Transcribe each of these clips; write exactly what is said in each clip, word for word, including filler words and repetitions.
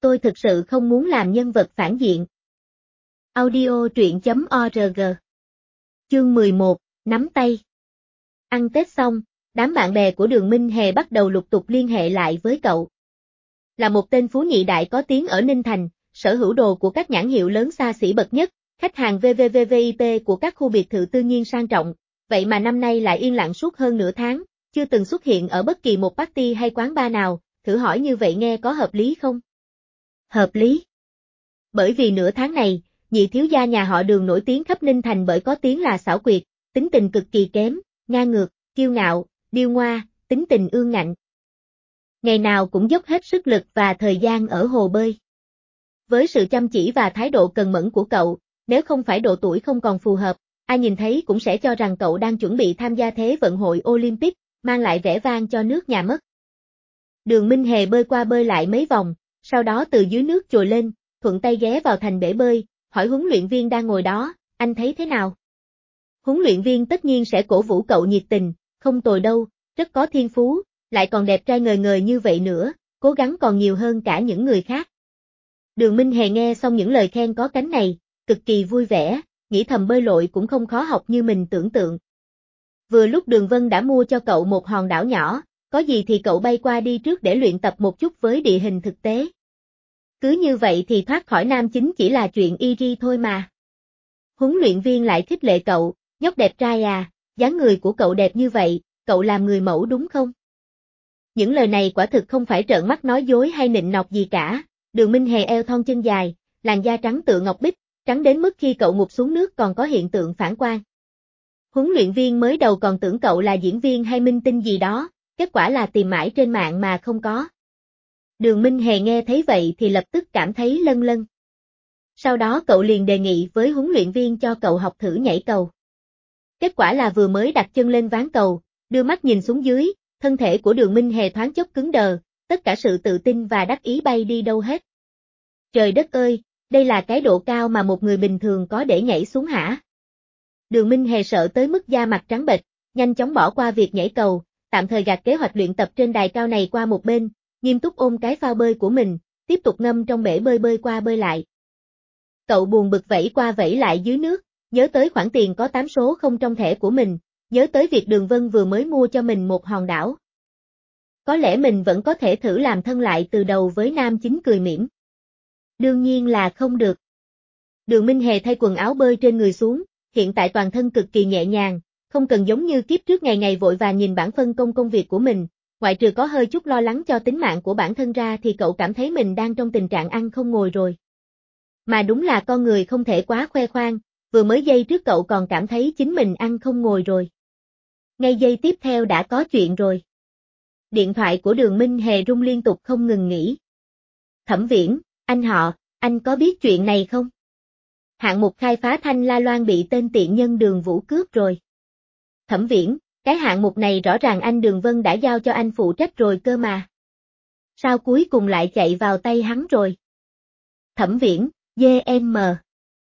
Tôi thực sự không muốn làm nhân vật phản diện. Audio truyện chấm org. Chương mười một, nắm tay. Ăn Tết xong, đám bạn bè của Đường Minh Hề bắt đầu lục tục liên hệ lại với cậu. Là một tên phú nhị đại có tiếng ở Ninh Thành, sở hữu đồ của các nhãn hiệu lớn xa xỉ bậc nhất, khách hàng vê vê vê vê i pê của các khu biệt thự tư nhiên sang trọng, vậy mà năm nay lại yên lặng suốt hơn nửa tháng, chưa từng xuất hiện ở bất kỳ một party hay quán bar nào, thử hỏi như vậy nghe có hợp lý không? Hợp lý. Bởi vì nửa tháng này, nhị thiếu gia nhà họ Đường nổi tiếng khắp Ninh Thành bởi có tiếng là xảo quyệt, tính tình cực kỳ kém, ngang ngược, kiêu ngạo, điêu ngoa, tính tình ương ngạnh. Ngày nào cũng dốc hết sức lực và thời gian ở hồ bơi. Với sự chăm chỉ và thái độ cần mẫn của cậu, nếu không phải độ tuổi không còn phù hợp, ai nhìn thấy cũng sẽ cho rằng cậu đang chuẩn bị tham gia Thế vận hội Olympic, mang lại vẻ vang cho nước nhà mất. Đường Minh Hề bơi qua bơi lại mấy vòng, sau đó từ dưới nước trồi lên, thuận tay ghé vào thành bể bơi, hỏi huấn luyện viên đang ngồi đó, anh thấy thế nào? Huấn luyện viên tất nhiên sẽ cổ vũ cậu nhiệt tình, không tồi đâu, rất có thiên phú, lại còn đẹp trai ngời ngời như vậy nữa, cố gắng còn nhiều hơn cả những người khác. Đường Minh Hề nghe xong những lời khen có cánh này, cực kỳ vui vẻ, nghĩ thầm bơi lội cũng không khó học như mình tưởng tượng. Vừa lúc Đường Vân đã mua cho cậu một hòn đảo nhỏ, có gì thì cậu bay qua đi trước để luyện tập một chút với địa hình thực tế. Cứ như vậy thì thoát khỏi nam chính chỉ là chuyện easy thôi mà. Huấn luyện viên lại khích lệ cậu, nhóc đẹp trai à, dáng người của cậu đẹp như vậy, cậu làm người mẫu đúng không? Những lời này quả thực không phải trợn mắt nói dối hay nịnh nọt gì cả. Đường Minh Hề eo thon chân dài, làn da trắng tựa ngọc bích, trắng đến mức khi cậu ngụp xuống nước còn có hiện tượng phản quang. Huấn luyện viên mới đầu còn tưởng cậu là diễn viên hay minh tinh gì đó, kết quả là tìm mãi trên mạng mà không có. Đường Minh Hề nghe thấy vậy thì lập tức cảm thấy lân lân. Sau đó cậu liền đề nghị với huấn luyện viên cho cậu học thử nhảy cầu. Kết quả là vừa mới đặt chân lên ván cầu, đưa mắt nhìn xuống dưới, thân thể của Đường Minh Hề thoáng chốc cứng đờ, tất cả sự tự tin và đắc ý bay đi đâu hết. Trời đất ơi, đây là cái độ cao mà một người bình thường có để nhảy xuống hả? Đường Minh Hề sợ tới mức da mặt trắng bệch, nhanh chóng bỏ qua việc nhảy cầu, tạm thời gạt kế hoạch luyện tập trên đài cao này qua một bên, nghiêm túc ôm cái phao bơi của mình, tiếp tục ngâm trong bể bơi bơi qua bơi lại. Cậu buồn bực vẫy qua vẫy lại dưới nước, nhớ tới khoản tiền có tám số không trong thẻ của mình, nhớ tới việc Đường Vân vừa mới mua cho mình một hòn đảo. Có lẽ mình vẫn có thể thử làm thân lại từ đầu với nam chính cười mỉm. Đương nhiên là không được. Đường Minh Hề thay quần áo bơi trên người xuống, hiện tại toàn thân cực kỳ nhẹ nhàng, không cần giống như kiếp trước ngày ngày vội vàng nhìn bảng phân công công việc của mình, ngoại trừ có hơi chút lo lắng cho tính mạng của bản thân ra thì cậu cảm thấy mình đang trong tình trạng ăn không ngồi rồi. Mà đúng là con người không thể quá khoe khoang, vừa mới giây trước cậu còn cảm thấy chính mình ăn không ngồi rồi. Ngay giây tiếp theo đã có chuyện rồi. Điện thoại của Đường Minh Hề rung liên tục không ngừng nghỉ. Thẩm Viễn, anh họ, anh có biết chuyện này không? Hạng mục khai phá Thanh La Loan bị tên tiện nhân Đường Vũ cướp rồi. Thẩm Viễn, cái hạng mục này rõ ràng anh Đường Vân đã giao cho anh phụ trách rồi cơ mà. Sao cuối cùng lại chạy vào tay hắn rồi? Thẩm Viễn, giê em em.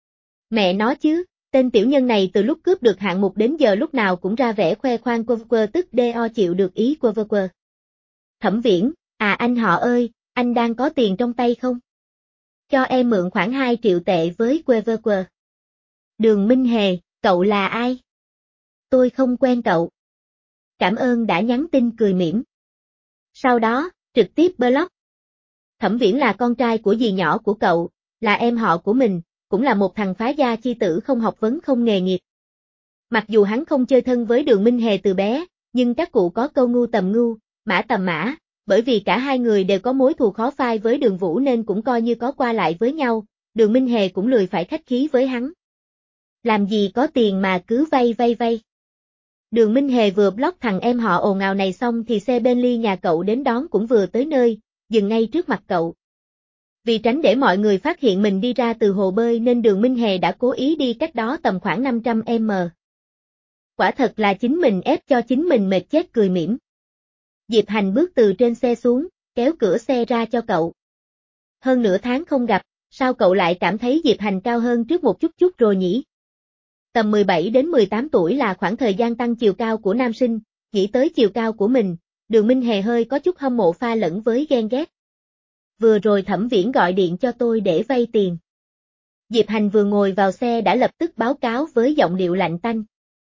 Mẹ nó chứ, tên tiểu nhân này từ lúc cướp được hạng mục đến giờ lúc nào cũng ra vẻ khoe khoang quơ quơ tức do chịu được ý quơ quơ quơ. Thẩm Viễn, à anh họ ơi, anh đang có tiền trong tay không? Cho em mượn khoảng hai triệu tệ với quơ quơ quơ. Đường Minh Hề, cậu là ai? Tôi không quen cậu. Cảm ơn đã nhắn tin cười mỉm. Sau đó, trực tiếp block. Thẩm Viễn là con trai của dì nhỏ của cậu, là em họ của mình, cũng là một thằng phá gia chi tử không học vấn không nghề nghiệp. Mặc dù hắn không chơi thân với Đường Minh Hề từ bé, nhưng các cụ có câu ngu tầm ngu, mã tầm mã, bởi vì cả hai người đều có mối thù khó phai với Đường Vũ nên cũng coi như có qua lại với nhau, Đường Minh Hề cũng lười phải khách khí với hắn. Làm gì có tiền mà cứ vay vay vay. Đường Minh Hề vừa block thằng em họ ồn ào này xong thì xe Bentley nhà cậu đến đón cũng vừa tới nơi, dừng ngay trước mặt cậu. Vì tránh để mọi người phát hiện mình đi ra từ hồ bơi nên Đường Minh Hề đã cố ý đi cách đó tầm khoảng năm trăm mét. Quả thật là chính mình ép cho chính mình mệt chết cười mỉm. Diệp Hành bước từ trên xe xuống, kéo cửa xe ra cho cậu. Hơn nửa tháng không gặp, sao cậu lại cảm thấy Diệp Hành cao hơn trước một chút chút rồi nhỉ? Tầm mười bảy đến mười tám tuổi là khoảng thời gian tăng chiều cao của nam sinh, nghĩ tới chiều cao của mình, Đường Minh Hề hơi có chút hâm mộ pha lẫn với ghen ghét. vừa rồi Thẩm Viễn gọi điện cho tôi để vay tiền. Diệp Hành vừa ngồi vào xe đã lập tức báo cáo với giọng điệu lạnh tanh.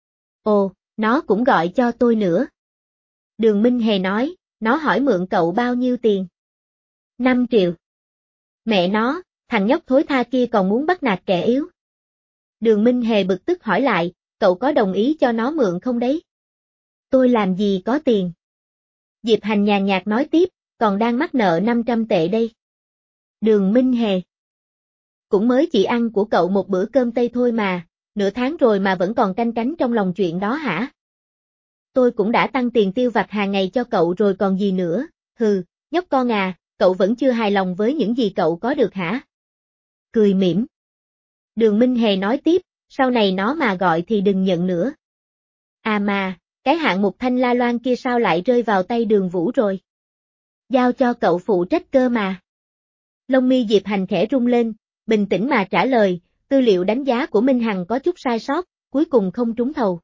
Ồ, nó cũng gọi cho tôi nữa. Đường Minh Hề nói, nó hỏi mượn cậu bao nhiêu tiền? năm triệu. Mẹ nó, thằng nhóc thối tha kia còn muốn bắt nạt kẻ yếu. Đường Minh Hề bực tức hỏi lại, cậu có đồng ý cho nó mượn không đấy? Tôi làm gì có tiền? Diệp Hành nhàn nhạt nói tiếp, còn đang mắc nợ năm trăm tệ đây. Đường Minh Hề. Cũng mới chỉ ăn của cậu một bữa cơm tây thôi mà, nửa tháng rồi mà vẫn còn canh cánh trong lòng chuyện đó hả? Tôi cũng đã tăng tiền tiêu vặt hàng ngày cho cậu rồi còn gì nữa, hừ, nhóc con à, cậu vẫn chưa hài lòng với những gì cậu có được hả? Cười mỉm. Đường Minh Hề nói tiếp, sau này nó mà gọi thì đừng nhận nữa. À mà, cái hạng mục Thanh La Loan kia sao lại rơi vào tay Đường Vũ rồi? Giao cho cậu phụ trách cơ mà. Lông mi Diệp Hành khẽ rung lên, bình tĩnh mà trả lời, tư liệu đánh giá của Minh Hằng có chút sai sót, cuối cùng không trúng thầu.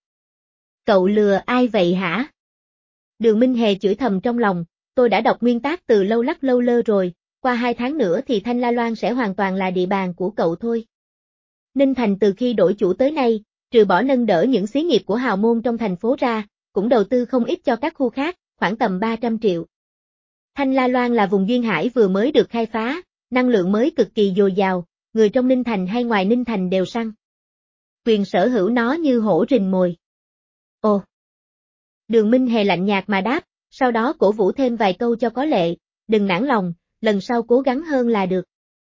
Cậu lừa ai vậy hả? Đường Minh Hề chửi thầm trong lòng, tôi đã đọc nguyên tác từ lâu lắc lâu lơ rồi, qua hai tháng nữa thì Thanh La Loan sẽ hoàn toàn là địa bàn của cậu thôi. Ninh Thành từ khi đổi chủ tới nay, trừ bỏ nâng đỡ những xí nghiệp của hào môn trong thành phố ra, cũng đầu tư không ít cho các khu khác, khoảng tầm ba trăm triệu. Thanh La Loan là vùng duyên hải vừa mới được khai phá, năng lượng mới cực kỳ dồi dào, người trong Ninh Thành hay ngoài Ninh Thành đều săn. Quyền sở hữu nó như hổ rình mồi. Ồ! Đường Minh Hề lạnh nhạt mà đáp, sau đó cổ vũ thêm vài câu cho có lệ, đừng nản lòng, lần sau cố gắng hơn là được.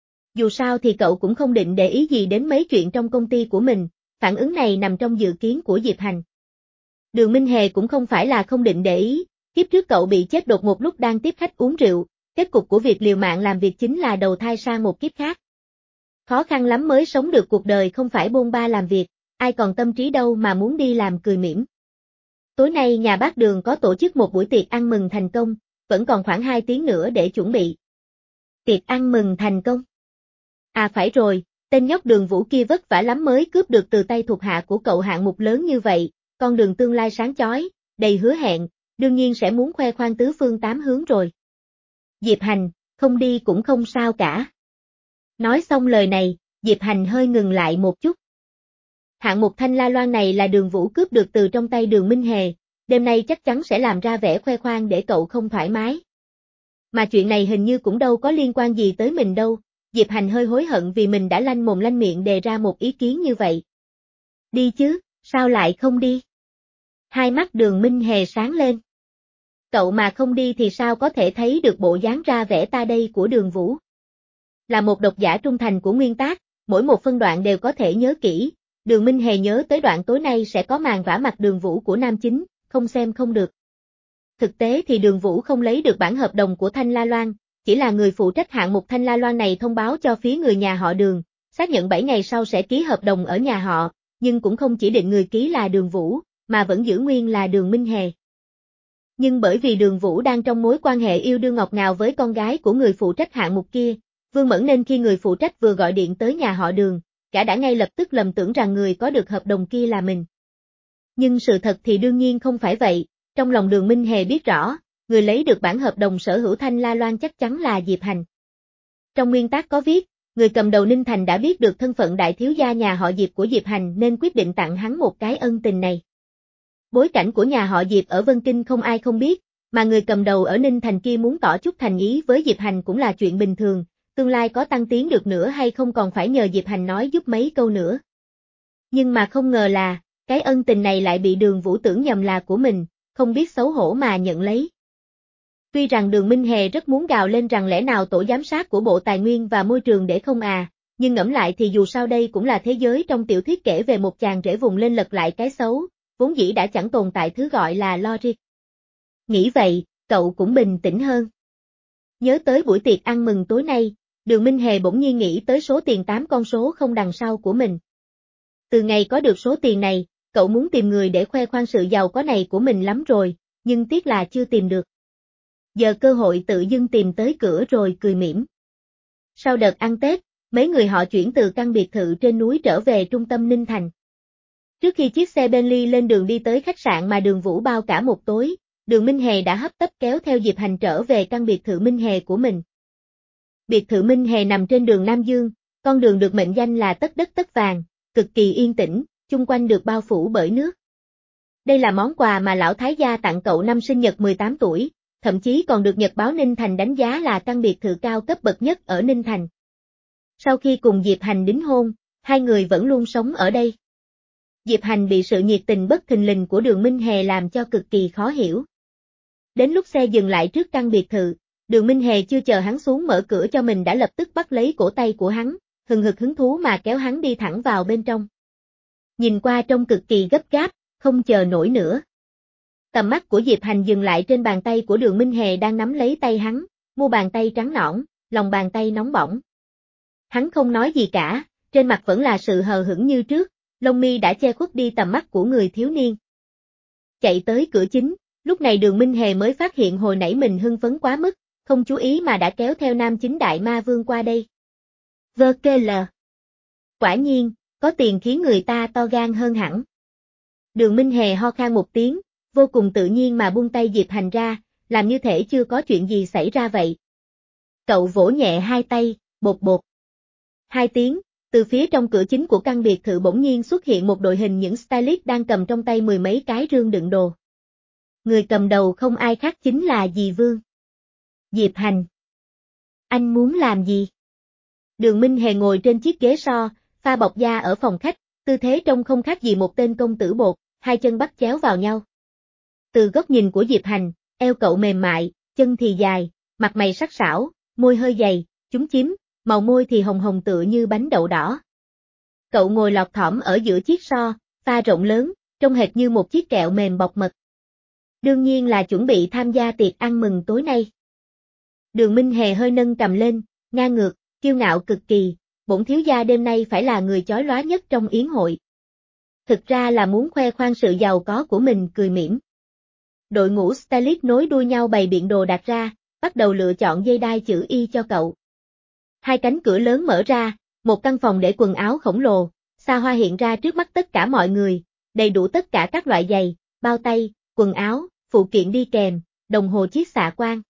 Dù sao thì cậu cũng không định để ý gì đến mấy chuyện trong công ty của mình, phản ứng này nằm trong dự kiến của Diệp Hành. Đường Minh Hề cũng không phải là không định để ý, kiếp trước cậu bị chết đột ngột lúc đang tiếp khách uống rượu, kết cục của việc liều mạng làm việc chính là đầu thai sang một kiếp khác. Khó khăn lắm mới sống được cuộc đời không phải bôn ba làm việc, ai còn tâm trí đâu mà muốn đi làm cười mỉm. Tối nay nhà bác Đường có tổ chức một buổi tiệc ăn mừng thành công, vẫn còn khoảng hai tiếng nữa để chuẩn bị. Tiệc ăn mừng thành công. À phải rồi, tên nhóc Đường Vũ kia vất vả lắm mới cướp được từ tay thuộc hạ của cậu hạng mục lớn như vậy, con đường tương lai sáng chói, đầy hứa hẹn, đương nhiên sẽ muốn khoe khoang tứ phương tám hướng rồi. Diệp Hành, không đi cũng không sao cả. Nói xong lời này, Diệp Hành hơi ngừng lại một chút. Hạng mục Thanh La Loan này là Đường Vũ cướp được từ trong tay Đường Minh Hề, đêm nay chắc chắn sẽ làm ra vẻ khoe khoang để cậu không thoải mái. Mà chuyện này hình như cũng đâu có liên quan gì tới mình đâu, Diệp Hành hơi hối hận vì mình đã lanh mồm lanh miệng đề ra một ý kiến như vậy. Đi chứ, sao lại không đi? Hai mắt Đường Minh Hề sáng lên. Cậu mà không đi thì sao có thể thấy được bộ dáng ra vẻ ta đây của Đường Vũ. Là một độc giả trung thành của nguyên tác, mỗi một phân đoạn đều có thể nhớ kỹ, Đường Minh Hề nhớ tới đoạn tối nay sẽ có màn vả mặt Đường Vũ của nam chính, không xem không được. Thực tế thì Đường Vũ không lấy được bản hợp đồng của Thanh La Loan, chỉ là người phụ trách hạng mục Thanh La Loan này thông báo cho phía người nhà họ Đường, xác nhận bảy ngày sau sẽ ký hợp đồng ở nhà họ, nhưng cũng không chỉ định người ký là Đường Vũ, mà vẫn giữ nguyên là Đường Minh Hề. Nhưng bởi vì Đường Vũ đang trong mối quan hệ yêu đương ngọt ngào với con gái của người phụ trách hạng mục kia, Vương Mẫn nên khi người phụ trách vừa gọi điện tới nhà họ Đường, cả đã ngay lập tức lầm tưởng rằng người có được hợp đồng kia là mình. Nhưng sự thật thì đương nhiên không phải vậy, trong lòng Đường Minh Hề biết rõ, người lấy được bản hợp đồng sở hữu Thanh La Loan chắc chắn là Diệp Hành. Trong nguyên tác có viết, người cầm đầu Ninh Thành đã biết được thân phận đại thiếu gia nhà họ Diệp của Diệp Hành nên quyết định tặng hắn một cái ân tình này. Bối cảnh của nhà họ Diệp ở Vân Kinh không ai không biết, mà người cầm đầu ở Ninh Thành kia muốn tỏ chút thành ý với Diệp Hành cũng là chuyện bình thường, tương lai có tăng tiến được nữa hay không còn phải nhờ Diệp Hành nói giúp mấy câu nữa. Nhưng mà không ngờ là, cái ân tình này lại bị Đường Vũ tưởng nhầm là của mình, không biết xấu hổ mà nhận lấy. Tuy rằng Đường Minh Hề rất muốn gào lên rằng lẽ nào tổ giám sát của Bộ Tài nguyên và Môi trường để không à, nhưng ngẫm lại thì dù sao đây cũng là thế giới trong tiểu thuyết kể về một chàng rể vùng lên lật lại cái xấu, vốn dĩ đã chẳng tồn tại thứ gọi là logic. Nghĩ vậy, cậu cũng bình tĩnh hơn. Nhớ tới buổi tiệc ăn mừng tối nay, Đường Minh Hề bỗng nhiên nghĩ tới số tiền tám con số không đằng sau của mình. Từ ngày có được số tiền này, cậu muốn tìm người để khoe khoang sự giàu có này của mình lắm rồi, nhưng tiếc là chưa tìm được. Giờ cơ hội tự dưng tìm tới cửa rồi cười mỉm. Sau đợt ăn Tết, mấy người họ chuyển từ căn biệt thự trên núi trở về trung tâm Ninh Thành. Trước khi chiếc xe Bentley lên đường đi tới khách sạn mà Đường Vũ bao cả một tối, Đường Minh Hề đã hấp tấp kéo theo Diệp Hành trở về căn biệt thự Minh Hề của mình. Biệt thự Minh Hề nằm trên đường Nam Dương, con đường được mệnh danh là tất đất tất vàng, cực kỳ yên tĩnh, chung quanh được bao phủ bởi nước. Đây là món quà mà lão thái gia tặng cậu năm sinh nhật mười tám tuổi, thậm chí còn được Nhật báo Ninh Thành đánh giá là căn biệt thự cao cấp bậc nhất ở Ninh Thành. Sau khi cùng Diệp Hành đính hôn, hai người vẫn luôn sống ở đây. Diệp Hành bị sự nhiệt tình bất thình lình của Đường Minh Hề làm cho cực kỳ khó hiểu. Đến lúc xe dừng lại trước căn biệt thự, Đường Minh Hề chưa chờ hắn xuống mở cửa cho mình đã lập tức bắt lấy cổ tay của hắn, hừng hực hứng thú mà kéo hắn đi thẳng vào bên trong. Nhìn qua trông cực kỳ gấp gáp, không chờ nổi nữa. Tầm mắt của Diệp Hành dừng lại trên bàn tay của Đường Minh Hề đang nắm lấy tay hắn, mu bàn tay trắng nõn, lòng bàn tay nóng bỏng. Hắn không nói gì cả, trên mặt vẫn là sự hờ hững như trước, lông mi đã che khuất đi tầm mắt của người thiếu niên. Chạy tới cửa chính, lúc này Đường Minh Hề mới phát hiện hồi nãy mình hưng phấn quá mức, không chú ý mà đã kéo theo nam chính đại ma vương qua đây. Vơ kê lờ. Quả nhiên, có tiền khiến người ta to gan hơn hẳn. Đường Minh Hề ho khan một tiếng, vô cùng tự nhiên mà buông tay Diệp Hành ra, làm như thể chưa có chuyện gì xảy ra vậy. Cậu vỗ nhẹ hai tay, bột bột. Hai tiếng, từ phía trong cửa chính của căn biệt thự bỗng nhiên xuất hiện một đội hình những stylist đang cầm trong tay mười mấy cái rương đựng đồ. Người cầm đầu không ai khác chính là Dì Vương. Diệp Hành. Anh muốn làm gì? Đường Minh Hề ngồi trên chiếc ghế so, pha bọc da ở phòng khách, tư thế trông không khác gì một tên công tử bột, hai chân bắt chéo vào nhau. Từ góc nhìn của Diệp Hành, eo cậu mềm mại, chân thì dài, mặt mày sắc sảo, môi hơi dày, chúm chím, màu môi thì hồng hồng tựa như bánh đậu đỏ. Cậu ngồi lọt thỏm ở giữa chiếc so, pha rộng lớn, trông hệt như một chiếc kẹo mềm bọc mật. Đương nhiên là chuẩn bị tham gia tiệc ăn mừng tối nay. Đường Minh Hề hơi nâng cầm lên, ngang ngược, kiêu ngạo cực kỳ, bổn thiếu gia đêm nay phải là người chói lóa nhất trong yến hội. Thực ra là muốn khoe khoang sự giàu có của mình, cười mỉm. Đội ngũ stylist nối đuôi nhau bày biện đồ đặt ra, bắt đầu lựa chọn dây đai chữ Y cho cậu. Hai cánh cửa lớn mở ra, một căn phòng để quần áo khổng lồ, xa hoa hiện ra trước mắt tất cả mọi người, đầy đủ tất cả các loại giày, bao tay, quần áo, phụ kiện đi kèm, đồng hồ chiết xạ quang.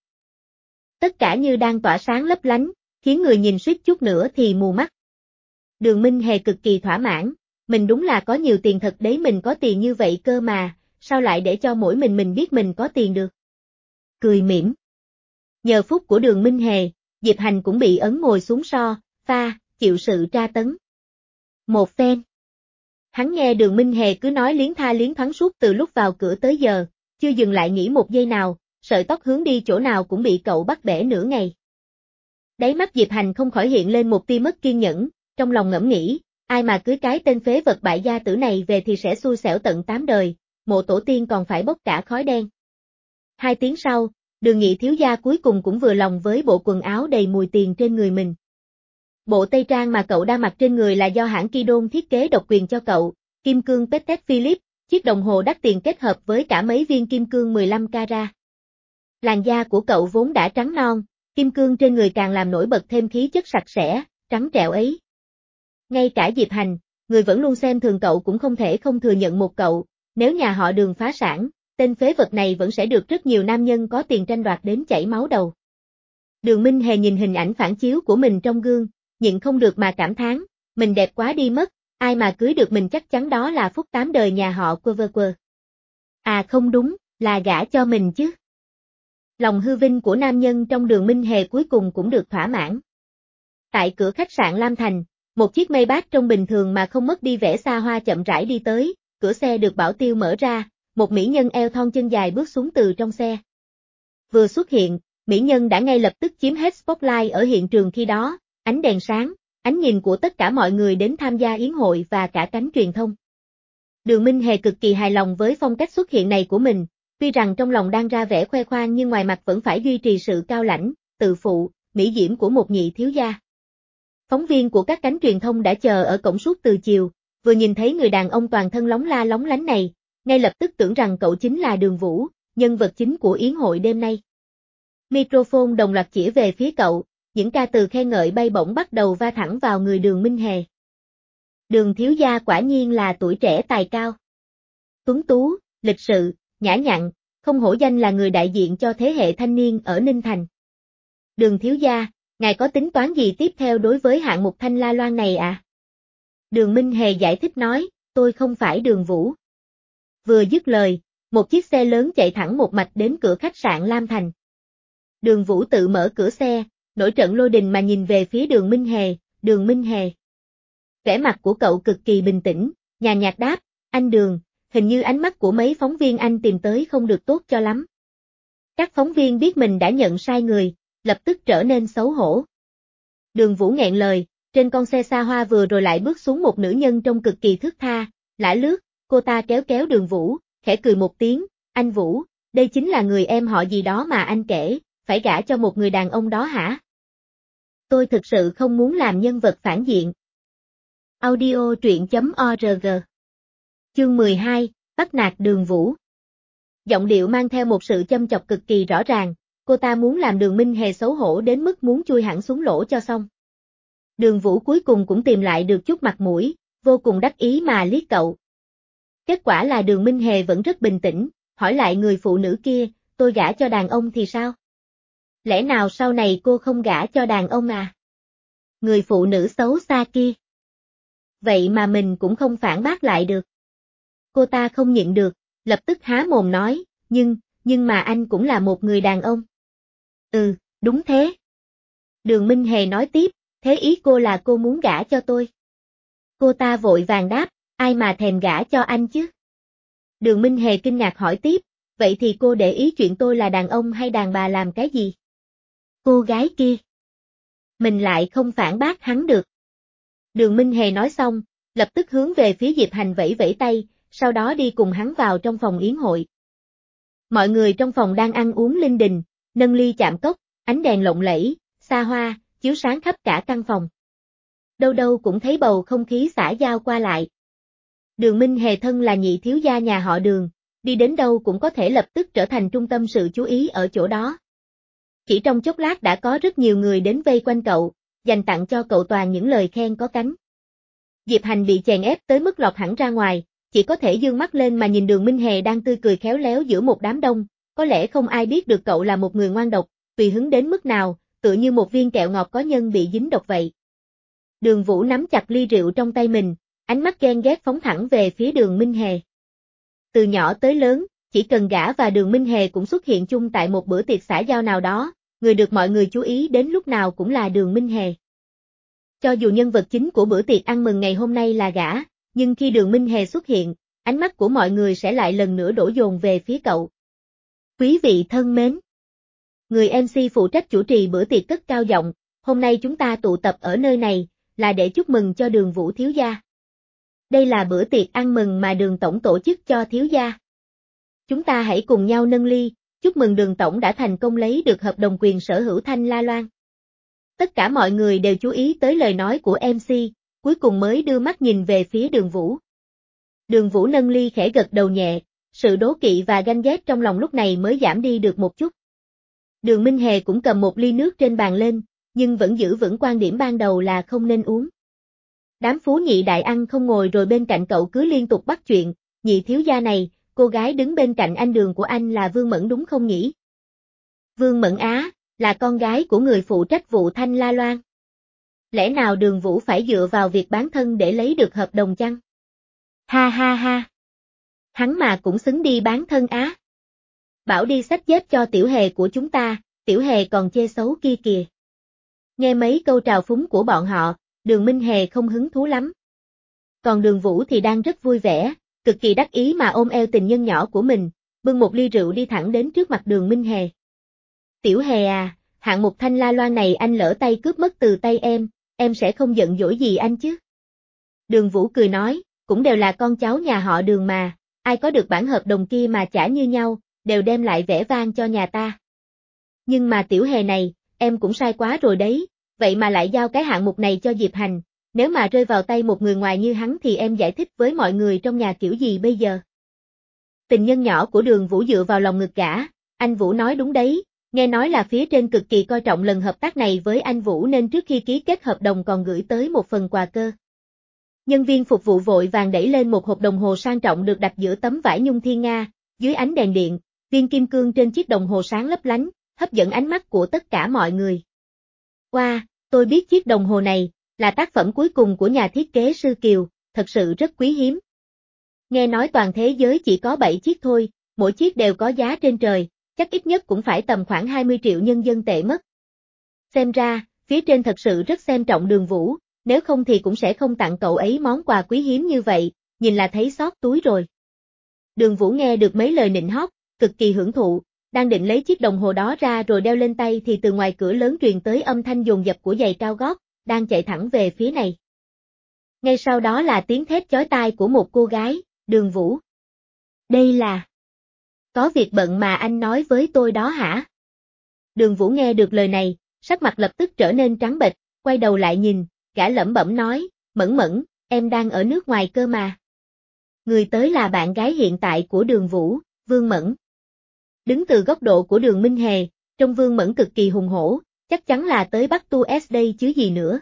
Tất cả như đang tỏa sáng lấp lánh, khiến người nhìn suýt chút nữa thì mù mắt. Đường Minh Hề cực kỳ thỏa mãn, mình đúng là có nhiều tiền thật đấy, mình có tiền như vậy cơ mà, sao lại để cho mỗi mình mình biết mình có tiền được. Cười mỉm. Nhờ phúc của Đường Minh Hề, Diệp Hành cũng bị ấn ngồi xuống so, pha, chịu sự tra tấn. Một phen. Hắn nghe Đường Minh Hề cứ nói liến tha liến thoáng suốt từ lúc vào cửa tới giờ, chưa dừng lại nghỉ một giây nào, sợi tóc hướng đi chỗ nào cũng bị cậu bắt bẻ nửa ngày. Đáy mắt Diệp Hành không khỏi hiện lên một tia mất kiên nhẫn, trong lòng ngẫm nghĩ, ai mà cưới cái tên phế vật bại gia tử này về thì sẽ xui xẻo tận tám đời, mộ tổ tiên còn phải bốc cả khói đen. Hai tiếng sau, Đường Nhị thiếu gia cuối cùng cũng vừa lòng với bộ quần áo đầy mùi tiền trên người mình. Bộ tây trang mà cậu đang mặc trên người là do hãng Kidon thiết kế độc quyền cho cậu, kim cương Patek Philippe, chiếc đồng hồ đắt tiền kết hợp với cả mấy viên kim cương mười lăm carat. Làn da của cậu vốn đã trắng non, kim cương trên người càng làm nổi bật thêm khí chất sạch sẽ, trắng trẻo ấy. Ngay cả Diệp Hành, người vẫn luôn xem thường cậu cũng không thể không thừa nhận một cậu, nếu nhà họ Đường phá sản, tên phế vật này vẫn sẽ được rất nhiều nam nhân có tiền tranh đoạt đến chảy máu đầu. Đường Minh Hề nhìn hình ảnh phản chiếu của mình trong gương, nhịn không được mà cảm thán, mình đẹp quá đi mất, ai mà cưới được mình chắc chắn đó là phúc tám đời nhà họ Quơ Quơ. À không đúng, là gả cho mình chứ. Lòng hư vinh của nam nhân trong Đường Minh Hề cuối cùng cũng được thỏa mãn. Tại cửa khách sạn Lam Thành, một chiếc Maybach trông bình thường mà không mất đi vẻ xa hoa chậm rãi đi tới, cửa xe được bảo tiêu mở ra, một mỹ nhân eo thon chân dài bước xuống từ trong xe. Vừa xuất hiện, mỹ nhân đã ngay lập tức chiếm hết spotlight ở hiện trường khi đó, ánh đèn sáng, ánh nhìn của tất cả mọi người đến tham gia yến hội và cả cánh truyền thông. Đường Minh Hề cực kỳ hài lòng với phong cách xuất hiện này của mình, tuy rằng trong lòng đang ra vẻ khoe khoang nhưng ngoài mặt vẫn phải duy trì sự cao lãnh, tự phụ, mỹ diễm của một nhị thiếu gia. Phóng viên của các cánh truyền thông đã chờ ở cổng suốt từ chiều, vừa nhìn thấy người đàn ông toàn thân lóng la lóng lánh này, ngay lập tức tưởng rằng cậu chính là Đường Vũ, nhân vật chính của yến hội đêm nay. Microphone đồng loạt chỉ về phía cậu, những ca từ khen ngợi bay bổng bắt đầu va thẳng vào người Đường Minh Hề. Đường thiếu gia quả nhiên là tuổi trẻ tài cao. Tuấn tú, lịch sự, nhã nhặn, không hổ danh là người đại diện cho thế hệ thanh niên ở Ninh Thành. Đường thiếu gia, Ngài có tính toán gì tiếp theo đối với hạng mục Thanh La Loan này à? Đường Minh Hề giải thích nói, tôi không phải Đường Vũ. Vừa dứt lời, một chiếc xe lớn chạy thẳng một mạch đến cửa khách sạn Lam Thành. Đường Vũ tự mở cửa xe, nổi trận lôi đình mà nhìn về phía Đường Minh Hề, Đường Minh Hề. Vẻ mặt của cậu cực kỳ bình tĩnh, nhàn nhạt đáp, anh Đường, hình như ánh mắt của mấy phóng viên anh tìm tới không được tốt cho lắm. Các phóng viên biết mình đã nhận sai người, lập tức trở nên xấu hổ. Đường Vũ nghẹn lời, trên con xe xa hoa vừa rồi lại bước xuống một nữ nhân trông cực kỳ thướt tha, lả lướt, cô ta kéo kéo Đường Vũ, khẽ cười một tiếng, anh Vũ, đây chính là người em họ gì đó mà anh kể, phải gả cho một người đàn ông đó hả? Tôi thực sự không muốn làm nhân vật phản diện. Audio truyện.org Chương mười hai, bắt nạt Đường Vũ. Giọng điệu mang theo một sự châm chọc cực kỳ rõ ràng, cô ta muốn làm Đường Minh Hề xấu hổ đến mức muốn chui hẳn xuống lỗ cho xong. Đường Vũ cuối cùng cũng tìm lại được chút mặt mũi, vô cùng đắc ý mà liếc cậu. Kết quả là Đường Minh Hề vẫn rất bình tĩnh, hỏi lại người phụ nữ kia, tôi gả cho đàn ông thì sao? Lẽ nào sau này cô không gả cho đàn ông à? Người phụ nữ xấu xa kia. Vậy mà mình cũng không phản bác lại được. Cô ta không nhịn được, lập tức há mồm nói, nhưng, nhưng mà anh cũng là một người đàn ông. Ừ, đúng thế. Đường Minh Hề nói tiếp, thế ý cô là cô muốn gả cho tôi. Cô ta vội vàng đáp, ai mà thèm gả cho anh chứ? Đường Minh Hề kinh ngạc hỏi tiếp, vậy thì cô để ý chuyện tôi là đàn ông hay đàn bà làm cái gì? Cô gái kia. Mình lại không phản bác hắn được. Đường Minh Hề nói xong, lập tức hướng về phía Diệp Hành vẫy vẫy tay, sau đó đi cùng hắn vào trong phòng yến hội. Mọi người trong phòng đang ăn uống linh đình, nâng ly chạm cốc, ánh đèn lộng lẫy, xa hoa, chiếu sáng khắp cả căn phòng. Đâu đâu cũng thấy bầu không khí xã giao qua lại. Đường Minh Hề thân là nhị thiếu gia nhà họ Đường, đi đến đâu cũng có thể lập tức trở thành trung tâm sự chú ý ở chỗ đó. Chỉ trong chốc lát đã có rất nhiều người đến vây quanh cậu, dành tặng cho cậu toàn những lời khen có cánh. Diệp Hành bị chèn ép tới mức lọt hẳn ra ngoài, chỉ có thể dương mắt lên mà nhìn Đường Minh Hề đang tươi cười khéo léo giữa một đám đông, có lẽ không ai biết được cậu là một người ngoan độc, tùy hứng đến mức nào, tựa như một viên kẹo ngọt có nhân bị dính độc vậy. Đường Vũ nắm chặt ly rượu trong tay mình, ánh mắt ghen ghét phóng thẳng về phía Đường Minh Hề. Từ nhỏ tới lớn, chỉ cần gã và Đường Minh Hề cũng xuất hiện chung tại một bữa tiệc xã giao nào đó, người được mọi người chú ý đến lúc nào cũng là Đường Minh Hề. Cho dù nhân vật chính của bữa tiệc ăn mừng ngày hôm nay là gã, nhưng khi Đường Minh Hề xuất hiện, ánh mắt của mọi người sẽ lại lần nữa đổ dồn về phía cậu. Quý vị thân mến! Người em xê phụ trách chủ trì bữa tiệc cất cao giọng, hôm nay chúng ta tụ tập ở nơi này, là để chúc mừng cho Đường Vũ thiếu gia. Đây là bữa tiệc ăn mừng mà Đường Tổng tổ chức cho thiếu gia. Chúng ta hãy cùng nhau nâng ly, chúc mừng Đường Tổng đã thành công lấy được hợp đồng quyền sở hữu Thanh La Loan. Tất cả mọi người đều chú ý tới lời nói của em xê, cuối cùng mới đưa mắt nhìn về phía Đường Vũ. Đường Vũ nâng ly khẽ gật đầu nhẹ, sự đố kỵ và ganh ghét trong lòng lúc này mới giảm đi được một chút. Đường Minh Hề cũng cầm một ly nước trên bàn lên, nhưng vẫn giữ vững quan điểm ban đầu là không nên uống. Đám phú nhị đại ăn không ngồi rồi bên cạnh cậu cứ liên tục bắt chuyện, nhị thiếu gia này, cô gái đứng bên cạnh anh Đường của anh là Vương Mẫn đúng không nhỉ? Vương Mẫn á, là con gái của người phụ trách vụ Thanh La Loan. Lẽ nào Đường Vũ phải dựa vào việc bán thân để lấy được hợp đồng chăng? Ha ha ha. Hắn mà cũng xứng đi bán thân á. Bảo đi xách dép cho Tiểu Hề của chúng ta, Tiểu Hề còn chê xấu kia kìa. Nghe mấy câu trào phúng của bọn họ, Đường Minh Hề không hứng thú lắm. Còn Đường Vũ thì đang rất vui vẻ, cực kỳ đắc ý mà ôm eo tình nhân nhỏ của mình, bưng một ly rượu đi thẳng đến trước mặt Đường Minh Hề. Tiểu Hề à, hạng mục Thanh La Loan này anh lỡ tay cướp mất từ tay em, em sẽ không giận dỗi gì anh chứ? Đường Vũ cười nói, cũng đều là con cháu nhà họ Đường mà, ai có được bản hợp đồng kia mà trả như nhau, đều đem lại vẻ vang cho nhà ta. Nhưng mà Tiểu Hề này, em cũng sai quá rồi đấy, vậy mà lại giao cái hạng mục này cho Diệp Hành, nếu mà rơi vào tay một người ngoài như hắn thì em giải thích với mọi người trong nhà kiểu gì bây giờ? Tình nhân nhỏ của Đường Vũ dựa vào lòng ngực gã, anh Vũ nói đúng đấy, nghe nói là phía trên cực kỳ coi trọng lần hợp tác này với anh Vũ nên trước khi ký kết hợp đồng còn gửi tới một phần quà cơ. Nhân viên phục vụ vội vàng đẩy lên một hộp đồng hồ sang trọng được đặt giữa tấm vải nhung thiên nga, dưới ánh đèn điện, viên kim cương trên chiếc đồng hồ sáng lấp lánh, hấp dẫn ánh mắt của tất cả mọi người. Wow, tôi biết chiếc đồng hồ này, là tác phẩm cuối cùng của nhà thiết kế sư Kiều, thật sự rất quý hiếm. Nghe nói toàn thế giới chỉ có bảy chiếc thôi, mỗi chiếc đều có giá trên trời, chắc ít nhất cũng phải tầm khoảng hai mươi triệu nhân dân tệ mất. Xem ra, phía trên thật sự rất xem trọng Đường Vũ, nếu không thì cũng sẽ không tặng cậu ấy món quà quý hiếm như vậy, nhìn là thấy xót túi rồi. Đường Vũ nghe được mấy lời nịnh hót, cực kỳ hưởng thụ, đang định lấy chiếc đồng hồ đó ra rồi đeo lên tay thì từ ngoài cửa lớn truyền tới âm thanh dồn dập của giày cao gót, đang chạy thẳng về phía này. Ngay sau đó là tiếng thét chói tai của một cô gái, Đường Vũ. Đây là... Có việc bận mà anh nói với tôi đó hả? Đường Vũ nghe được lời này, sắc mặt lập tức trở nên trắng bệch, quay đầu lại nhìn, gã lẩm bẩm nói, Mẫn Mẫn, em đang ở nước ngoài cơ mà. Người tới là bạn gái hiện tại của Đường Vũ, Vương Mẫn. Đứng từ góc độ của Đường Minh Hề, trông Vương Mẫn cực kỳ hùng hổ, chắc chắn là tới bắt tu S đây chứ gì nữa.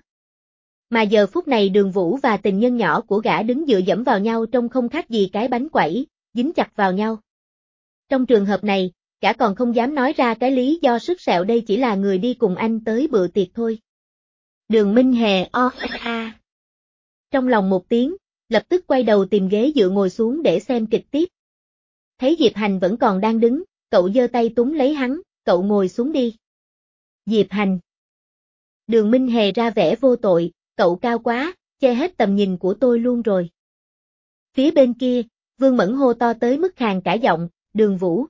Mà giờ phút này Đường Vũ và tình nhân nhỏ của gã đứng dựa dẫm vào nhau trông không khác gì cái bánh quẩy, dính chặt vào nhau. Trong trường hợp này, gã còn không dám nói ra cái lý do sứt sẹo đây chỉ là người đi cùng anh tới bữa tiệc thôi. Đường Minh Hề o a. Trong lòng một tiếng, lập tức quay đầu tìm ghế dựa ngồi xuống để xem kịch tiếp. Thấy Diệp Hành vẫn còn đang đứng, cậu giơ tay túm lấy hắn, cậu ngồi xuống đi. Diệp Hành. Đường Minh Hề ra vẻ vô tội, cậu cao quá, che hết tầm nhìn của tôi luôn rồi. Phía bên kia, Vương Mẫn hô to tới mức khàn cả giọng, Đường Vũ.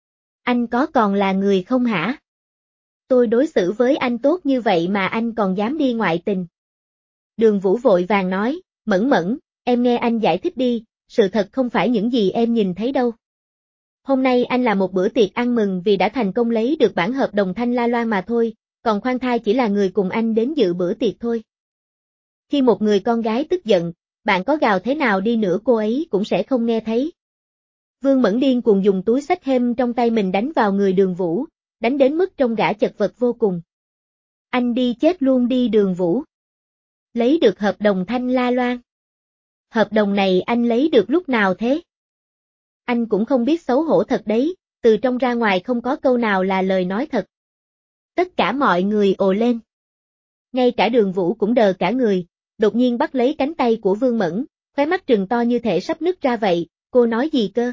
Anh có còn là người không hả? Tôi đối xử với anh tốt như vậy mà anh còn dám đi ngoại tình. Đường Vũ vội vàng nói, Mẫn Mẫn, em nghe anh giải thích đi, sự thật không phải những gì em nhìn thấy đâu. Hôm nay anh làm một bữa tiệc ăn mừng vì đã thành công lấy được bản hợp đồng Thanh La Loan mà thôi, còn Khoan Thai chỉ là người cùng anh đến dự bữa tiệc thôi. Khi một người con gái tức giận, bạn có gào thế nào đi nữa cô ấy cũng sẽ không nghe thấy. Vương Mẫn điên cuồng dùng túi xách hem trong tay mình đánh vào người Đường Vũ, đánh đến mức trông gã chật vật vô cùng. Anh đi chết luôn đi Đường Vũ. Lấy được hợp đồng Thanh La Loan. Hợp đồng này anh lấy được lúc nào thế? Anh cũng không biết xấu hổ thật đấy, từ trong ra ngoài không có câu nào là lời nói thật. Tất cả mọi người ồ lên. Ngay cả Đường Vũ cũng đờ cả người, đột nhiên bắt lấy cánh tay của Vương Mẫn, khóe mắt trừng to như thể sắp nứt ra vậy, cô nói gì cơ?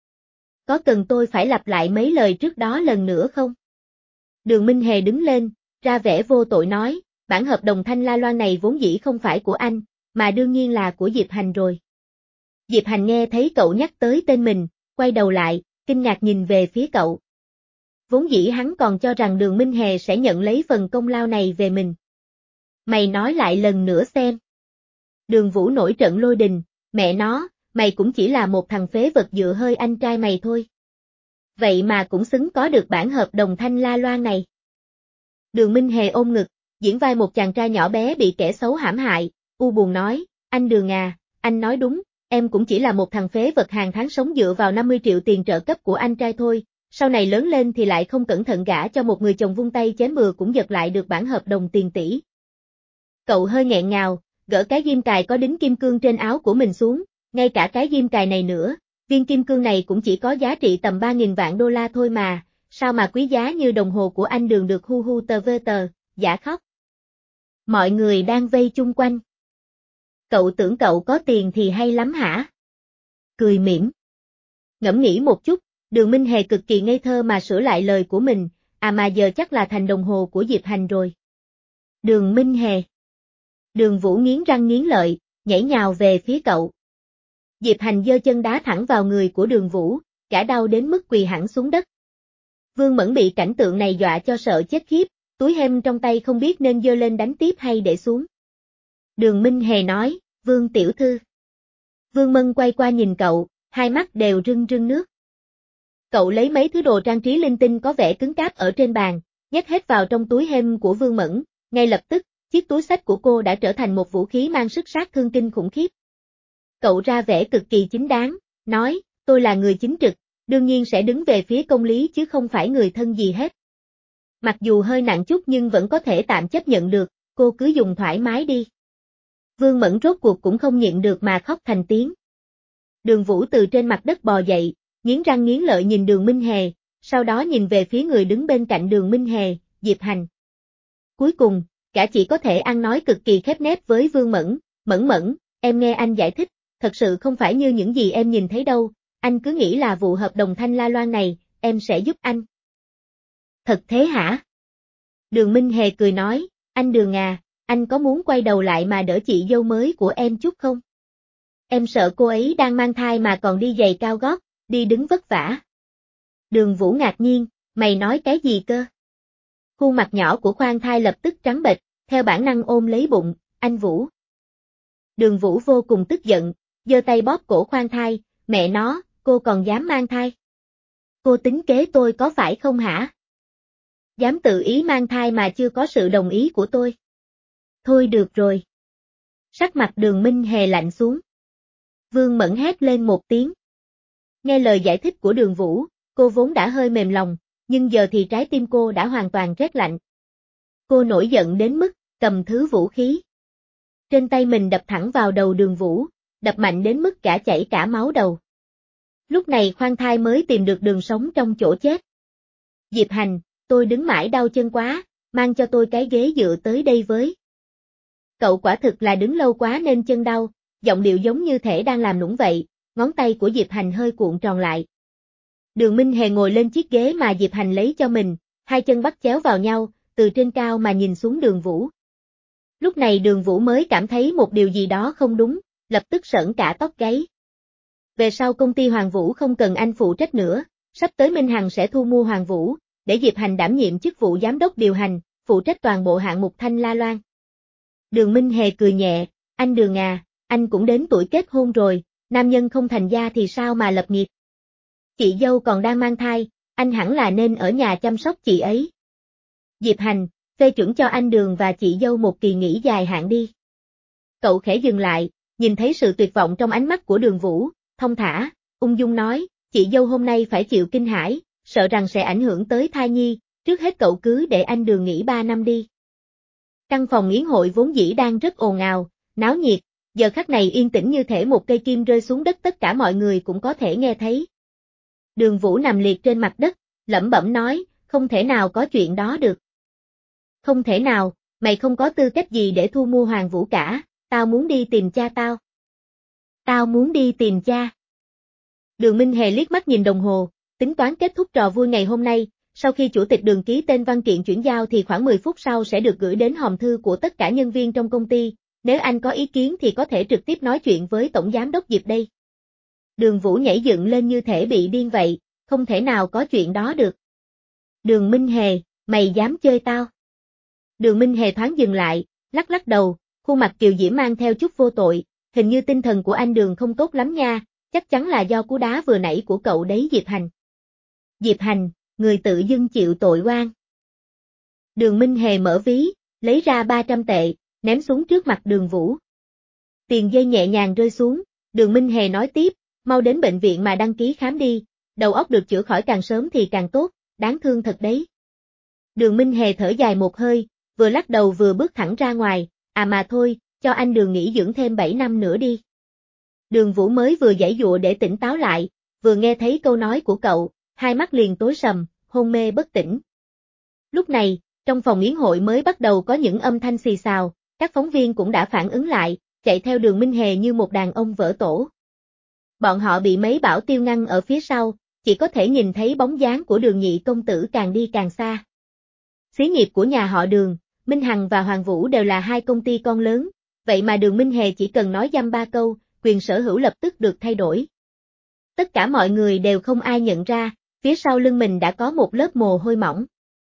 Có cần tôi phải lặp lại mấy lời trước đó lần nữa không? Đường Minh Hề đứng lên, ra vẻ vô tội nói, bản hợp đồng Thanh La Loan này vốn dĩ không phải của anh, mà đương nhiên là của Diệp Hành rồi. Diệp Hành nghe thấy cậu nhắc tới tên mình, quay đầu lại, kinh ngạc nhìn về phía cậu. Vốn dĩ hắn còn cho rằng Đường Minh Hề sẽ nhận lấy phần công lao này về mình. Mày nói lại lần nữa xem. Đường Vũ nổi trận lôi đình, mẹ nó, mày cũng chỉ là một thằng phế vật dựa hơi anh trai mày thôi. Vậy mà cũng xứng có được bản hợp đồng Thanh La Loan này. Đường Minh Hề ôm ngực, diễn vai một chàng trai nhỏ bé bị kẻ xấu hãm hại, u buồn nói, anh Đường à, anh nói đúng, em cũng chỉ là một thằng phế vật hàng tháng sống dựa vào năm mươi triệu tiền trợ cấp của anh trai thôi, sau này lớn lên thì lại không cẩn thận gả cho một người chồng vung tay chém bừa cũng giật lại được bản hợp đồng tiền tỷ. Cậu hơi nghẹn ngào, gỡ cái ghim cài có đính kim cương trên áo của mình xuống, ngay cả cái ghim cài này nữa, viên kim cương này cũng chỉ có giá trị tầm ba nghìn vạn đô la thôi mà, sao mà quý giá như đồng hồ của anh Đường được hu hu tờ vơ tờ, giả khóc. Mọi người đang vây chung quanh. Cậu tưởng cậu có tiền thì hay lắm hả? Cười mỉm. Ngẫm nghĩ một chút, Đường Minh Hề cực kỳ ngây thơ mà sửa lại lời của mình, à mà giờ chắc là thành đồng hồ của Diệp Hành rồi. Đường Minh Hề. Đường Vũ nghiến răng nghiến lợi, nhảy nhào về phía cậu. Diệp Hành giơ chân đá thẳng vào người của Đường Vũ, cả đau đến mức quỳ hẳn xuống đất. Vương Mẫn bị cảnh tượng này dọa cho sợ chết khiếp, túi hem trong tay không biết nên giơ lên đánh tiếp hay để xuống. Đường Minh Hề nói, Vương tiểu thư. Vương Mân quay qua nhìn cậu, hai mắt đều rưng rưng nước. Cậu lấy mấy thứ đồ trang trí linh tinh có vẻ cứng cáp ở trên bàn, nhét hết vào trong túi hem của Vương Mẫn, ngay lập tức, chiếc túi xách của cô đã trở thành một vũ khí mang sức sát thương kinh khủng khiếp. Cậu ra vẻ cực kỳ chính đáng, nói, tôi là người chính trực, đương nhiên sẽ đứng về phía công lý chứ không phải người thân gì hết. Mặc dù hơi nặng chút nhưng vẫn có thể tạm chấp nhận được, cô cứ dùng thoải mái đi. Vương Mẫn rốt cuộc cũng không nhịn được mà khóc thành tiếng. Đường Vũ từ trên mặt đất bò dậy, nghiến răng nghiến lợi nhìn Đường Minh Hề, sau đó nhìn về phía người đứng bên cạnh Đường Minh Hề, Diệp Hành. Cuối cùng, gã chỉ có thể ăn nói cực kỳ khép nép với Vương Mẫn, Mẫn Mẫn, em nghe anh giải thích, thật sự không phải như những gì em nhìn thấy đâu, anh cứ nghĩ là vụ hợp đồng Thanh La Loan này, em sẽ giúp anh. Thật thế hả? Đường Minh Hề cười nói, anh Đường à, anh có muốn quay đầu lại mà đỡ chị dâu mới của em chút không? Em sợ cô ấy đang mang thai mà còn đi giày cao gót, đi đứng vất vả. Đường Vũ ngạc nhiên, mày nói cái gì cơ? Khuôn mặt nhỏ của khoan thai lập tức trắng bệch, theo bản năng ôm lấy bụng, anh Vũ. Đường Vũ vô cùng tức giận, giơ tay bóp cổ khoan thai, mẹ nó, cô còn dám mang thai. Cô tính kế tôi có phải không hả? Dám tự ý mang thai mà chưa có sự đồng ý của tôi. Thôi được rồi. Sắc mặt Đường Minh Hề lạnh xuống. Vương Mẫn hét lên một tiếng. Nghe lời giải thích của Đường Vũ, cô vốn đã hơi mềm lòng, nhưng giờ thì trái tim cô đã hoàn toàn rét lạnh. Cô nổi giận đến mức, cầm thứ vũ khí. Trên tay mình đập thẳng vào đầu Đường Vũ, đập mạnh đến mức cả chảy cả máu đầu. Lúc này khoan thai mới tìm được đường sống trong chỗ chết. Diệp Hành, tôi đứng mãi đau chân quá, mang cho tôi cái ghế dựa tới đây với. Cậu quả thực là đứng lâu quá nên chân đau, giọng điệu giống như thể đang làm nũng vậy, ngón tay của Diệp Hành hơi cuộn tròn lại. Đường Minh Hề ngồi lên chiếc ghế mà Diệp Hành lấy cho mình, hai chân bắt chéo vào nhau, từ trên cao mà nhìn xuống Đường Vũ. Lúc này Đường Vũ mới cảm thấy một điều gì đó không đúng, lập tức sởn cả tóc gáy. Về sau công ty Hoàng Vũ không cần anh phụ trách nữa, sắp tới Minh Hằng sẽ thu mua Hoàng Vũ, để Diệp Hành đảm nhiệm chức vụ giám đốc điều hành, phụ trách toàn bộ hạng mục Thanh La Loan. Đường Minh Hề cười nhẹ, anh Đường à, anh cũng đến tuổi kết hôn rồi, nam nhân không thành gia thì sao mà lập nghiệp. Chị dâu còn đang mang thai, anh hẳn là nên ở nhà chăm sóc chị ấy. Diệp Hành, phê chuẩn cho anh Đường và chị dâu một kỳ nghỉ dài hạn đi. Cậu khẽ dừng lại, nhìn thấy sự tuyệt vọng trong ánh mắt của Đường Vũ, thông thả, ung dung nói, chị dâu hôm nay phải chịu kinh hãi, sợ rằng sẽ ảnh hưởng tới thai nhi, trước hết cậu cứ để anh Đường nghỉ ba năm đi. Căn phòng yến hội vốn dĩ đang rất ồn ào, náo nhiệt, giờ khắc này yên tĩnh như thể một cây kim rơi xuống đất, tất cả mọi người cũng có thể nghe thấy. Đường Vũ nằm liệt trên mặt đất, lẩm bẩm nói, không thể nào có chuyện đó được. Không thể nào, mày không có tư cách gì để thu mua Hoàng Vũ cả, tao muốn đi tìm cha tao. Tao muốn đi tìm cha. Đường Minh Hề liếc mắt nhìn đồng hồ, tính toán kết thúc trò vui ngày hôm nay, sau khi chủ tịch Đường ký tên văn kiện chuyển giao thì khoảng mười phút sau sẽ được gửi đến hòm thư của tất cả nhân viên trong công ty, nếu anh có ý kiến thì có thể trực tiếp nói chuyện với Tổng Giám đốc Diệp đây. Đường Vũ nhảy dựng lên như thể bị điên vậy, không thể nào có chuyện đó được. Đường Minh Hề, mày dám chơi tao? Đường Minh Hề thoáng dừng lại, lắc lắc đầu, khuôn mặt kiều diễm mang theo chút vô tội, hình như tinh thần của anh Đường không tốt lắm nha, chắc chắn là do cú đá vừa nãy của cậu đấy Diệp Hành. Diệp Hành, người tự dưng chịu tội oan. Đường Minh Hề mở ví, lấy ra ba trăm tệ, ném xuống trước mặt Đường Vũ. Tiền dây nhẹ nhàng rơi xuống, Đường Minh Hề nói tiếp, mau đến bệnh viện mà đăng ký khám đi, đầu óc được chữa khỏi càng sớm thì càng tốt, đáng thương thật đấy. Đường Minh Hề thở dài một hơi, vừa lắc đầu vừa bước thẳng ra ngoài, à mà thôi, cho anh Đường nghỉ dưỡng thêm bảy năm nữa đi. Đường Vũ mới vừa giãy giụa để tỉnh táo lại, vừa nghe thấy câu nói của cậu, hai mắt liền tối sầm, hôn mê bất tỉnh. Lúc này, trong phòng yến hội mới bắt đầu có những âm thanh xì xào, các phóng viên cũng đã phản ứng lại, chạy theo Đường Minh Hề như một đàn ông vỡ tổ. Bọn họ bị mấy bảo tiêu ngăn ở phía sau, chỉ có thể nhìn thấy bóng dáng của Đường nhị công tử càng đi càng xa. Xí nghiệp của nhà họ Đường, Minh Hằng và Hoàng Vũ đều là hai công ty con lớn, vậy mà Đường Minh Hề chỉ cần nói dăm ba câu, quyền sở hữu lập tức được thay đổi. Tất cả mọi người đều không ai nhận ra, phía sau lưng mình đã có một lớp mồ hôi mỏng.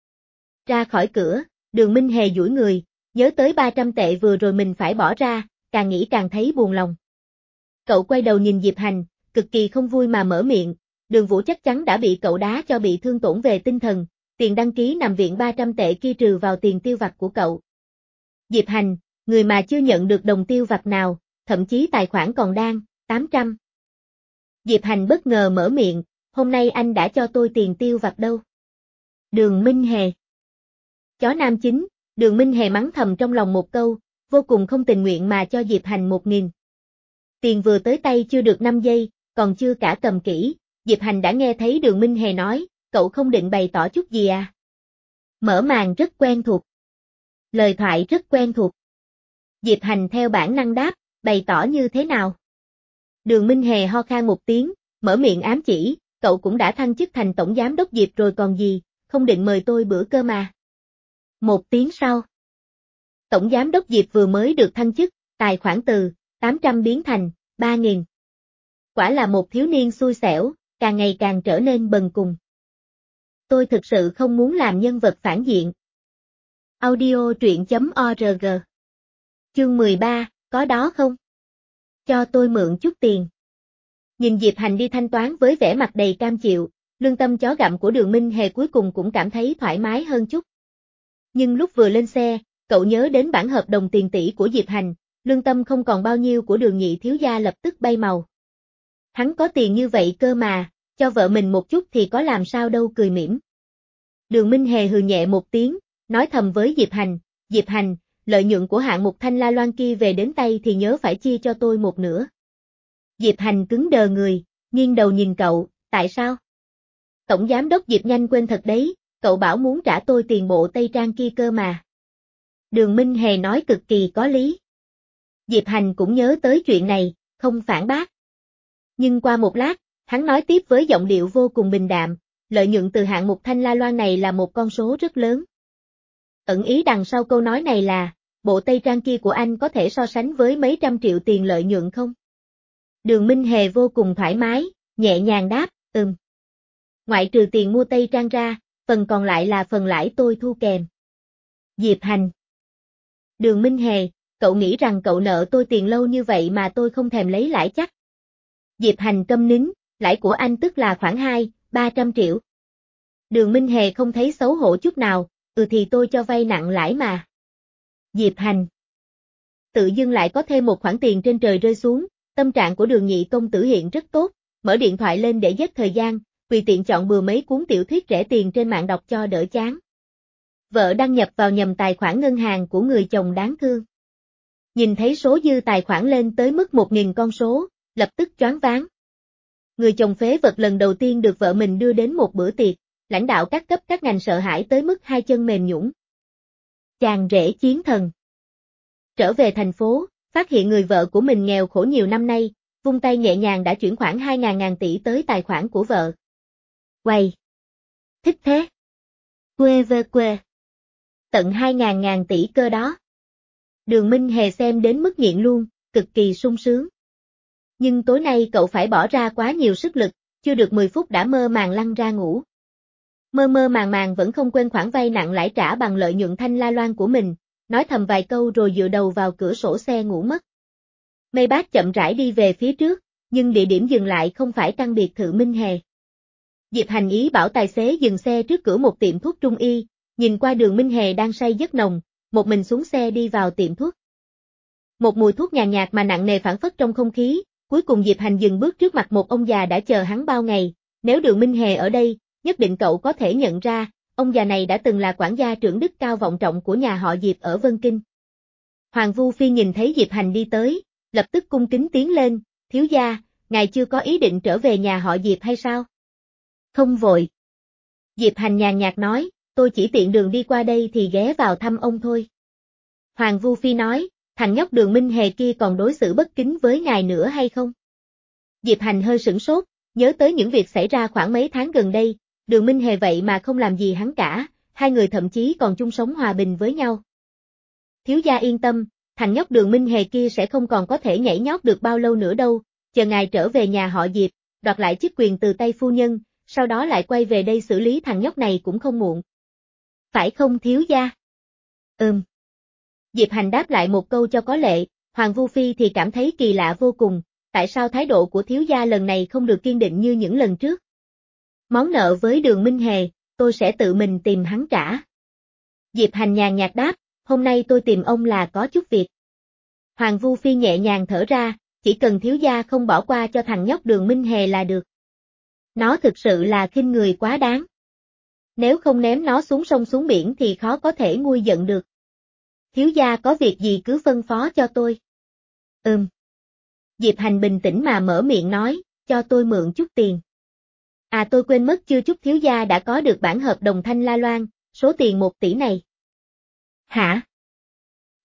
Ra khỏi cửa, Đường Minh Hề duỗi người, nhớ tới ba trăm tệ vừa rồi mình phải bỏ ra, càng nghĩ càng thấy buồn lòng. Cậu quay đầu nhìn Diệp Hành, cực kỳ không vui mà mở miệng, Đường Vũ chắc chắn đã bị cậu đá cho bị thương tổn về tinh thần, tiền đăng ký nằm viện ba trăm tệ kia trừ vào tiền tiêu vặt của cậu. Diệp Hành, người mà chưa nhận được đồng tiêu vặt nào, thậm chí tài khoản còn đang, tám trăm. Diệp Hành bất ngờ mở miệng, hôm nay anh đã cho tôi tiền tiêu vặt đâu. Đường Minh Hề. Chó nam chính, Đường Minh Hề mắng thầm trong lòng một câu, vô cùng không tình nguyện mà cho Diệp Hành một nghìn. Tiền vừa tới tay chưa được năm giây, còn chưa cả cầm kỹ, Diệp Hành đã nghe thấy Đường Minh Hề nói, cậu không định bày tỏ chút gì à? Mở màn rất quen thuộc. Lời thoại rất quen thuộc. Diệp Hành theo bản năng đáp, bày tỏ như thế nào? Đường Minh Hề ho khan một tiếng, mở miệng ám chỉ, cậu cũng đã thăng chức thành tổng giám đốc Diệp rồi còn gì, không định mời tôi bữa cơ mà. Một tiếng sau. Tổng giám đốc Diệp vừa mới được thăng chức, tài khoản từ tám trăm biến thành ba nghìn. Quả là một thiếu niên xui xẻo, càng ngày càng trở nên bần cùng. Tôi thực sự không muốn làm nhân vật phản diện. Audio truyện.org. Chương mười ba, có đó không? Cho tôi mượn chút tiền. Nhìn Diệp Hành đi thanh toán với vẻ mặt đầy cam chịu, lương tâm chó gặm của Đường Minh Hề cuối cùng cũng cảm thấy thoải mái hơn chút. Nhưng lúc vừa lên xe, cậu nhớ đến bản hợp đồng tiền tỷ của Diệp Hành, lương tâm không còn bao nhiêu của Đường nhị thiếu gia lập tức bay màu. Hắn có tiền như vậy cơ mà, cho vợ mình một chút thì có làm sao đâu, cười mỉm. Đường Minh Hề hừ nhẹ một tiếng, nói thầm với Diệp Hành, Diệp Hành, lợi nhuận của hạng mục Thanh La Loan kia về đến tay thì nhớ phải chia cho tôi một nửa. Diệp Hành cứng đờ người, nghiêng đầu nhìn cậu, tại sao? Tổng giám đốc Diệp nhanh quên thật đấy, cậu bảo muốn trả tôi tiền bộ Tây Trang kia cơ mà. Đường Minh Hề nói cực kỳ có lý. Diệp Hành cũng nhớ tới chuyện này, không phản bác. Nhưng qua một lát, hắn nói tiếp với giọng điệu vô cùng bình đạm, lợi nhuận từ hạng mục Thanh La Loan này là một con số rất lớn. Ẩn ý đằng sau câu nói này là, bộ Tây Trang kia của anh có thể so sánh với mấy trăm triệu tiền lợi nhuận không? Đường Minh Hề vô cùng thoải mái, nhẹ nhàng đáp, ừm. Ngoại trừ tiền mua Tây Trang ra, phần còn lại là phần lãi tôi thu kèm. Diệp Hành. Đường Minh Hề, cậu nghĩ rằng cậu nợ tôi tiền lâu như vậy mà tôi không thèm lấy lãi chắc. Diệp Hành câm nín, lãi của anh tức là khoảng hai, ba trăm triệu. Đường Minh Hề không thấy xấu hổ chút nào, ừ thì tôi cho vay nặng lãi mà. Diệp Hành. Tự dưng lại có thêm một khoản tiền trên trời rơi xuống, tâm trạng của Đường nhị công tử hiện rất tốt, mở điện thoại lên để giết thời gian, tùy tiện chọn bừa mấy cuốn tiểu thuyết rẻ tiền trên mạng đọc cho đỡ chán. Vợ đăng nhập vào nhầm tài khoản ngân hàng của người chồng đáng thương. Nhìn thấy số dư tài khoản lên tới mức một nghìn con số, lập tức choáng váng. Người chồng phế vật lần đầu tiên được vợ mình đưa đến một bữa tiệc, lãnh đạo các cấp các ngành sợ hãi tới mức hai chân mềm nhũn. Chàng rể chiến thần. Trở về thành phố, phát hiện người vợ của mình nghèo khổ nhiều năm nay, vung tay nhẹ nhàng đã chuyển khoản hai ngàn ngàn tỷ tới tài khoản của vợ. Quầy. Thích thế. Quê về quê. Tận hai ngàn ngàn tỷ cơ đó. Đường Minh Hề xem đến mức nghiện luôn, cực kỳ sung sướng. Nhưng tối nay cậu phải bỏ ra quá nhiều sức lực, chưa được mười phút đã mơ màng lăn ra ngủ. Mơ mơ màng màng vẫn không quên khoản vay nặng lãi trả bằng lợi nhuận Thanh La Loan của mình, nói thầm vài câu rồi dựa đầu vào cửa sổ xe ngủ mất. Maybach chậm rãi đi về phía trước, nhưng địa điểm dừng lại không phải căn biệt thự Minh Hề. Diệp Hành ý bảo tài xế dừng xe trước cửa một tiệm thuốc trung y, nhìn qua Đường Minh Hề đang say giấc nồng, một mình xuống xe đi vào tiệm thuốc. Một mùi thuốc nhàn nhạt mà nặng nề phảng phất trong không khí, cuối cùng Diệp Hành dừng bước trước mặt một ông già đã chờ hắn bao ngày, nếu Đường Minh Hề ở đây, nhất định cậu có thể nhận ra, ông già này đã từng là quản gia trưởng đức cao vọng trọng của nhà họ Diệp ở Vân Kinh. Hoàng Vu Phi nhìn thấy Diệp Hành đi tới, lập tức cung kính tiến lên, thiếu gia, ngài chưa có ý định trở về nhà họ Diệp hay sao? Không vội. Diệp Hành nhàn nhạt nói, tôi chỉ tiện đường đi qua đây thì ghé vào thăm ông thôi. Hoàng Vu Phi nói, thằng nhóc Đường Minh Hề kia còn đối xử bất kính với ngài nữa hay không? Diệp Hành hơi sửng sốt, nhớ tới những việc xảy ra khoảng mấy tháng gần đây, Đường Minh Hề vậy mà không làm gì hắn cả, hai người thậm chí còn chung sống hòa bình với nhau. Thiếu gia yên tâm, thằng nhóc Đường Minh Hề kia sẽ không còn có thể nhảy nhót được bao lâu nữa đâu, chờ ngài trở về nhà họ Diệp, đoạt lại chức quyền từ tay phu nhân, sau đó lại quay về đây xử lý thằng nhóc này cũng không muộn. Phải không thiếu gia? Ừm. Diệp Hành đáp lại một câu cho có lệ, Hoàng Vu Phi thì cảm thấy kỳ lạ vô cùng, tại sao thái độ của thiếu gia lần này không được kiên định như những lần trước? Món nợ với Đường Minh Hề, tôi sẽ tự mình tìm hắn trả. Diệp Hành nhàn nhạt đáp, hôm nay tôi tìm ông là có chút việc. Hoàng Vu Phi nhẹ nhàng thở ra, chỉ cần thiếu gia không bỏ qua cho thằng nhóc Đường Minh Hề là được. Nó thực sự là khinh người quá đáng. Nếu không ném nó xuống sông xuống biển thì khó có thể nguôi giận được. Thiếu gia có việc gì cứ phân phó cho tôi. Ừm. Diệp Hành bình tĩnh mà mở miệng nói, cho tôi mượn chút tiền. À tôi quên mất chưa chút thiếu gia đã có được bản hợp đồng Thanh La Loan, số tiền một tỷ này. Hả?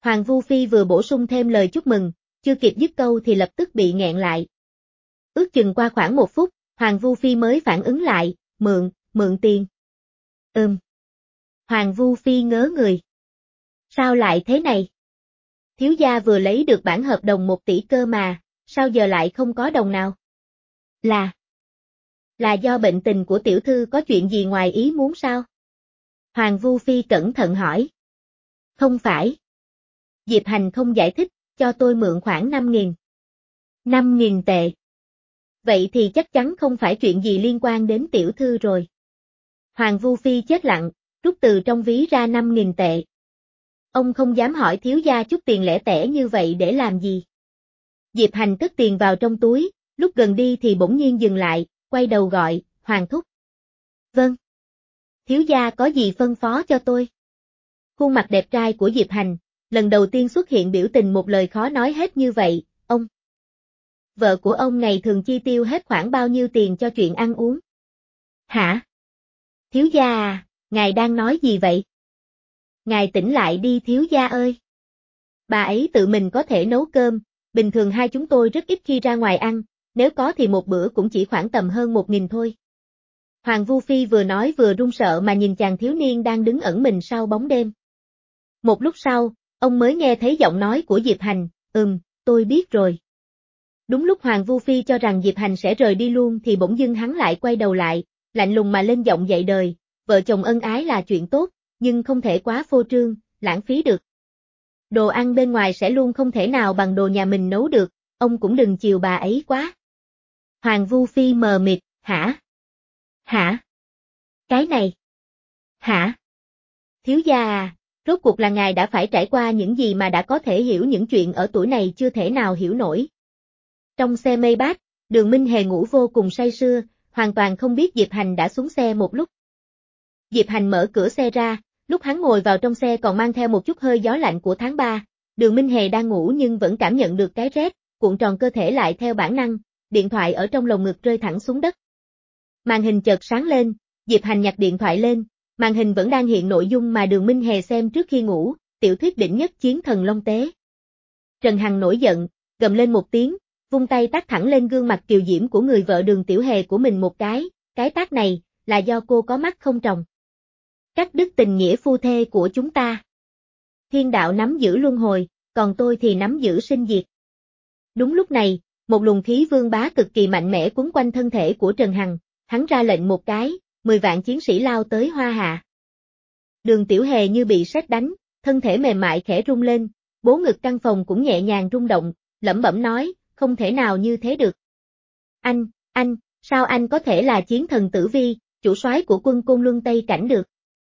Hoàng Vu Phi vừa bổ sung thêm lời chúc mừng, chưa kịp dứt câu thì lập tức bị nghẹn lại. Ước chừng qua khoảng một phút, Hoàng Vu Phi mới phản ứng lại, mượn, mượn tiền. Ừm. Hoàng Vu Phi ngớ người. Sao lại thế này? Thiếu gia vừa lấy được bản hợp đồng một tỷ cơ mà, sao giờ lại không có đồng nào? Là... Là do bệnh tình của tiểu thư có chuyện gì ngoài ý muốn sao? Hoàng Vu Phi cẩn thận hỏi. Không phải. Diệp Hành không giải thích, cho tôi mượn khoảng năm nghìn. năm nghìn tệ. Vậy thì chắc chắn không phải chuyện gì liên quan đến tiểu thư rồi. Hoàng Vu Phi chết lặng, rút từ trong ví ra năm nghìn tệ. Ông không dám hỏi thiếu gia chút tiền lẻ tẻ như vậy để làm gì. Diệp Hành cất tiền vào trong túi, lúc gần đi thì bỗng nhiên dừng lại, quay đầu gọi, Hoàng thúc. Vâng. Thiếu gia có gì phân phó cho tôi? Khuôn mặt đẹp trai của Diệp Hành, lần đầu tiên xuất hiện biểu tình một lời khó nói hết như vậy, ông. Vợ của ông ngày thường chi tiêu hết khoảng bao nhiêu tiền cho chuyện ăn uống? Hả? Thiếu gia à, ngài đang nói gì vậy? Ngài tỉnh lại đi thiếu gia ơi. Bà ấy tự mình có thể nấu cơm, bình thường hai chúng tôi rất ít khi ra ngoài ăn, nếu có thì một bữa cũng chỉ khoảng tầm hơn một nghìn thôi. Hoàng Vu Phi vừa nói vừa run sợ mà nhìn chàng thiếu niên đang đứng ẩn mình sau bóng đêm. Một lúc sau, ông mới nghe thấy giọng nói của Diệp Hành, ừm, tôi biết rồi. Đúng lúc Hoàng Vu Phi cho rằng Diệp Hành sẽ rời đi luôn thì bỗng dưng hắn lại quay đầu lại, lạnh lùng mà lên giọng dạy đời, vợ chồng ân ái là chuyện tốt, nhưng không thể quá phô trương, lãng phí được. Đồ ăn bên ngoài sẽ luôn không thể nào bằng đồ nhà mình nấu được, ông cũng đừng chiều bà ấy quá. Hoàng Vu Phi mờ mịt, hả? Hả? Cái này? Hả? Thiếu gia à, rốt cuộc là ngài đã phải trải qua những gì mà đã có thể hiểu những chuyện ở tuổi này chưa thể nào hiểu nổi. Trong xe mây bát, Đường Minh Hề ngủ vô cùng say sưa, hoàn toàn không biết Diệp Hành đã xuống xe một lúc. Diệp Hành mở cửa xe ra, lúc hắn ngồi vào trong xe còn mang theo một chút hơi gió lạnh của tháng ba, Đường Minh Hề đang ngủ nhưng vẫn cảm nhận được cái rét, cuộn tròn cơ thể lại theo bản năng, điện thoại ở trong lồng ngực rơi thẳng xuống đất. Màn hình chợt sáng lên, Diệp Hành nhặt điện thoại lên, màn hình vẫn đang hiện nội dung mà Đường Minh Hề xem trước khi ngủ, tiểu thuyết đỉnh nhất chiến thần Long Tế. Trần Hằng nổi giận, gầm lên một tiếng, vung tay tát thẳng lên gương mặt kiều diễm của người vợ Đường Tiểu Hề của mình một cái, cái tát này, là do cô có mắt không tròng. Cắt đứt tình nghĩa phu thê của chúng ta. Thiên đạo nắm giữ luân hồi, còn tôi thì nắm giữ sinh diệt. Đúng lúc này, một luồng khí vương bá cực kỳ mạnh mẽ quấn quanh thân thể của Trần Hằng, hắn ra lệnh một cái, mười vạn chiến sĩ lao tới Hoa Hạ. Đường Tiểu Hề như bị sét đánh, thân thể mềm mại khẽ rung lên, bố ngực căn phòng cũng nhẹ nhàng rung động, lẩm bẩm nói, không thể nào như thế được. Anh, anh, sao anh có thể là chiến thần Tử Vi, chủ soái của quân Côn Luân Tây Cảnh được?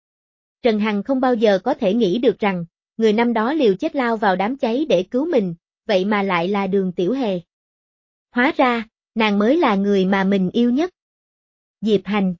Trần Hằng không bao giờ có thể nghĩ được rằng, người năm đó liều chết lao vào đám cháy để cứu mình, vậy mà lại là Đường Tiểu Hề. Hóa ra, nàng mới là người mà mình yêu nhất. Diệp Hành.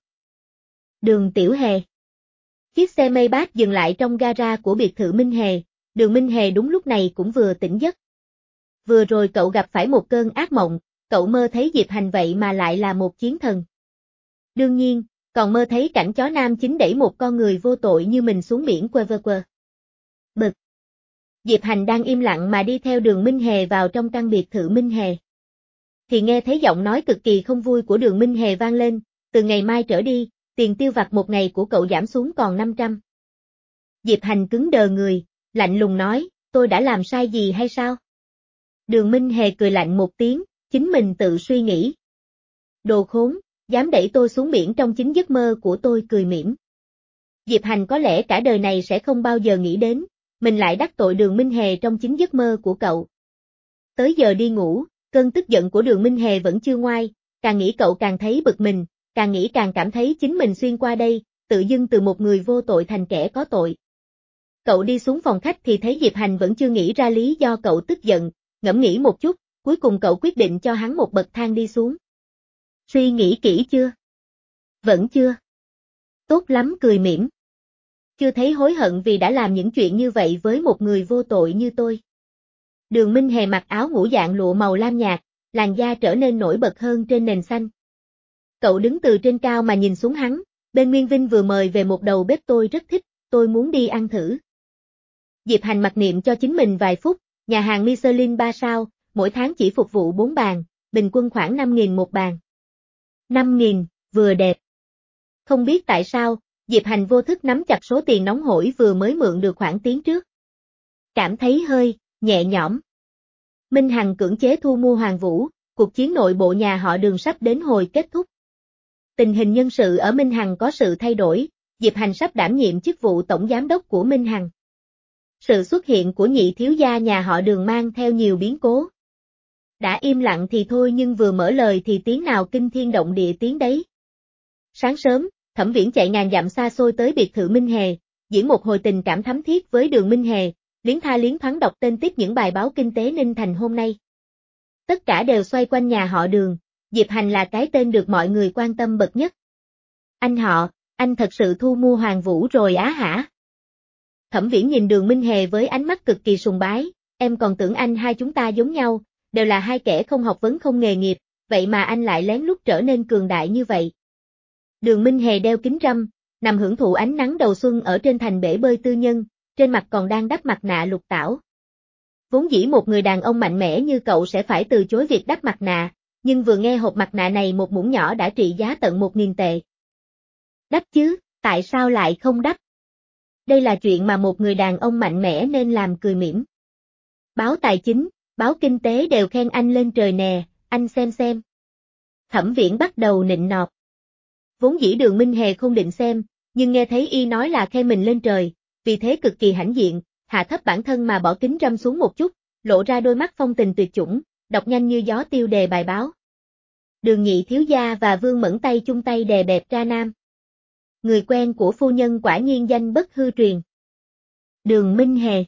Đường Tiểu Hề. Chiếc xe Maybach dừng lại trong gara của biệt thự Minh Hề, Đường Minh Hề đúng lúc này cũng vừa tỉnh giấc. Vừa rồi cậu gặp phải một cơn ác mộng, cậu mơ thấy Diệp Hành vậy mà lại là một chiến thần. Đương nhiên, còn mơ thấy cảnh chó nam chính đẩy một con người vô tội như mình xuống biển quơ vơ quơ. Bực. Diệp Hành đang im lặng mà đi theo Đường Minh Hề vào trong căn biệt thự Minh Hề. Thì nghe thấy giọng nói cực kỳ không vui của Đường Minh Hề vang lên, từ ngày mai trở đi, tiền tiêu vặt một ngày của cậu giảm xuống còn năm trăm. Diệp Hành cứng đờ người, lạnh lùng nói, tôi đã làm sai gì hay sao? Đường Minh Hề cười lạnh một tiếng, chính mình tự suy nghĩ. Đồ khốn, dám đẩy tôi xuống biển trong chính giấc mơ của tôi cười mỉm. Diệp Hành có lẽ cả đời này sẽ không bao giờ nghĩ đến, mình lại đắc tội Đường Minh Hề trong chính giấc mơ của cậu. Tới giờ đi ngủ, cơn tức giận của Đường Minh Hề vẫn chưa ngoai, càng nghĩ cậu càng thấy bực mình, càng nghĩ càng cảm thấy chính mình xuyên qua đây, tự dưng từ một người vô tội thành kẻ có tội. Cậu đi xuống phòng khách thì thấy Diệp Hành vẫn chưa nghĩ ra lý do cậu tức giận, ngẫm nghĩ một chút, cuối cùng cậu quyết định cho hắn một bậc thang đi xuống. Suy nghĩ kỹ chưa? Vẫn chưa. Tốt lắm cười mỉm. Chưa thấy hối hận vì đã làm những chuyện như vậy với một người vô tội như tôi. Đường Minh Hề mặc áo ngũ dạng lụa màu lam nhạt, làn da trở nên nổi bật hơn trên nền xanh. Cậu đứng từ trên cao mà nhìn xuống hắn, bên Nguyên Vinh vừa mời về một đầu bếp tôi rất thích, tôi muốn đi ăn thử. Diệp Hành mặc niệm cho chính mình vài phút, nhà hàng Michelin ba sao, mỗi tháng chỉ phục vụ bốn bàn, bình quân khoảng năm nghìn một bàn. năm nghìn, vừa đẹp. Không biết tại sao, Diệp Hành vô thức nắm chặt số tiền nóng hổi vừa mới mượn được khoảng tiếng trước. Cảm thấy hơi, nhẹ nhõm. Minh Hằng cưỡng chế thu mua Hoàng Vũ, cuộc chiến nội bộ nhà họ Đường sắp đến hồi kết thúc. Tình hình nhân sự ở Minh Hằng có sự thay đổi, Diệp Hành sắp đảm nhiệm chức vụ tổng giám đốc của Minh Hằng. Sự xuất hiện của nhị thiếu gia nhà họ Đường mang theo nhiều biến cố. Đã im lặng thì thôi nhưng vừa mở lời thì tiếng nào kinh thiên động địa tiếng đấy. Sáng sớm, Thẩm Viễn chạy ngàn dặm xa xôi tới biệt thự Minh Hề, diễn một hồi tình cảm thắm thiết với Đường Minh Hề, liến tha liến thoáng đọc tên tiếp những bài báo kinh tế Ninh Thành hôm nay. Tất cả đều xoay quanh nhà họ Đường, Diệp Hành là cái tên được mọi người quan tâm bậc nhất. Anh họ, anh thật sự thu mua Hoàng Vũ rồi á hả? Thẩm Viễn nhìn Đường Minh Hề với ánh mắt cực kỳ sùng bái, em còn tưởng anh hai chúng ta giống nhau, đều là hai kẻ không học vấn không nghề nghiệp, vậy mà anh lại lén lút trở nên cường đại như vậy. Đường Minh Hề đeo kính râm, nằm hưởng thụ ánh nắng đầu xuân ở trên thành bể bơi tư nhân, trên mặt còn đang đắp mặt nạ lục tảo. Vốn dĩ một người đàn ông mạnh mẽ như cậu sẽ phải từ chối việc đắp mặt nạ, nhưng vừa nghe hộp mặt nạ này một muỗng nhỏ đã trị giá tận một nghìn tệ. Đắp chứ, tại sao lại không đắp? Đây là chuyện mà một người đàn ông mạnh mẽ nên làm, cười mỉm. Báo tài chính, báo kinh tế đều khen anh lên trời nè, anh xem xem. Thẩm Viễn bắt đầu nịnh nọt. Vốn dĩ Đường Minh Hề không định xem, nhưng nghe thấy y nói là khen mình lên trời, vì thế cực kỳ hãnh diện, hạ thấp bản thân mà bỏ kính râm xuống một chút, lộ ra đôi mắt phong tình tuyệt chủng, đọc nhanh như gió tiêu đề bài báo. Đường nhị thiếu gia và Vương Mẫn tay chung tay đè bẹp ra nam. Người quen của phu nhân quả nhiên danh bất hư truyền. Đường Minh Hề.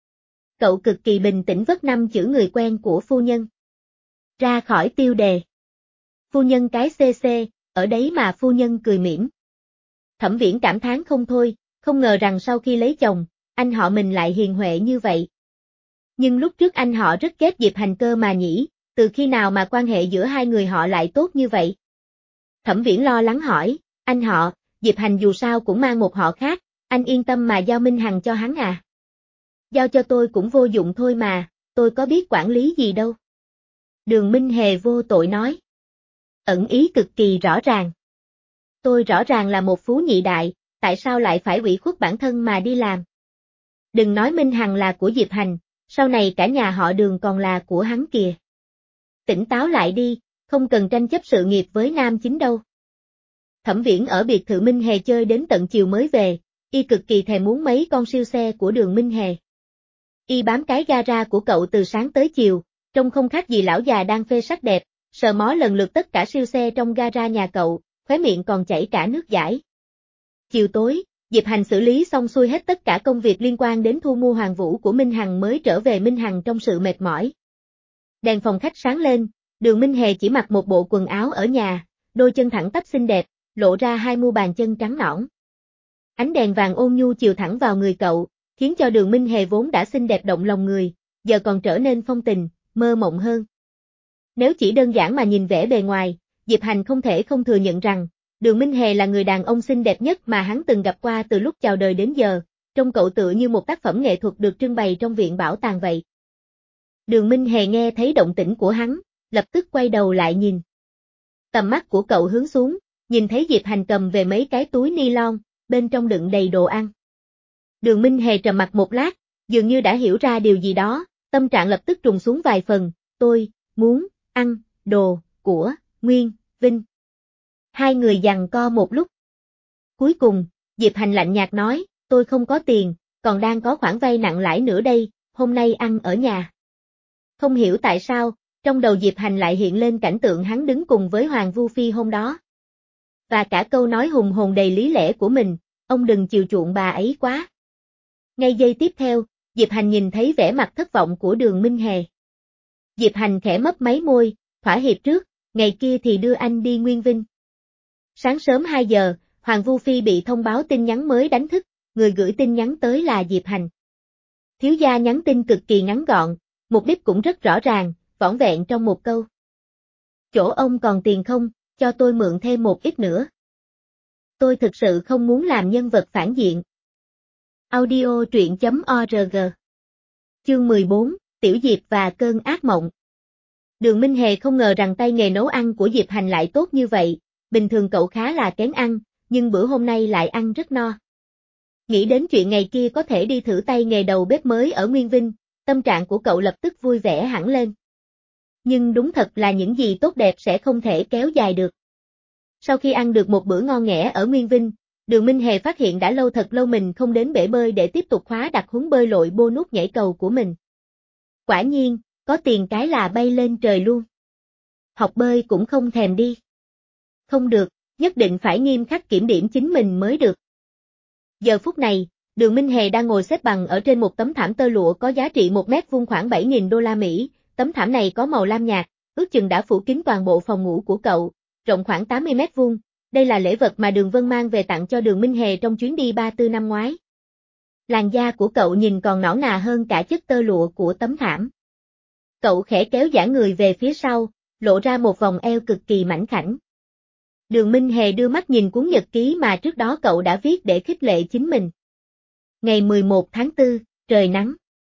Cậu cực kỳ bình tĩnh vất năm chữ người quen của phu nhân. Ra khỏi tiêu đề. Phu nhân cái cc, ở đấy mà phu nhân cười mỉm. Thẩm Viễn cảm thán không thôi, không ngờ rằng sau khi lấy chồng, anh họ mình lại hiền huệ như vậy. Nhưng lúc trước anh họ rất ghét Diệp Hành cơ mà nhỉ, từ khi nào mà quan hệ giữa hai người họ lại tốt như vậy? Thẩm Viễn lo lắng hỏi, anh họ, Diệp Hành dù sao cũng mang một họ khác, anh yên tâm mà giao Minh Hằng cho hắn à? Giao cho tôi cũng vô dụng thôi mà, tôi có biết quản lý gì đâu. Đường Minh Hề vô tội nói. Ẩn ý cực kỳ rõ ràng. Tôi rõ ràng là một phú nhị đại, tại sao lại phải ủy khuất bản thân mà đi làm? Đừng nói Minh Hằng là của Diệp Hành, sau này cả nhà họ Đường còn là của hắn kìa. Tỉnh táo lại đi, không cần tranh chấp sự nghiệp với nam chính đâu. Thẩm Viễn ở biệt thự Minh Hề chơi đến tận chiều mới về, y cực kỳ thèm muốn mấy con siêu xe của Đường Minh Hề. Y bám cái gara của cậu từ sáng tới chiều, trông không khác gì lão già đang phê sắc đẹp, sờ mó lần lượt tất cả siêu xe trong gara nhà cậu, khóe miệng còn chảy cả nước dãi. Chiều tối, Diệp Hành xử lý xong xuôi hết tất cả công việc liên quan đến thu mua Hoàng Vũ của Minh Hằng mới trở về Minh Hằng trong sự mệt mỏi. Đèn phòng khách sáng lên, Đường Minh Hề chỉ mặc một bộ quần áo ở nhà, đôi chân thẳng tắp xinh đẹp, lộ ra hai mu bàn chân trắng nõn. Ánh đèn vàng ôn nhu chiều thẳng vào người cậu, khiến cho Đường Minh Hề vốn đã xinh đẹp động lòng người, giờ còn trở nên phong tình, mơ mộng hơn. Nếu chỉ đơn giản mà nhìn vẻ bề ngoài, Diệp Hành không thể không thừa nhận rằng, Đường Minh Hề là người đàn ông xinh đẹp nhất mà hắn từng gặp qua từ lúc chào đời đến giờ, trông cậu tựa như một tác phẩm nghệ thuật được trưng bày trong viện bảo tàng vậy. Đường Minh Hề nghe thấy động tĩnh của hắn, lập tức quay đầu lại nhìn. Tầm mắt của cậu hướng xuống, nhìn thấy Diệp Hành cầm về mấy cái túi ni lon, bên trong đựng đầy đồ ăn. Đường Minh Hề trầm mặt một lát, dường như đã hiểu ra điều gì đó, tâm trạng lập tức trùng xuống vài phần, tôi, muốn, ăn, đồ, của, Nguyên, Vinh. Hai người giằng co một lúc. Cuối cùng, Diệp Hành lạnh nhạt nói, tôi không có tiền, còn đang có khoản vay nặng lãi nữa đây, hôm nay ăn ở nhà. Không hiểu tại sao, trong đầu Diệp Hành lại hiện lên cảnh tượng hắn đứng cùng với Hoàng Vu Phi hôm đó. Và cả câu nói hùng hồn đầy lý lẽ của mình, ông đừng chiều chuộng bà ấy quá. Ngay giây tiếp theo, Diệp Hành nhìn thấy vẻ mặt thất vọng của Đường Minh Hề. Diệp Hành khẽ mấp máy môi, thỏa hiệp trước, ngày kia thì đưa anh đi Nguyên Vinh. Sáng sớm hai giờ, Hoàng Vu Phi bị thông báo tin nhắn mới đánh thức, người gửi tin nhắn tới là Diệp Hành. Thiếu gia nhắn tin cực kỳ ngắn gọn, mục đích cũng rất rõ ràng, vỏn vẹn trong một câu. Chỗ ông còn tiền không, cho tôi mượn thêm một ít nữa. Tôi thực sự không muốn làm nhân vật phản diện. Audio truyện chấm org. Chương mười bốn, Tiểu Diệp và cơn ác mộng. Đường Minh Hề không ngờ rằng tay nghề nấu ăn của Diệp Hành lại tốt như vậy, bình thường cậu khá là kén ăn, nhưng bữa hôm nay lại ăn rất no. Nghĩ đến chuyện ngày kia có thể đi thử tay nghề đầu bếp mới ở Nguyên Vinh, tâm trạng của cậu lập tức vui vẻ hẳn lên. Nhưng đúng thật là những gì tốt đẹp sẽ không thể kéo dài được. Sau khi ăn được một bữa ngon nghẻ ở Nguyên Vinh, Đường Minh Hề phát hiện đã lâu thật lâu mình không đến bể bơi để tiếp tục khóa đặc huấn bơi lội bonus nhảy cầu của mình. Quả nhiên, có tiền cái là bay lên trời luôn. Học bơi cũng không thèm đi. Không được, nhất định phải nghiêm khắc kiểm điểm chính mình mới được. Giờ phút này, Đường Minh Hề đang ngồi xếp bằng ở trên một tấm thảm tơ lụa có giá trị một mét vuông khoảng bảy nghìn đô la Mỹ, tấm thảm này có màu lam nhạt, ước chừng đã phủ kín toàn bộ phòng ngủ của cậu, rộng khoảng tám mươi mét vuông. Đây là lễ vật mà Đường Vân mang về tặng cho Đường Minh Hề trong chuyến đi Ba Tư năm ngoái. Làn da của cậu nhìn còn nõn nà hơn cả chất tơ lụa của tấm thảm. Cậu khẽ kéo giãn người về phía sau, lộ ra một vòng eo cực kỳ mảnh khảnh. Đường Minh Hề đưa mắt nhìn cuốn nhật ký mà trước đó cậu đã viết để khích lệ chính mình. Ngày mười một tháng tư, trời nắng.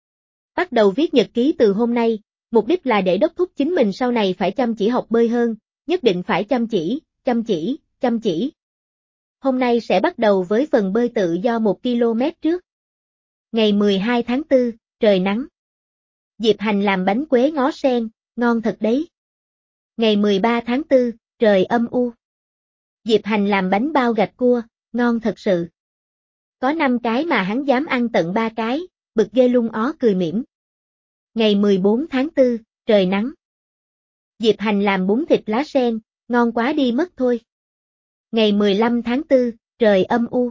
Bắt đầu viết nhật ký từ hôm nay, mục đích là để đốc thúc chính mình sau này phải chăm chỉ học bơi hơn, nhất định phải chăm chỉ, chăm chỉ, chăm chỉ. Hôm nay sẽ bắt đầu với phần bơi tự do một ki lô mét trước. Ngày mười hai tháng tư, trời nắng. Diệp Hành làm bánh quế ngó sen, ngon thật đấy. Ngày mười ba tháng tư, trời âm u. Diệp Hành làm bánh bao gạch cua, ngon thật sự. Có năm cái mà hắn dám ăn tận ba cái, bực ghê lung ó cười mỉm. Ngày mười bốn tháng tư, trời nắng. Diệp Hành làm bún thịt lá sen, ngon quá đi mất thôi. Ngày mười lăm tháng tư, trời âm u.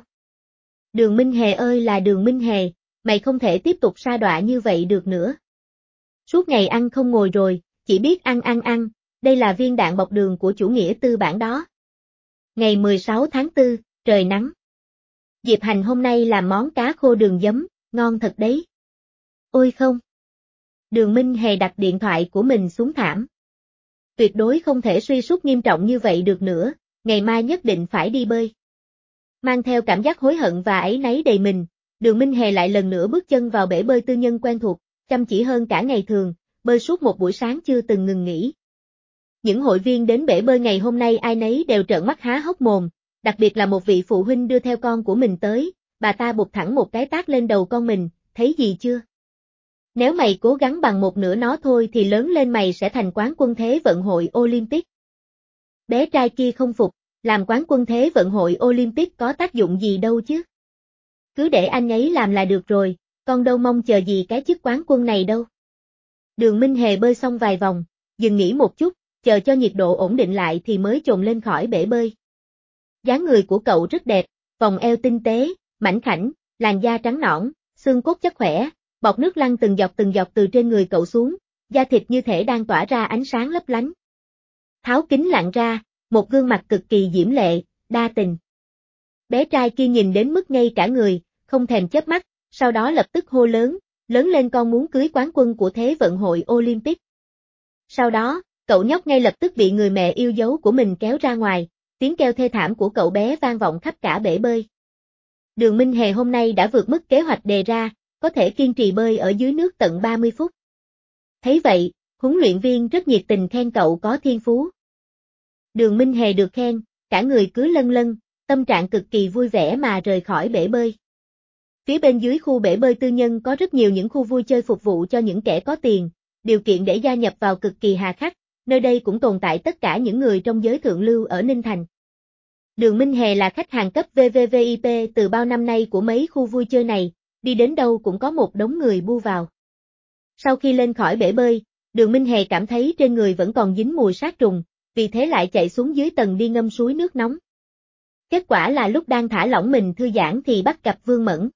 Đường Minh Hề ơi là Đường Minh Hề, mày không thể tiếp tục sa đọa như vậy được nữa. Suốt ngày ăn không ngồi rồi, chỉ biết ăn ăn ăn, đây là viên đạn bọc đường của chủ nghĩa tư bản đó. Ngày mười sáu tháng tư, trời nắng. Diệp Hành hôm nay làm món cá khô đường giấm, ngon thật đấy. Ôi không. Đường Minh Hề đặt điện thoại của mình xuống thảm. Tuyệt đối không thể suy sút nghiêm trọng như vậy được nữa, ngày mai nhất định phải đi bơi. Mang theo cảm giác hối hận và áy náy đầy mình, Đường Minh Hề lại lần nữa bước chân vào bể bơi tư nhân quen thuộc, chăm chỉ hơn cả ngày thường, bơi suốt một buổi sáng chưa từng ngừng nghỉ. Những hội viên đến bể bơi ngày hôm nay ai nấy đều trợn mắt há hốc mồm, đặc biệt là một vị phụ huynh đưa theo con của mình tới, bà ta bụp thẳng một cái tát lên đầu con mình, thấy gì chưa? Nếu mày cố gắng bằng một nửa nó thôi thì lớn lên mày sẽ thành quán quân thế vận hội Olympic. Bé trai kia không phục, làm quán quân thế vận hội Olympic có tác dụng gì đâu chứ. Cứ để anh ấy làm là được rồi, con đâu mong chờ gì cái chức quán quân này đâu. Đường Minh Hề bơi xong vài vòng, dừng nghỉ một chút, chờ cho nhiệt độ ổn định lại thì mới chồm lên khỏi bể bơi. Dáng người của cậu rất đẹp, vòng eo tinh tế, mảnh khảnh, làn da trắng nõn, xương cốt chắc khỏe, bọt nước lăn từng giọt từng giọt từ trên người cậu xuống, da thịt như thể đang tỏa ra ánh sáng lấp lánh. Tháo kính lặn ra, một gương mặt cực kỳ diễm lệ, đa tình. Bé trai kia nhìn đến mức ngây cả người, không thèm chớp mắt, sau đó lập tức hô lớn, lớn lên con muốn cưới quán quân của thế vận hội Olympic. Sau đó, cậu nhóc ngay lập tức bị người mẹ yêu dấu của mình kéo ra ngoài, tiếng kêu thê thảm của cậu bé vang vọng khắp cả bể bơi. Đường Minh Hề hôm nay đã vượt mức kế hoạch đề ra, có thể kiên trì bơi ở dưới nước tận ba mươi phút. Thấy vậy, huấn luyện viên rất nhiệt tình khen cậu có thiên phú. Đường Minh Hề được khen, cả người cứ lân lân, tâm trạng cực kỳ vui vẻ mà rời khỏi bể bơi. Phía bên dưới khu bể bơi tư nhân có rất nhiều những khu vui chơi phục vụ cho những kẻ có tiền, điều kiện để gia nhập vào cực kỳ hà khắc, nơi đây cũng tồn tại tất cả những người trong giới thượng lưu ở Ninh Thành. Đường Minh Hề là khách hàng cấp vê vê vê i pê từ bao năm nay của mấy khu vui chơi này, đi đến đâu cũng có một đống người bu vào. Sau khi lên khỏi bể bơi, Đường Minh Hề cảm thấy trên người vẫn còn dính mùi sát trùng, vì thế lại chạy xuống dưới tầng đi ngâm suối nước nóng. Kết quả là lúc đang thả lỏng mình thư giãn thì bắt gặp Vương Mẫn.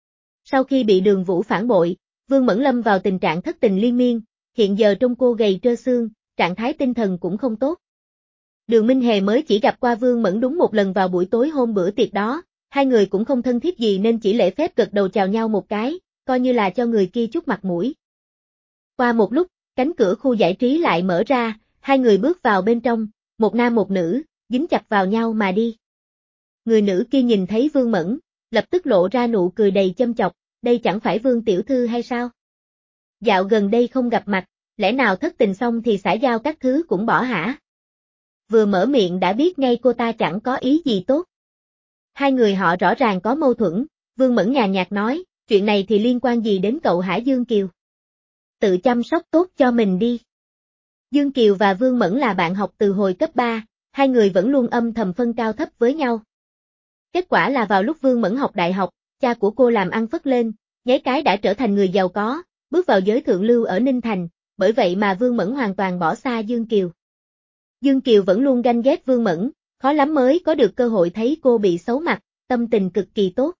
Sau khi bị Đường Vũ phản bội, Vương Mẫn lâm vào tình trạng thất tình liên miên, hiện giờ trông cô gầy trơ xương, trạng thái tinh thần cũng không tốt. Đường Minh Hề mới chỉ gặp qua Vương Mẫn đúng một lần vào buổi tối hôm bữa tiệc đó, hai người cũng không thân thiết gì nên chỉ lễ phép gật đầu chào nhau một cái, coi như là cho người kia chút mặt mũi. Qua một lúc, cánh cửa khu giải trí lại mở ra, hai người bước vào bên trong, một nam một nữ, dính chặt vào nhau mà đi. Người nữ kia nhìn thấy Vương Mẫn, lập tức lộ ra nụ cười đầy châm chọc, đây chẳng phải Vương tiểu thư hay sao? Dạo gần đây không gặp mặt, lẽ nào thất tình xong thì xã giao các thứ cũng bỏ hả? Vừa mở miệng đã biết ngay cô ta chẳng có ý gì tốt. Hai người họ rõ ràng có mâu thuẫn, Vương Mẫn nhàn nhạt nói, chuyện này thì liên quan gì đến cậu hả Dương Kiều? Tự chăm sóc tốt cho mình đi. Dương Kiều và Vương Mẫn là bạn học từ hồi cấp ba, hai người vẫn luôn âm thầm phân cao thấp với nhau. Kết quả là vào lúc Vương Mẫn học đại học, cha của cô làm ăn phất lên, nháy cái đã trở thành người giàu có, bước vào giới thượng lưu ở Ninh Thành, bởi vậy mà Vương Mẫn hoàn toàn bỏ xa Dương Kiều. Dương Kiều vẫn luôn ganh ghét Vương Mẫn, khó lắm mới có được cơ hội thấy cô bị xấu mặt, tâm tình cực kỳ tốt.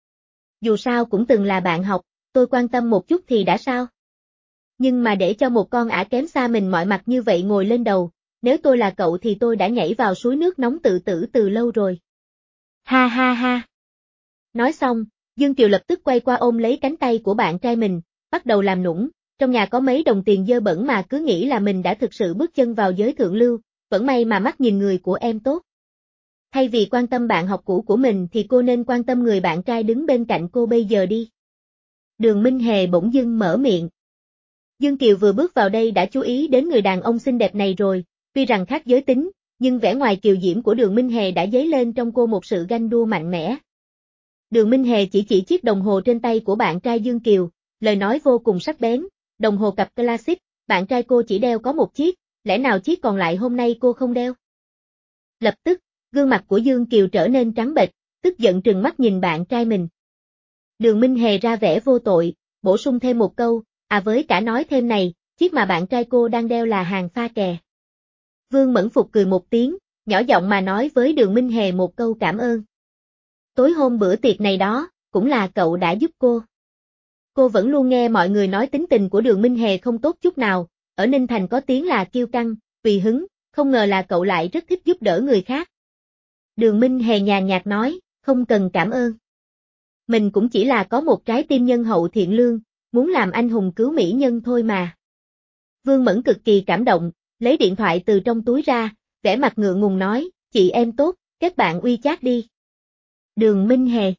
Dù sao cũng từng là bạn học, tôi quan tâm một chút thì đã sao? Nhưng mà để cho một con ả kém xa mình mọi mặt như vậy ngồi lên đầu, nếu tôi là cậu thì tôi đã nhảy vào suối nước nóng tự tử từ lâu rồi. Ha ha ha. Nói xong, Dương Kiều lập tức quay qua ôm lấy cánh tay của bạn trai mình, bắt đầu làm nũng, trong nhà có mấy đồng tiền dơ bẩn mà cứ nghĩ là mình đã thực sự bước chân vào giới thượng lưu, vẫn may mà mắt nhìn người của em tốt. Thay vì quan tâm bạn học cũ của mình thì cô nên quan tâm người bạn trai đứng bên cạnh cô bây giờ đi. Đường Minh Hề bỗng dưng mở miệng. Dương Kiều vừa bước vào đây đã chú ý đến người đàn ông xinh đẹp này rồi, tuy rằng khác giới tính, nhưng vẻ ngoài kiều diễm của Đường Minh Hề đã dấy lên trong cô một sự ganh đua mạnh mẽ. Đường Minh Hề chỉ chỉ chiếc đồng hồ trên tay của bạn trai Dương Kiều, lời nói vô cùng sắc bén, đồng hồ cặp classic, bạn trai cô chỉ đeo có một chiếc, lẽ nào chiếc còn lại hôm nay cô không đeo? Lập tức, gương mặt của Dương Kiều trở nên trắng bệch, tức giận trừng mắt nhìn bạn trai mình. Đường Minh Hề ra vẻ vô tội, bổ sung thêm một câu, à với cả nói thêm này, chiếc mà bạn trai cô đang đeo là hàng pha kè. Vương Mẫn Phục cười một tiếng, nhỏ giọng mà nói với Đường Minh Hề một câu cảm ơn. Tối hôm bữa tiệc này đó, cũng là cậu đã giúp cô. Cô vẫn luôn nghe mọi người nói tính tình của Đường Minh Hề không tốt chút nào, ở Ninh Thành có tiếng là kiêu căng, tùy hứng, không ngờ là cậu lại rất thích giúp đỡ người khác. Đường Minh Hề nhàn nhạt nói, không cần cảm ơn. Mình cũng chỉ là có một trái tim nhân hậu thiện lương, muốn làm anh hùng cứu mỹ nhân thôi mà. Vương Mẫn cực kỳ cảm động, lấy điện thoại từ trong túi ra, vẻ mặt ngượng ngùng nói, chị em tốt, kết bạn WeChat đi. Đường Minh Hề.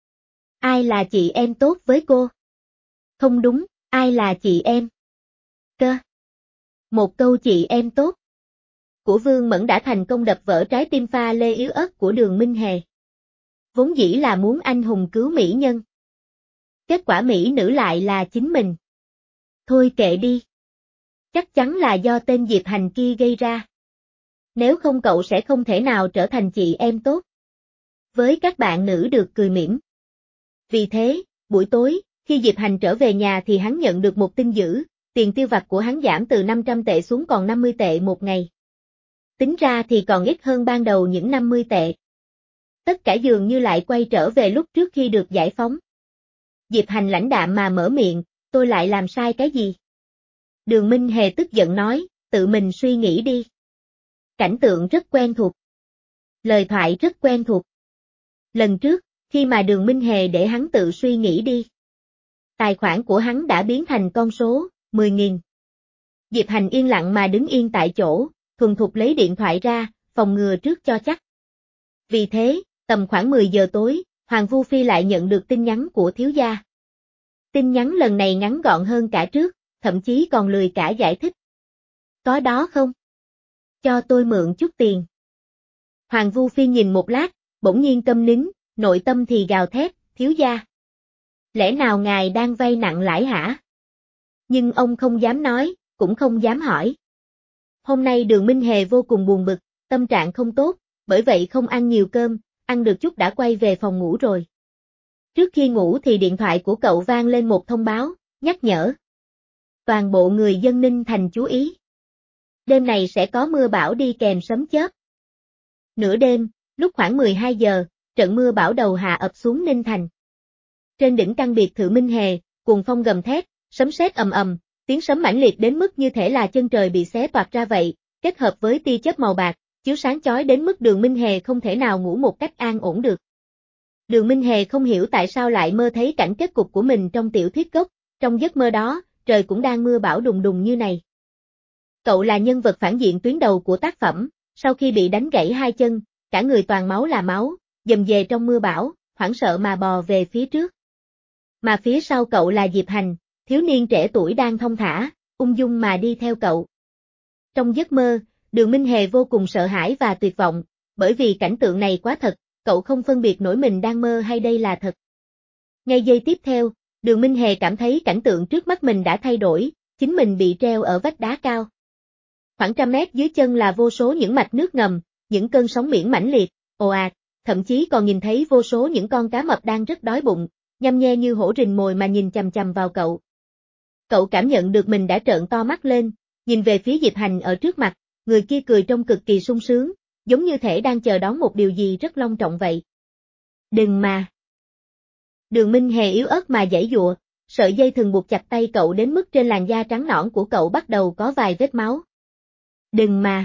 Ai là chị em tốt với cô? Không đúng, ai là chị em? Cơ. Một câu chị em tốt của Vương Mẫn đã thành công đập vỡ trái tim pha lê yếu ớt của Đường Minh Hề. Vốn dĩ là muốn anh hùng cứu mỹ nhân. Kết quả mỹ nữ lại là chính mình. Thôi kệ đi. Chắc chắn là do tên Diệp Hành kia gây ra. Nếu không cậu sẽ không thể nào trở thành chị em tốt với các bạn nữ được cười mỉm. Vì thế, buổi tối, khi Diệp Hành trở về nhà thì hắn nhận được một tin dữ, tiền tiêu vặt của hắn giảm từ năm trăm tệ xuống còn năm mươi tệ một ngày. Tính ra thì còn ít hơn ban đầu những năm mươi tệ. Tất cả dường như lại quay trở về lúc trước khi được giải phóng. Diệp Hành lãnh đạm mà mở miệng, tôi lại làm sai cái gì? Đường Minh Hề tức giận nói, tự mình suy nghĩ đi. Cảnh tượng rất quen thuộc. Lời thoại rất quen thuộc. Lần trước, khi mà Đường Minh Hề để hắn tự suy nghĩ đi. Tài khoản của hắn đã biến thành con số, mười nghìn. Diệp Hành yên lặng mà đứng yên tại chỗ, thuần thục lấy điện thoại ra, phòng ngừa trước cho chắc. Vì thế, tầm khoảng mười giờ tối, Hoàng Vu Phi lại nhận được tin nhắn của thiếu gia. Tin nhắn lần này ngắn gọn hơn cả trước, thậm chí còn lười cả giải thích. Có đó không? Cho tôi mượn chút tiền. Hoàng Vu Phi nhìn một lát, bỗng nhiên câm nín, nội tâm thì gào thét, thiếu gia. Lẽ nào ngài đang vay nặng lãi hả? Nhưng ông không dám nói, cũng không dám hỏi. Hôm nay Đường Minh Hề vô cùng buồn bực, tâm trạng không tốt, bởi vậy không ăn nhiều cơm, ăn được chút đã quay về phòng ngủ rồi. Trước khi ngủ thì điện thoại của cậu vang lên một thông báo, nhắc nhở. Toàn bộ người dân Ninh Thành chú ý. Đêm này sẽ có mưa bão đi kèm sấm chớp. Nửa đêm, lúc khoảng mười hai giờ, trận mưa bão đầu hạ ập xuống Ninh Thành. Trên đỉnh căn biệt thự Minh Hề, cuồng phong gầm thét, sấm sét ầm ầm, tiếng sấm mãnh liệt đến mức như thể là chân trời bị xé toạc ra vậy, kết hợp với tia chớp màu bạc, chiếu sáng chói đến mức Đường Minh Hề không thể nào ngủ một cách an ổn được. Đường Minh Hề không hiểu tại sao lại mơ thấy cảnh kết cục của mình trong tiểu thuyết gốc, trong giấc mơ đó, trời cũng đang mưa bão đùng đùng như này. Cậu là nhân vật phản diện tuyến đầu của tác phẩm, sau khi bị đánh gãy hai chân, cả người toàn máu là máu, dầm dề trong mưa bão, hoảng sợ mà bò về phía trước. Mà phía sau cậu là Diệp Hành, thiếu niên trẻ tuổi đang thong thả, ung dung mà đi theo cậu. Trong giấc mơ, Đường Minh Hề vô cùng sợ hãi và tuyệt vọng, bởi vì cảnh tượng này quá thật, cậu không phân biệt nổi mình đang mơ hay đây là thật. Ngay giây tiếp theo, Đường Minh Hề cảm thấy cảnh tượng trước mắt mình đã thay đổi, chính mình bị treo ở vách đá cao. Khoảng trăm mét dưới chân là vô số những mạch nước ngầm, những cơn sóng biển mãnh liệt, ồ ạt, thậm chí còn nhìn thấy vô số những con cá mập đang rất đói bụng, nhăm nhe như hổ rình mồi mà nhìn chằm chằm vào cậu. Cậu cảm nhận được mình đã trợn to mắt lên, nhìn về phía Diệp Hành ở trước mặt, người kia cười trông cực kỳ sung sướng, giống như thể đang chờ đón một điều gì rất long trọng vậy. Đừng mà. Đường Minh Hề yếu ớt mà giãy giụa, sợi dây thừng buộc chặt tay cậu đến mức trên làn da trắng nõn của cậu bắt đầu có vài vết máu. Đừng mà.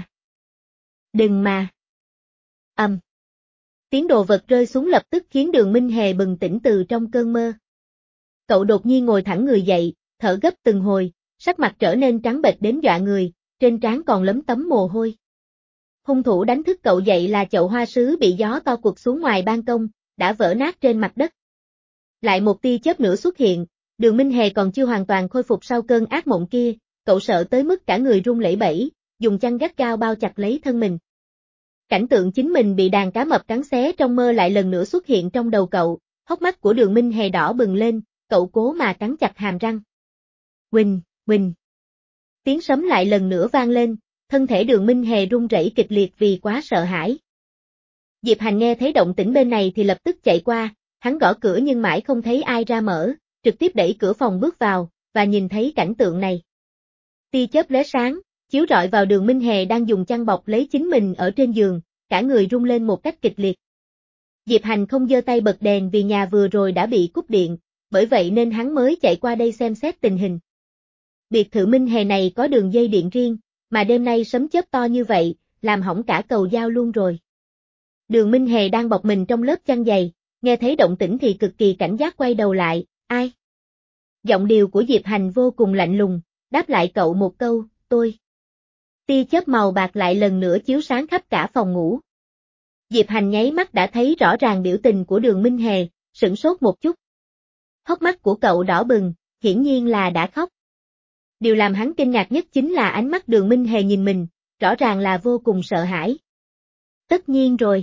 Đừng mà. Ầm. Um. Tiếng đồ vật rơi xuống lập tức khiến Đường Minh Hề bừng tỉnh từ trong cơn mơ. Cậu đột nhiên ngồi thẳng người dậy, thở gấp từng hồi, sắc mặt trở nên trắng bệch đến dọa người, trên trán còn lấm tấm mồ hôi. Hung thủ đánh thức cậu dậy là chậu hoa sứ bị gió to quật xuống ngoài ban công, đã vỡ nát trên mặt đất. Lại một tia chớp nữa xuất hiện, Đường Minh Hề còn chưa hoàn toàn khôi phục sau cơn ác mộng kia, cậu sợ tới mức cả người run lẩy bẩy, dùng chăn gắt gao bao chặt lấy thân mình. Cảnh tượng chính mình bị đàn cá mập cắn xé trong mơ lại lần nữa xuất hiện trong đầu cậu, hốc mắt của Đường Minh Hề đỏ bừng lên, cậu cố mà cắn chặt hàm răng. Huỳnh, huỳnh. Tiếng sấm lại lần nữa vang lên, thân thể Đường Minh Hề run rẩy kịch liệt vì quá sợ hãi. Diệp Hành nghe thấy động tĩnh bên này thì lập tức chạy qua, hắn gõ cửa nhưng mãi không thấy ai ra mở, trực tiếp đẩy cửa phòng bước vào, và nhìn thấy cảnh tượng này. Tia chớp lóe sáng, chiếu rọi vào Đường Minh Hề đang dùng chăn bọc lấy chính mình ở trên giường, cả người rung lên một cách kịch liệt. Diệp Hành không giơ tay bật đèn vì nhà vừa rồi đã bị cúp điện, bởi vậy nên hắn mới chạy qua đây xem xét tình hình. Biệt thự Minh Hề này có đường dây điện riêng, mà đêm nay sấm chớp to như vậy, làm hỏng cả cầu dao luôn rồi. Đường Minh Hề đang bọc mình trong lớp chăn dày, nghe thấy động tĩnh thì cực kỳ cảnh giác quay đầu lại, ai? Giọng điệu của Diệp Hành vô cùng lạnh lùng, đáp lại cậu một câu, tôi. Tia chớp màu bạc lại lần nữa chiếu sáng khắp cả phòng ngủ. Diệp Hành nháy mắt đã thấy rõ ràng biểu tình của Đường Minh Hề, sửng sốt một chút. Hốc mắt của cậu đỏ bừng, hiển nhiên là đã khóc. Điều làm hắn kinh ngạc nhất chính là ánh mắt Đường Minh Hề nhìn mình, rõ ràng là vô cùng sợ hãi. Tất nhiên rồi.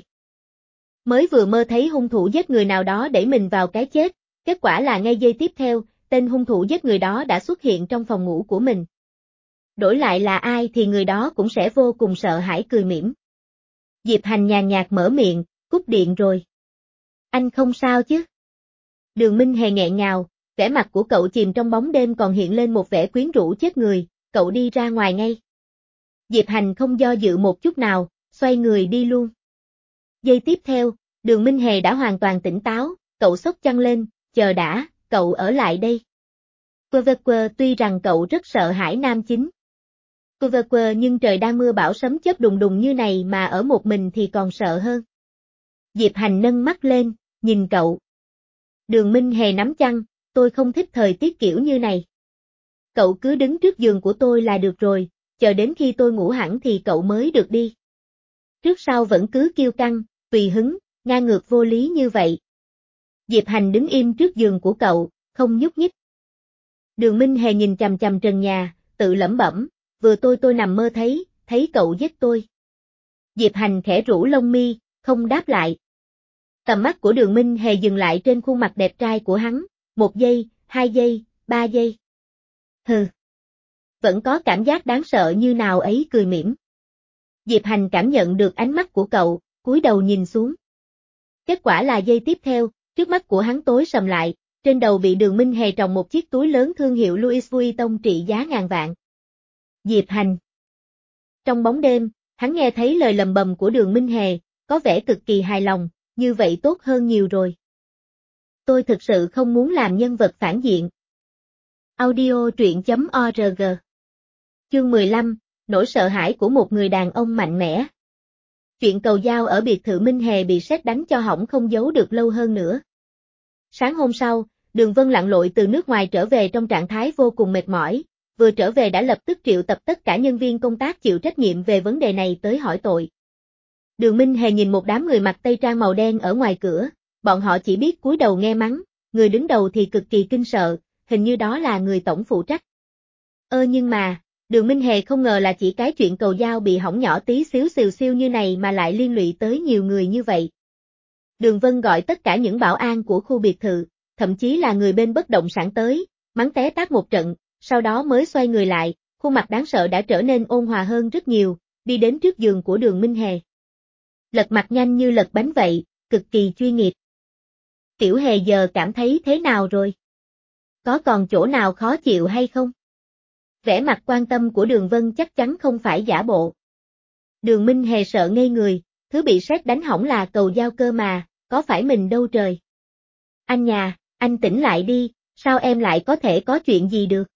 Mới vừa mơ thấy hung thủ giết người nào đó đẩy mình vào cái chết, kết quả là ngay giây tiếp theo, tên hung thủ giết người đó đã xuất hiện trong phòng ngủ của mình. Đổi lại là ai thì người đó cũng sẽ vô cùng sợ hãi cười mỉm. Diệp Hành nhàn nhạt mở miệng, cúp điện rồi. Anh không sao chứ? Đường Minh Hề nghẹn ngào, vẻ mặt của cậu chìm trong bóng đêm còn hiện lên một vẻ quyến rũ chết người, cậu đi ra ngoài ngay. Diệp Hành không do dự một chút nào, xoay người đi luôn. Giây tiếp theo, Đường Minh Hề đã hoàn toàn tỉnh táo, cậu xốc chăn lên, chờ đã, cậu ở lại đây. Quơ vơ quơ tuy rằng cậu rất sợ hãi nam chính. Quơ vơ quơ nhưng trời đang mưa bão sấm chớp đùng đùng như này mà ở một mình thì còn sợ hơn. Diệp Hành nâng mắt lên, nhìn cậu. Đường Minh Hề nắm chăn, tôi không thích thời tiết kiểu như này. Cậu cứ đứng trước giường của tôi là được rồi, chờ đến khi tôi ngủ hẳn thì cậu mới được đi. Trước sau vẫn cứ kiêu căng, tùy hứng, ngang ngược vô lý như vậy. Diệp Hành đứng im trước giường của cậu, không nhúc nhích. Đường Minh Hề nhìn chằm chằm trần nhà, tự lẩm bẩm, vừa tôi tôi nằm mơ thấy, thấy cậu giết tôi. Diệp Hành khẽ rũ lông mi, không đáp lại. Tầm mắt của Đường Minh Hề dừng lại trên khuôn mặt đẹp trai của hắn, một giây, hai giây, ba giây. Hừ. Vẫn có cảm giác đáng sợ như nào ấy cười mỉm. Diệp Hành cảm nhận được ánh mắt của cậu, cúi đầu nhìn xuống. Kết quả là giây tiếp theo, trước mắt của hắn tối sầm lại, trên đầu bị Đường Minh Hề trồng một chiếc túi lớn thương hiệu Louis Vuitton trị giá ngàn vạn. Diệp Hành. Trong bóng đêm, hắn nghe thấy lời lầm bầm của Đường Minh Hề, có vẻ cực kỳ hài lòng, như vậy tốt hơn nhiều rồi. Tôi thực sự không muốn làm nhân vật phản diện. Audio truyện chấm org. Chương mười lăm, nỗi sợ hãi của một người đàn ông mạnh mẽ. Chuyện cầu dao ở biệt thự Minh Hề bị sét đánh cho hỏng không giấu được lâu hơn nữa. Sáng hôm sau, Đường Vân lặn lội từ nước ngoài trở về trong trạng thái vô cùng mệt mỏi, vừa trở về đã lập tức triệu tập tất cả nhân viên công tác chịu trách nhiệm về vấn đề này tới hỏi tội. Đường Minh Hề nhìn một đám người mặc tây trang màu đen ở ngoài cửa, bọn họ chỉ biết cúi đầu nghe mắng, người đứng đầu thì cực kỳ kinh sợ, hình như đó là người tổng phụ trách. Ơ nhưng mà, Đường Minh Hề không ngờ là chỉ cái chuyện cầu dao bị hỏng nhỏ tí xíu xìu xiu như này mà lại liên lụy tới nhiều người như vậy. Đường Vân gọi tất cả những bảo an của khu biệt thự, thậm chí là người bên bất động sản tới, mắng té tát một trận, sau đó mới xoay người lại, khuôn mặt đáng sợ đã trở nên ôn hòa hơn rất nhiều, đi đến trước giường của Đường Minh Hề. Lật mặt nhanh như lật bánh vậy, cực kỳ chuyên nghiệp. Tiểu Hề giờ cảm thấy thế nào rồi? Có còn chỗ nào khó chịu hay không? Vẻ mặt quan tâm của Đường Vân chắc chắn không phải giả bộ. Đường Minh Hề sợ ngây người, thứ bị sét đánh hỏng là cầu dao cơ mà, có phải mình đâu trời. Anh nhà, anh tỉnh lại đi, sao em lại có thể có chuyện gì được?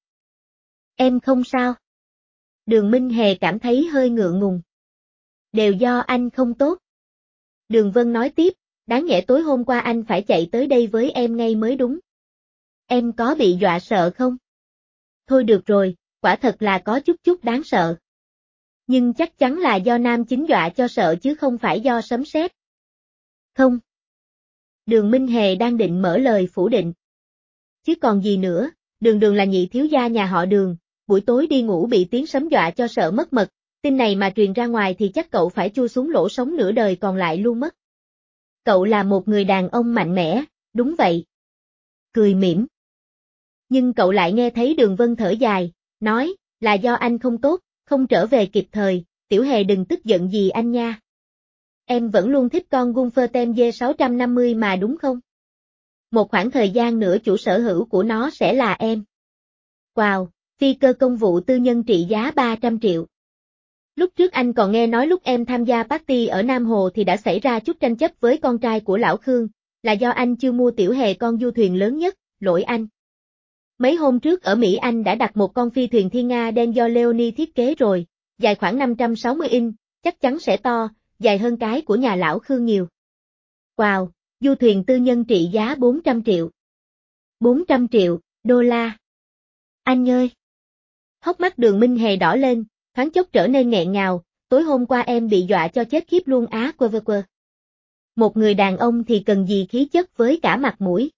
Em không sao. Đường Minh Hề cảm thấy hơi ngượng ngùng. Đều do anh không tốt. Đường Vân nói tiếp, đáng nhẽ tối hôm qua anh phải chạy tới đây với em ngay mới đúng. Em có bị dọa sợ không? Thôi được rồi, quả thật là có chút chút đáng sợ. Nhưng chắc chắn là do nam chính dọa cho sợ chứ không phải do sấm sét. Không. Đường Minh Hề đang định mở lời phủ định. Chứ còn gì nữa, Đường Đường là nhị thiếu gia nhà họ Đường, buổi tối đi ngủ bị tiếng sấm dọa cho sợ mất mật, tin này mà truyền ra ngoài thì chắc cậu phải chui xuống lỗ sống nửa đời còn lại luôn mất. Cậu là một người đàn ông mạnh mẽ, đúng vậy. Cười mỉm. Nhưng cậu lại nghe thấy Đường Vân thở dài, nói, là do anh không tốt, không trở về kịp thời, Tiểu Hề đừng tức giận gì anh nha. Em vẫn luôn thích con Gunfertem D sáu trăm năm mươi mà đúng không? Một khoảng thời gian nữa chủ sở hữu của nó sẽ là em. Wow, phi cơ công vụ tư nhân trị giá ba trăm triệu. Lúc trước anh còn nghe nói lúc em tham gia party ở Nam Hồ thì đã xảy ra chút tranh chấp với con trai của lão Khương, là do anh chưa mua Tiểu Hề con du thuyền lớn nhất, lỗi anh. Mấy hôm trước ở Mỹ anh đã đặt một con phi thuyền thiên nga đen do Leonie thiết kế rồi, dài khoảng năm trăm sáu mươi inch, chắc chắn sẽ to, dài hơn cái của nhà lão Khương nhiều. Wow, du thuyền tư nhân trị giá bốn trăm triệu. bốn trăm triệu, đô la. Anh ơi! Hốc mắt Đường Minh Hề đỏ lên, thoáng chốc trở nên nghẹn ngào, tối hôm qua em bị dọa cho chết khiếp luôn á quơ quơ quơ. Một người đàn ông thì cần gì khí chất với cả mặt mũi.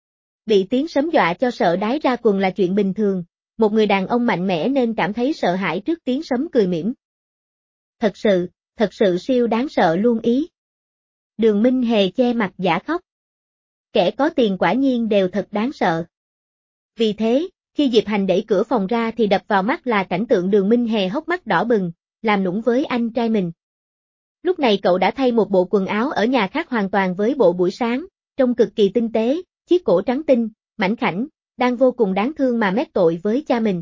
Bị tiếng sấm dọa cho sợ đái ra quần là chuyện bình thường, một người đàn ông mạnh mẽ nên cảm thấy sợ hãi trước tiếng sấm cười mỉm. Thật sự, thật sự siêu đáng sợ luôn ý. Đường Minh Hề che mặt giả khóc. Kẻ có tiền quả nhiên đều thật đáng sợ. Vì thế, khi Diệp Hành đẩy cửa phòng ra thì đập vào mắt là cảnh tượng Đường Minh Hề hốc mắt đỏ bừng, làm nũng với anh trai mình. Lúc này cậu đã thay một bộ quần áo ở nhà khác hoàn toàn với bộ buổi sáng, trông cực kỳ tinh tế, chiếc cổ trắng tinh, mảnh khảnh, đang vô cùng đáng thương mà mét tội với cha mình.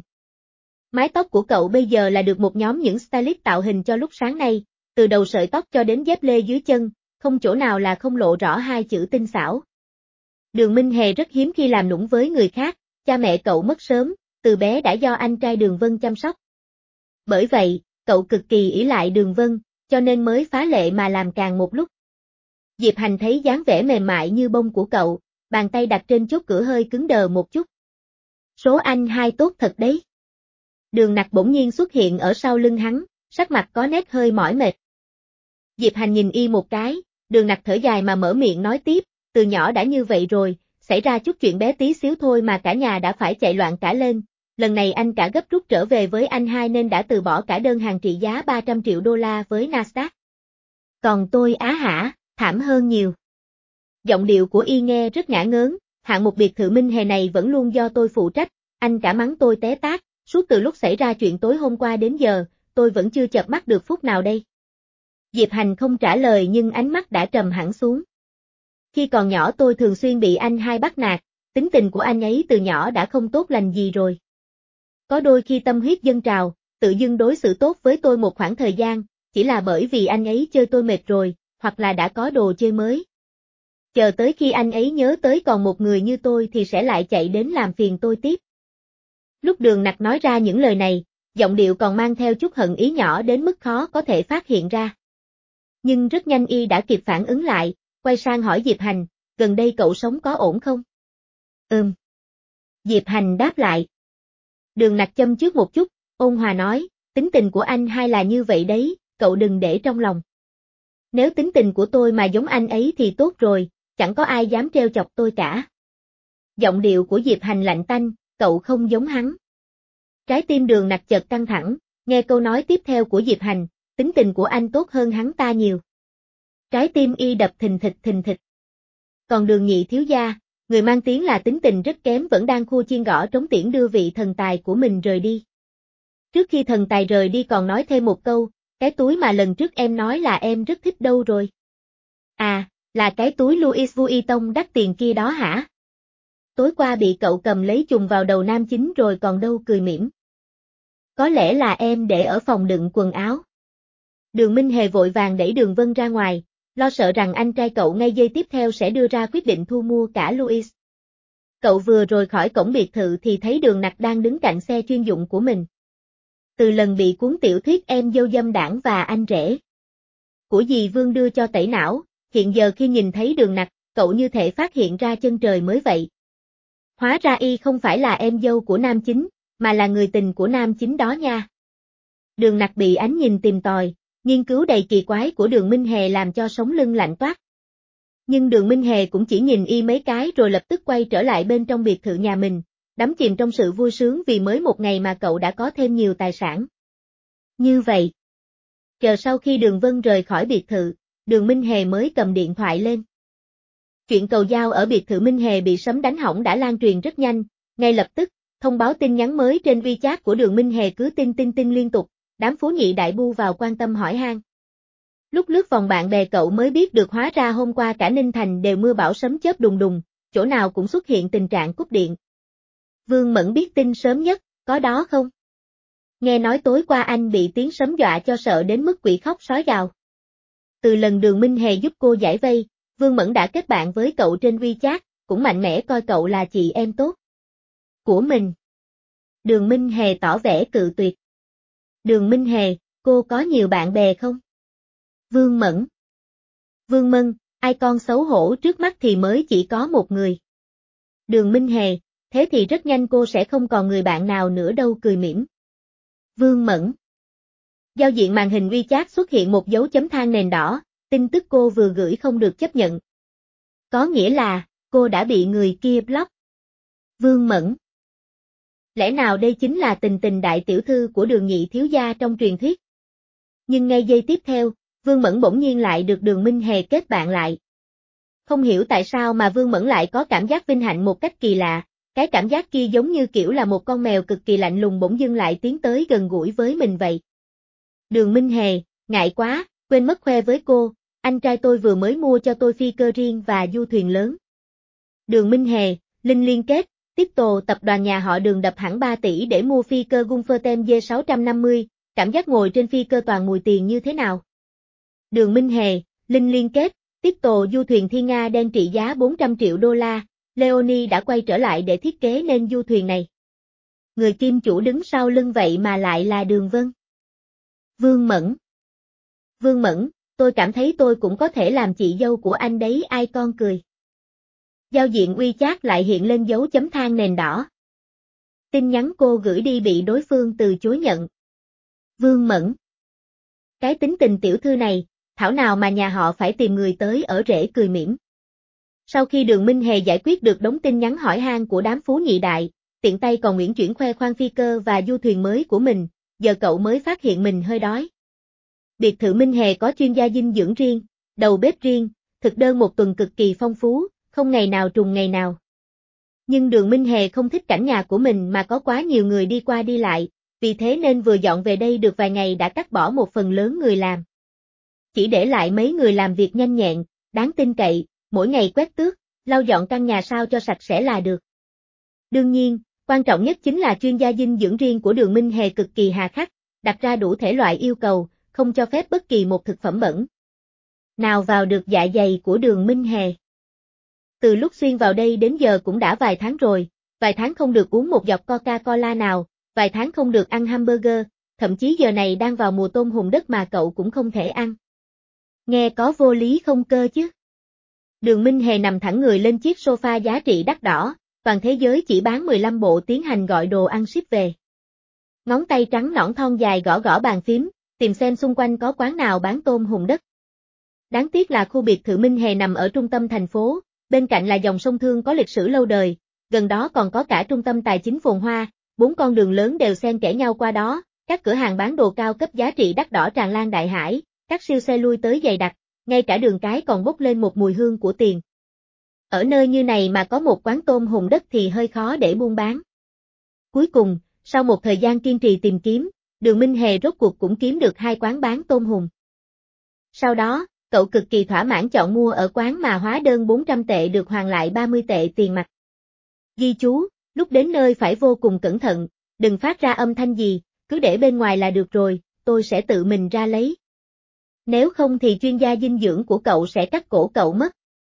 Mái tóc của cậu bây giờ là được một nhóm những stylist tạo hình cho lúc sáng nay, từ đầu sợi tóc cho đến dép lê dưới chân, không chỗ nào là không lộ rõ hai chữ tinh xảo. Đường Minh Hề rất hiếm khi làm nũng với người khác, cha mẹ cậu mất sớm, từ bé đã do anh trai Đường Vân chăm sóc. Bởi vậy, cậu cực kỳ ỷ lại Đường Vân, cho nên mới phá lệ mà làm càng một lúc. Diệp Hành thấy dáng vẻ mềm mại như bông của cậu, bàn tay đặt trên chốt cửa hơi cứng đờ một chút. Số anh hai tốt thật đấy. Đường Nặc bỗng nhiên xuất hiện ở sau lưng hắn, sắc mặt có nét hơi mỏi mệt. Diệp Hành nhìn y một cái, Đường Nặc thở dài mà mở miệng nói tiếp, từ nhỏ đã như vậy rồi, xảy ra chút chuyện bé tí xíu thôi mà cả nhà đã phải chạy loạn cả lên, lần này anh cả gấp rút trở về với anh hai nên đã từ bỏ cả đơn hàng trị giá ba trăm triệu đô la với Nasdaq. Còn tôi á hả, thảm hơn nhiều. Giọng điệu của y nghe rất ngả ngớn, hạng mục biệt thự Minh Hề này vẫn luôn do tôi phụ trách, anh cả mắng tôi té tát, suốt từ lúc xảy ra chuyện tối hôm qua đến giờ, tôi vẫn chưa chợp mắt được phút nào đây. Diệp Hành không trả lời nhưng ánh mắt đã trầm hẳn xuống. Khi còn nhỏ tôi thường xuyên bị anh hai bắt nạt, tính tình của anh ấy từ nhỏ đã không tốt lành gì rồi. Có đôi khi tâm huyết dâng trào, tự dưng đối xử tốt với tôi một khoảng thời gian, chỉ là bởi vì anh ấy chơi tôi mệt rồi, hoặc là đã có đồ chơi mới. Chờ tới khi anh ấy nhớ tới còn một người như tôi thì sẽ lại chạy đến làm phiền tôi tiếp. Lúc Đường Nặc nói ra những lời này, giọng điệu còn mang theo chút hận ý nhỏ đến mức khó có thể phát hiện ra. Nhưng rất nhanh y đã kịp phản ứng lại, quay sang hỏi Diệp Hành, gần đây cậu sống có ổn không? Ừm. Diệp Hành đáp lại. Đường Nặc châm chước một chút, ôn hòa nói, tính tình của anh hai là như vậy đấy, cậu đừng để trong lòng. Nếu tính tình của tôi mà giống anh ấy thì tốt rồi, chẳng có ai dám trêu chọc tôi cả. Giọng điệu của Diệp Hành lạnh tanh, cậu không giống hắn. Trái tim Đường Nặc chợt căng thẳng, nghe câu nói tiếp theo của Diệp Hành, tính tình của anh tốt hơn hắn ta nhiều. Trái tim y đập thình thịch thình thịch. Còn Đường nhị thiếu gia, người mang tiếng là tính tình rất kém vẫn đang khua chiên gõ trống tiễn đưa vị thần tài của mình rời đi. Trước khi thần tài rời đi còn nói thêm một câu, cái túi mà lần trước em nói là em rất thích đâu rồi? À, là cái túi Louis Vuitton đắt tiền kia đó hả? Tối qua bị cậu cầm lấy chùm vào đầu nam chính rồi còn đâu, cười mỉm. Có lẽ là em để ở phòng đựng quần áo. Đường Minh Hề vội vàng đẩy Đường Vân ra ngoài, lo sợ rằng anh trai cậu ngay giây tiếp theo sẽ đưa ra quyết định thu mua cả Louis. Cậu vừa rồi khỏi cổng biệt thự thì thấy Đường Nặc đang đứng cạnh xe chuyên dụng của mình. Từ lần bị cuốn tiểu thuyết Em dâu dâm đảng và anh rể của dì Vương đưa cho tẩy não, hiện giờ khi nhìn thấy Đường Nặc, cậu như thể phát hiện ra chân trời mới vậy. Hóa ra y không phải là em dâu của nam chính, mà là người tình của nam chính đó nha. Đường Nặc bị ánh nhìn tìm tòi, nghiên cứu đầy kỳ quái của Đường Minh Hề làm cho sống lưng lạnh toát. Nhưng Đường Minh Hề cũng chỉ nhìn y mấy cái rồi lập tức quay trở lại bên trong biệt thự nhà mình, đắm chìm trong sự vui sướng vì mới một ngày mà cậu đã có thêm nhiều tài sản. Như vậy, chờ sau khi Đường Vân rời khỏi biệt thự, Đường Minh Hề mới cầm điện thoại lên. Chuyện cầu giao ở biệt thự Minh Hề bị sấm đánh hỏng đã lan truyền rất nhanh, ngay lập tức, thông báo tin nhắn mới trên WeChat của Đường Minh Hề cứ tin tin tin liên tục, đám phú nhị đại bu vào quan tâm hỏi han. Lúc lướt vòng bạn bè cậu mới biết được hóa ra hôm qua cả Ninh Thành đều mưa bão sấm chớp đùng đùng, chỗ nào cũng xuất hiện tình trạng cúp điện. Vương Mẫn biết tin sớm nhất, có đó không? Nghe nói tối qua anh bị tiếng sấm dọa cho sợ đến mức quỷ khóc sói gào. Từ lần Đường Minh Hề giúp cô giải vây, Vương Mẫn đã kết bạn với cậu trên WeChat, cũng mạnh mẽ coi cậu là chị em tốt của mình. Đường Minh Hề tỏ vẻ cự tuyệt. Đường Minh Hề, cô có nhiều bạn bè không? Vương Mẫn. Vương Mân, ai con xấu hổ trước mắt thì mới chỉ có một người. Đường Minh Hề, thế thì rất nhanh cô sẽ không còn người bạn nào nữa đâu, cười mỉm. Vương Mẫn. Giao diện màn hình WeChat xuất hiện một dấu chấm than nền đỏ, tin tức cô vừa gửi không được chấp nhận. Có nghĩa là, cô đã bị người kia block. Vương Mẫn. Lẽ nào đây chính là tình tình đại tiểu thư của Đường nhị thiếu gia trong truyền thuyết? Nhưng ngay giây tiếp theo, Vương Mẫn bỗng nhiên lại được Đường Minh Hề kết bạn lại. Không hiểu tại sao mà Vương Mẫn lại có cảm giác vinh hạnh một cách kỳ lạ, cái cảm giác kia giống như kiểu là một con mèo cực kỳ lạnh lùng bỗng dưng lại tiến tới gần gũi với mình vậy. Đường Minh Hề, ngại quá, quên mất khoe với cô, anh trai tôi vừa mới mua cho tôi phi cơ riêng và du thuyền lớn. Đường Minh Hề, Linh liên kết, tiếp tổ tập đoàn nhà họ Đường đập hẳn ba tỷ để mua phi cơ Gulfstream G sáu trăm năm mươi, cảm giác ngồi trên phi cơ toàn mùi tiền như thế nào? Đường Minh Hề, Linh liên kết, tiếp tổ du thuyền Thiên Nga đen trị giá bốn trăm triệu đô la, Leonie đã quay trở lại để thiết kế nên du thuyền này. Người kim chủ đứng sau lưng vậy mà lại là Đường Vân. Vương Mẫn. Vương Mẫn, tôi cảm thấy tôi cũng có thể làm chị dâu của anh đấy, ai con cười. Giao diện WeChat lại hiện lên dấu chấm than nền đỏ. Tin nhắn cô gửi đi bị đối phương từ chối nhận. Vương Mẫn. Cái tính tình tiểu thư này, thảo nào mà nhà họ phải tìm người tới ở rễ, cười mỉm. Sau khi Đường Minh Hề giải quyết được đống tin nhắn hỏi han của đám phú nhị đại, tiện tay còn uyển chuyển khoe khoang phi cơ và du thuyền mới của mình, giờ cậu mới phát hiện mình hơi đói. Biệt thự Minh Hề có chuyên gia dinh dưỡng riêng, đầu bếp riêng, thực đơn một tuần cực kỳ phong phú, không ngày nào trùng ngày nào. Nhưng Đường Minh Hề không thích cảnh nhà của mình mà có quá nhiều người đi qua đi lại, vì thế nên vừa dọn về đây được vài ngày đã cắt bỏ một phần lớn người làm. Chỉ để lại mấy người làm việc nhanh nhẹn, đáng tin cậy, mỗi ngày quét tước, lau dọn căn nhà sao cho sạch sẽ là được. Đương nhiên, quan trọng nhất chính là chuyên gia dinh dưỡng riêng của Đường Minh Hề cực kỳ hà khắc, đặt ra đủ thể loại yêu cầu, không cho phép bất kỳ một thực phẩm bẩn nào vào được dạ dày của Đường Minh Hề. Từ lúc xuyên vào đây đến giờ cũng đã vài tháng rồi, vài tháng không được uống một giọt Coca-Cola nào, vài tháng không được ăn hamburger, thậm chí giờ này đang vào mùa tôm hùm đất mà cậu cũng không thể ăn. Nghe có vô lý không cơ chứ? Đường Minh Hề nằm thẳng người lên chiếc sofa giá trị đắt đỏ, toàn thế giới chỉ bán mười lăm bộ tiến hành gọi đồ ăn ship về. Ngón tay trắng nõn thon dài gõ gõ bàn phím, tìm xem xung quanh có quán nào bán tôm hùm đất. Đáng tiếc là khu biệt thự Minh Hề nằm ở trung tâm thành phố, bên cạnh là dòng sông Thương có lịch sử lâu đời, gần đó còn có cả trung tâm tài chính phồn hoa, bốn con đường lớn đều xen kẽ nhau qua đó, các cửa hàng bán đồ cao cấp giá trị đắt đỏ tràn lan đại hải, các siêu xe lui tới dày đặc, ngay cả đường cái còn bốc lên một mùi hương của tiền. Ở nơi như này mà có một quán tôm hùm đất thì hơi khó để buôn bán. Cuối cùng, sau một thời gian kiên trì tìm kiếm, Đường Minh Hề rốt cuộc cũng kiếm được hai quán bán tôm hùm. Sau đó, cậu cực kỳ thỏa mãn chọn mua ở quán mà hóa đơn bốn trăm tệ được hoàn lại ba mươi tệ tiền mặt. Ghi chú, lúc đến nơi phải vô cùng cẩn thận, đừng phát ra âm thanh gì, cứ để bên ngoài là được rồi, tôi sẽ tự mình ra lấy. Nếu không thì chuyên gia dinh dưỡng của cậu sẽ cắt cổ cậu mất.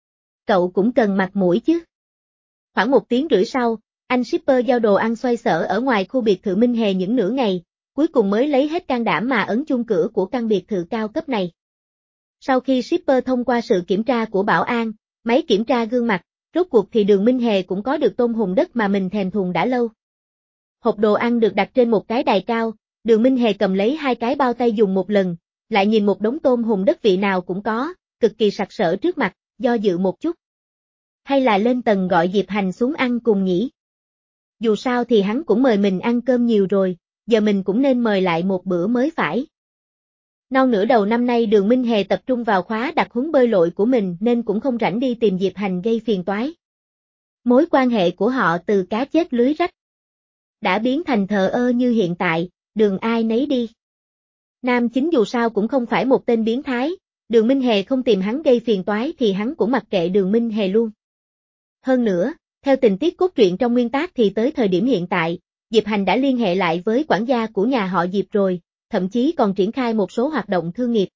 Cậu cũng cần mặt mũi chứ. Khoảng một tiếng rưỡi sau, anh shipper giao đồ ăn xoay sở ở ngoài khu biệt thự Minh Hề những nửa ngày, cuối cùng mới lấy hết can đảm mà ấn chuông cửa của căn biệt thự cao cấp này. Sau khi shipper thông qua sự kiểm tra của bảo an, máy kiểm tra gương mặt, rốt cuộc thì Đường Minh Hề cũng có được tôm hùm đất mà mình thèm thuồng đã lâu. Hộp đồ ăn được đặt trên một cái đài cao, Đường Minh Hề cầm lấy hai cái bao tay dùng một lần, lại nhìn một đống tôm hùm đất vị nào cũng có, cực kỳ sặc sỡ trước mặt, do dự một chút. Hay là lên tầng gọi Diệp Hành xuống ăn cùng nhỉ? Dù sao thì hắn cũng mời mình ăn cơm nhiều rồi, giờ mình cũng nên mời lại một bữa mới phải. Non nửa đầu năm nay Đường Minh Hề tập trung vào khóa đặc huấn bơi lội của mình nên cũng không rảnh đi tìm Diệp Hành gây phiền toái. Mối quan hệ của họ từ cá chết lưới rách đã biến thành thờ ơ như hiện tại, đường ai nấy đi. Nam chính dù sao cũng không phải một tên biến thái, Đường Minh Hề không tìm hắn gây phiền toái thì hắn cũng mặc kệ Đường Minh Hề luôn. Hơn nữa, theo tình tiết cốt truyện trong nguyên tác thì tới thời điểm hiện tại, Diệp Hành đã liên hệ lại với quản gia của nhà họ Diệp rồi, thậm chí còn triển khai một số hoạt động thương nghiệp.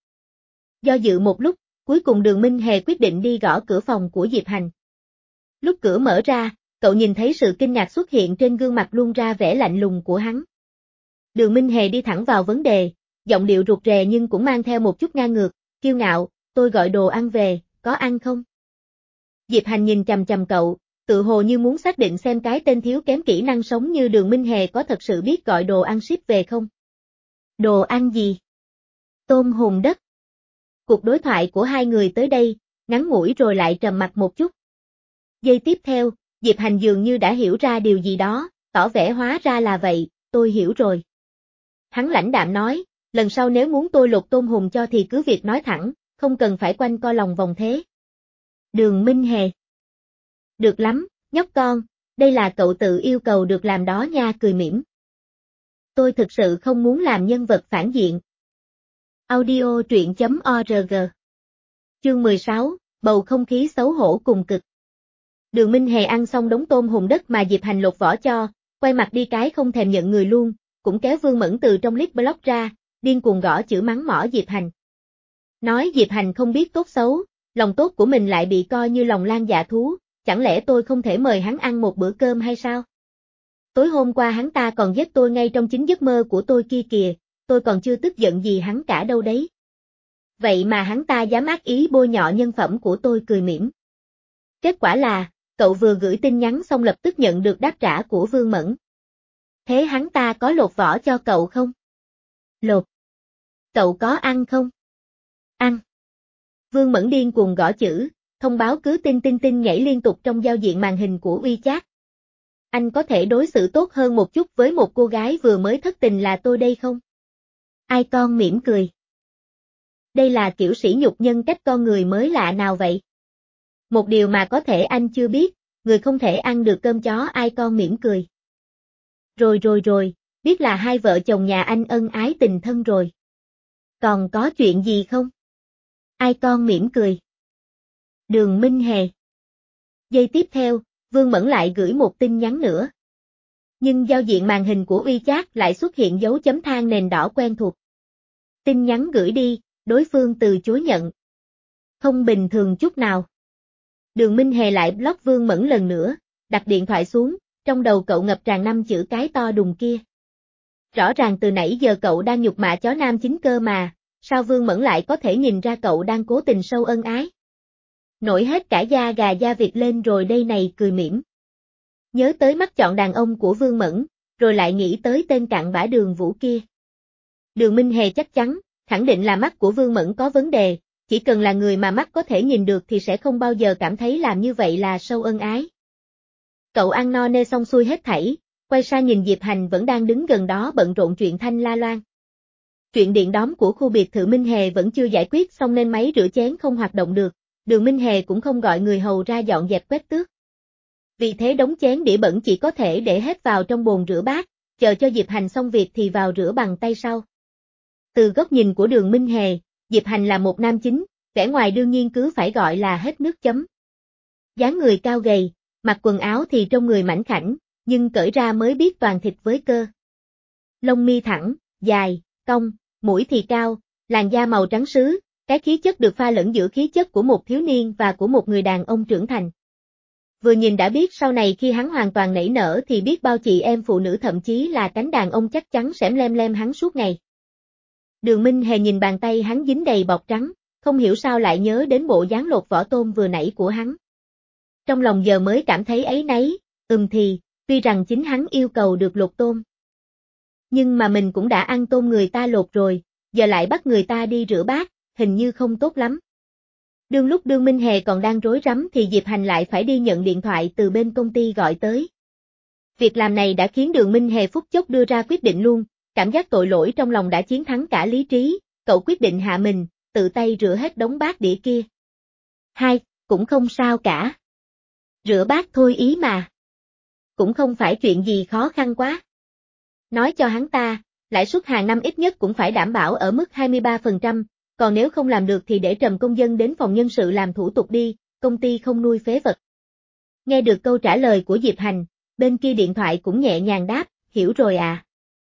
Do dự một lúc, cuối cùng Đường Minh Hề quyết định đi gõ cửa phòng của Diệp Hành. Lúc cửa mở ra, cậu nhìn thấy sự kinh ngạc xuất hiện trên gương mặt luôn ra vẻ lạnh lùng của hắn. Đường Minh Hề đi thẳng vào vấn đề, giọng điệu rụt rè nhưng cũng mang theo một chút ngang ngược, kiêu ngạo, tôi gọi đồ ăn về, có ăn không? Diệp Hành nhìn chằm chằm cậu, tự hồ như muốn xác định xem cái tên thiếu kém kỹ năng sống như Đường Minh Hề có thật sự biết gọi đồ ăn ship về không? Đồ ăn gì? Tôm hùm đất. Cuộc đối thoại của hai người tới đây, ngắn ngủi rồi lại trầm mặc một chút. Giây tiếp theo, Diệp Hành dường như đã hiểu ra điều gì đó, tỏ vẻ hóa ra là vậy, tôi hiểu rồi. Hắn lãnh đạm nói, lần sau nếu muốn tôi lột tôm hùm cho thì cứ việc nói thẳng, không cần phải quanh co lòng vòng thế. Đường Minh Hề. Được lắm, nhóc con, đây là cậu tự yêu cầu được làm đó nha, cười mỉm. Tôi thực sự không muốn làm nhân vật phản diện. Audio truyện chấm org. Chương mười sáu, bầu không khí xấu hổ cùng cực. Đường Minh Hề ăn xong đống tôm hùm đất mà Diệp Hành lột vỏ cho, quay mặt đi cái không thèm nhận người luôn, cũng kéo Vương Mẫn từ trong list block ra, điên cuồng gõ chữ mắng mỏ Diệp Hành. Nói Diệp Hành không biết tốt xấu, lòng tốt của mình lại bị coi như lòng lang dạ thú, chẳng lẽ tôi không thể mời hắn ăn một bữa cơm hay sao? Tối hôm qua hắn ta còn giết tôi ngay trong chính giấc mơ của tôi kia kìa, tôi còn chưa tức giận gì hắn cả đâu đấy. Vậy mà hắn ta dám ác ý bôi nhọ nhân phẩm của tôi, cười mỉm. Kết quả là, cậu vừa gửi tin nhắn xong lập tức nhận được đáp trả của Vương Mẫn. Thế hắn ta có lột vỏ cho cậu không? Lột. Cậu có ăn không? Ăn. Vương Mẫn điên cuồng gõ chữ, thông báo cứ tinh tinh tinh nhảy liên tục trong giao diện màn hình của WeChat. Anh có thể đối xử tốt hơn một chút với một cô gái vừa mới thất tình là tôi đây không? Ai con mỉm cười. Đây là kiểu sỉ nhục nhân cách con người mới lạ nào vậy? Một điều mà có thể anh chưa biết, người không thể ăn được cơm chó, ai con mỉm cười. Rồi rồi rồi, biết là hai vợ chồng nhà anh ân ái tình thân rồi. Còn có chuyện gì không? Ai con mỉm cười. Đường Minh Hề. Giây tiếp theo, Vương Mẫn lại gửi một tin nhắn nữa. Nhưng giao diện màn hình của WeChat lại xuất hiện dấu chấm than nền đỏ quen thuộc. Tin nhắn gửi đi, đối phương từ chối nhận. Không bình thường chút nào. Đường Minh Hề lại block Vương Mẫn lần nữa, đặt điện thoại xuống, trong đầu cậu ngập tràn năm chữ cái to đùng kia. Rõ ràng từ nãy giờ cậu đang nhục mạ chó nam chính cơ mà, sao Vương Mẫn lại có thể nhìn ra cậu đang cố tình sâu ân ái? Nổi hết cả da gà da vịt lên rồi đây này, cười mỉm. Nhớ tới mắt chọn đàn ông của Vương Mẫn, rồi lại nghĩ tới tên cặn bã Đường Vũ kia. Đường Minh Hề chắc chắn, khẳng định là mắt của Vương Mẫn có vấn đề, chỉ cần là người mà mắt có thể nhìn được thì sẽ không bao giờ cảm thấy làm như vậy là sâu ân ái. Cậu ăn no nê xong xuôi hết thảy, quay sang nhìn Diệp Hành vẫn đang đứng gần đó bận rộn chuyện thanh la loan. Chuyện điện đóm của khu biệt thự Minh Hề vẫn chưa giải quyết xong nên máy rửa chén không hoạt động được, Đường Minh Hề cũng không gọi người hầu ra dọn dẹp quét tước. Vì thế đống chén đĩa bẩn chỉ có thể để hết vào trong bồn rửa bát, chờ cho Diệp Hành xong việc thì vào rửa bằng tay sau. Từ góc nhìn của Đường Minh Hề, Diệp Hành là một nam chính, vẻ ngoài đương nhiên cứ phải gọi là hết nước chấm. Dáng người cao gầy, mặc quần áo thì trông người mảnh khảnh, nhưng cởi ra mới biết toàn thịt với cơ. Lông mi thẳng, dài, cong, mũi thì cao, làn da màu trắng sứ, cái khí chất được pha lẫn giữa khí chất của một thiếu niên và của một người đàn ông trưởng thành. Vừa nhìn đã biết sau này khi hắn hoàn toàn nảy nở thì biết bao chị em phụ nữ thậm chí là cánh đàn ông chắc chắn sẽ lem lem hắn suốt ngày. Đường Minh Hề nhìn bàn tay hắn dính đầy bọt trắng, không hiểu sao lại nhớ đến bộ dáng lột vỏ tôm vừa nãy của hắn. Trong lòng giờ mới cảm thấy áy náy, ừm thì, tuy rằng chính hắn yêu cầu được lột tôm. Nhưng mà mình cũng đã ăn tôm người ta lột rồi, giờ lại bắt người ta đi rửa bát, hình như không tốt lắm. Đương lúc Đường Minh Hề còn đang rối rắm thì Diệp Hành lại phải đi nhận điện thoại từ bên công ty gọi tới. Việc làm này đã khiến Đường Minh Hề phút chốc đưa ra quyết định luôn, cảm giác tội lỗi trong lòng đã chiến thắng cả lý trí, cậu quyết định hạ mình, tự tay rửa hết đống bát đĩa kia. Hai, cũng không sao cả. Rửa bát thôi ý mà. Cũng không phải chuyện gì khó khăn quá. Nói cho hắn ta, lãi suất hàng năm ít nhất cũng phải đảm bảo ở mức hai mươi ba phần trăm, còn nếu không làm được thì để trầm công dân đến phòng nhân sự làm thủ tục đi, công ty không nuôi phế vật. Nghe được câu trả lời của Diệp Hành, bên kia điện thoại cũng nhẹ nhàng đáp, hiểu rồi à.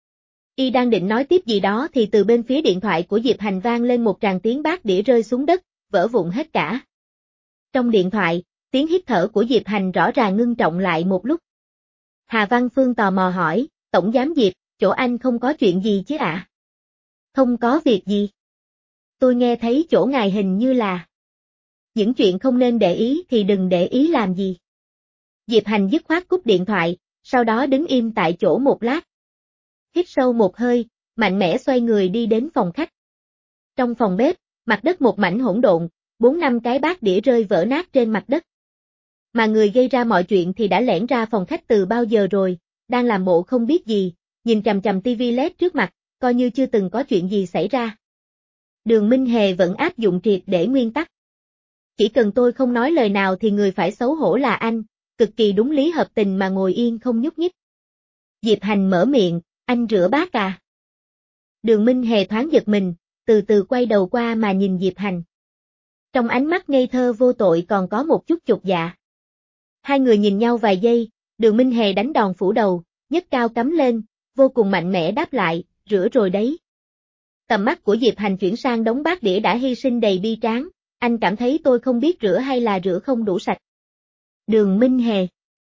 Y đang định nói tiếp gì đó thì từ bên phía điện thoại của Diệp Hành vang lên một tràng tiếng bát đĩa rơi xuống đất, vỡ vụn hết cả. Trong điện thoại, tiếng hít thở của Diệp Hành rõ ràng ngưng trọng lại một lúc. Hà Văn Phương tò mò hỏi, Tổng giám Diệp, chỗ anh không có chuyện gì chứ ạ? À? Không có việc gì. Tôi nghe thấy chỗ ngài hình như là... Những chuyện không nên để ý thì đừng để ý làm gì. Diệp Hành dứt khoát cúp điện thoại, sau đó đứng im tại chỗ một lát. Hít sâu một hơi, mạnh mẽ xoay người đi đến phòng khách. Trong phòng bếp, mặt đất một mảnh hỗn độn, bốn năm cái bát đĩa rơi vỡ nát trên mặt đất. Mà người gây ra mọi chuyện thì đã lẻn ra phòng khách từ bao giờ rồi, đang làm bộ không biết gì, nhìn chằm chằm tivi led trước mặt, coi như chưa từng có chuyện gì xảy ra. Đường Minh Hề vẫn áp dụng triệt để nguyên tắc. Chỉ cần tôi không nói lời nào thì người phải xấu hổ là anh, cực kỳ đúng lý hợp tình mà ngồi yên không nhúc nhích. Diệp Hành mở miệng, anh rửa bát à? Đường Minh Hề thoáng giật mình, từ từ quay đầu qua mà nhìn Diệp Hành. Trong ánh mắt ngây thơ vô tội còn có một chút chột dạ. Hai người nhìn nhau vài giây, Đường Minh Hề đánh đòn phủ đầu, nhấc cao cắm lên, vô cùng mạnh mẽ đáp lại, rửa rồi đấy. Tầm mắt của Diệp Hành chuyển sang đống bát đĩa đã hy sinh đầy bi tráng, anh cảm thấy tôi không biết rửa hay là rửa không đủ sạch. Đường Minh Hề.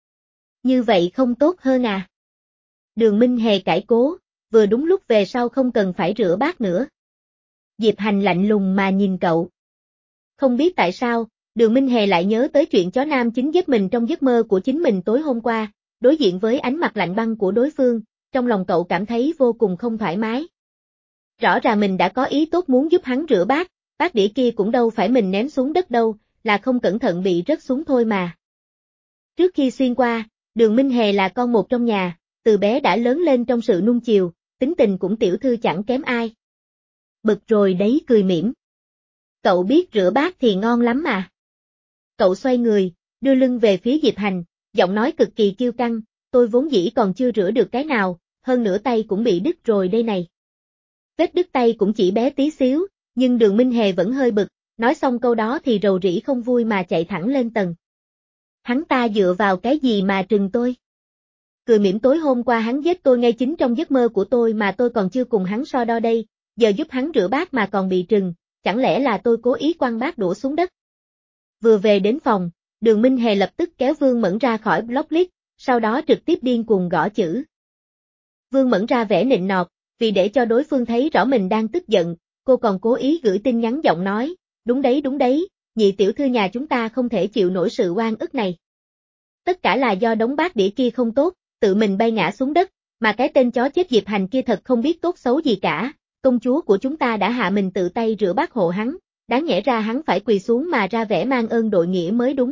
Như vậy không tốt hơn à? Đường Minh Hề cãi cố, vừa đúng lúc về sau không cần phải rửa bát nữa. Diệp Hành lạnh lùng mà nhìn cậu. Không biết tại sao, Đường Minh Hề lại nhớ tới chuyện chó nam chính giết mình trong giấc mơ của chính mình tối hôm qua, đối diện với ánh mặt lạnh băng của đối phương, trong lòng cậu cảm thấy vô cùng không thoải mái. Rõ ràng mình đã có ý tốt muốn giúp hắn rửa bát, bát đĩa kia cũng đâu phải mình ném xuống đất đâu, là không cẩn thận bị rớt xuống thôi mà. Trước khi xuyên qua, Đường Minh Hề là con một trong nhà, từ bé đã lớn lên trong sự nuông chiều, tính tình cũng tiểu thư chẳng kém ai. Bực rồi đấy cười mỉm. Cậu biết rửa bát thì ngon lắm mà. Cậu xoay người, đưa lưng về phía Diệp Hành, giọng nói cực kỳ kiêu căng, tôi vốn dĩ còn chưa rửa được cái nào, hơn nữa tay cũng bị đứt rồi đây này. Vết đứt tay cũng chỉ bé tí xíu, nhưng Đường Minh Hề vẫn hơi bực, nói xong câu đó thì rầu rĩ không vui mà chạy thẳng lên tầng. Hắn ta dựa vào cái gì mà trừng tôi? Cười mỉm tối hôm qua hắn giết tôi ngay chính trong giấc mơ của tôi mà tôi còn chưa cùng hắn so đo đây, giờ giúp hắn rửa bát mà còn bị trừng, chẳng lẽ là tôi cố ý quăng bát đũa xuống đất? Vừa về đến phòng, Đường Minh Hề lập tức kéo Vương Mẫn ra khỏi blocklist, sau đó trực tiếp điên cuồng gõ chữ. Vương Mẫn ra vẻ nịnh nọt, vì để cho đối phương thấy rõ mình đang tức giận, cô còn cố ý gửi tin nhắn giọng nói, đúng đấy đúng đấy, nhị tiểu thư nhà chúng ta không thể chịu nổi sự oan ức này. Tất cả là do đống bát đĩa kia không tốt, tự mình bay ngã xuống đất, mà cái tên chó chết Diệp Hành kia thật không biết tốt xấu gì cả, công chúa của chúng ta đã hạ mình tự tay rửa bát hộ hắn, đáng nhẽ ra hắn phải quỳ xuống mà ra vẻ mang ơn đội nghĩa mới đúng.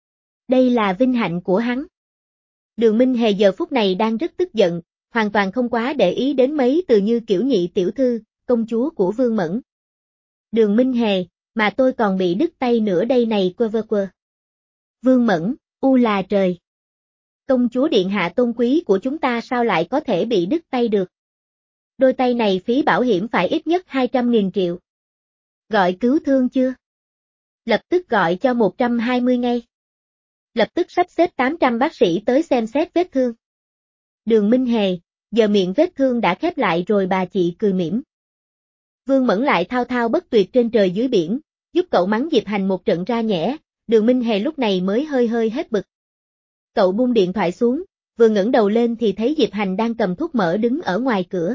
Đây là vinh hạnh của hắn. Đường Minh Hề giờ phút này đang rất tức giận, hoàn toàn không quá để ý đến mấy từ như kiểu nhị tiểu thư, công chúa của Vương Mẫn. Đường Minh Hề, mà tôi còn bị đứt tay nữa đây này quơ vơ quơ. Vương Mẫn, u là trời. Công chúa điện hạ tôn quý của chúng ta sao lại có thể bị đứt tay được? Đôi tay này phí bảo hiểm phải ít nhất hai trăm nghìn triệu. Gọi cứu thương chưa? Lập tức gọi cho một trăm hai mươi ngay. Lập tức sắp xếp tám trăm bác sĩ tới xem xét vết thương. Đường Minh Hề, giờ miệng vết thương đã khép lại rồi bà chị cười mỉm. Vương Mẫn lại thao thao bất tuyệt trên trời dưới biển, giúp cậu mắng Diệp Hành một trận ra nhẽ, Đường Minh Hề lúc này mới hơi hơi hết bực. Cậu buông điện thoại xuống, vừa ngẩng đầu lên thì thấy Diệp Hành đang cầm thuốc mỡ đứng ở ngoài cửa.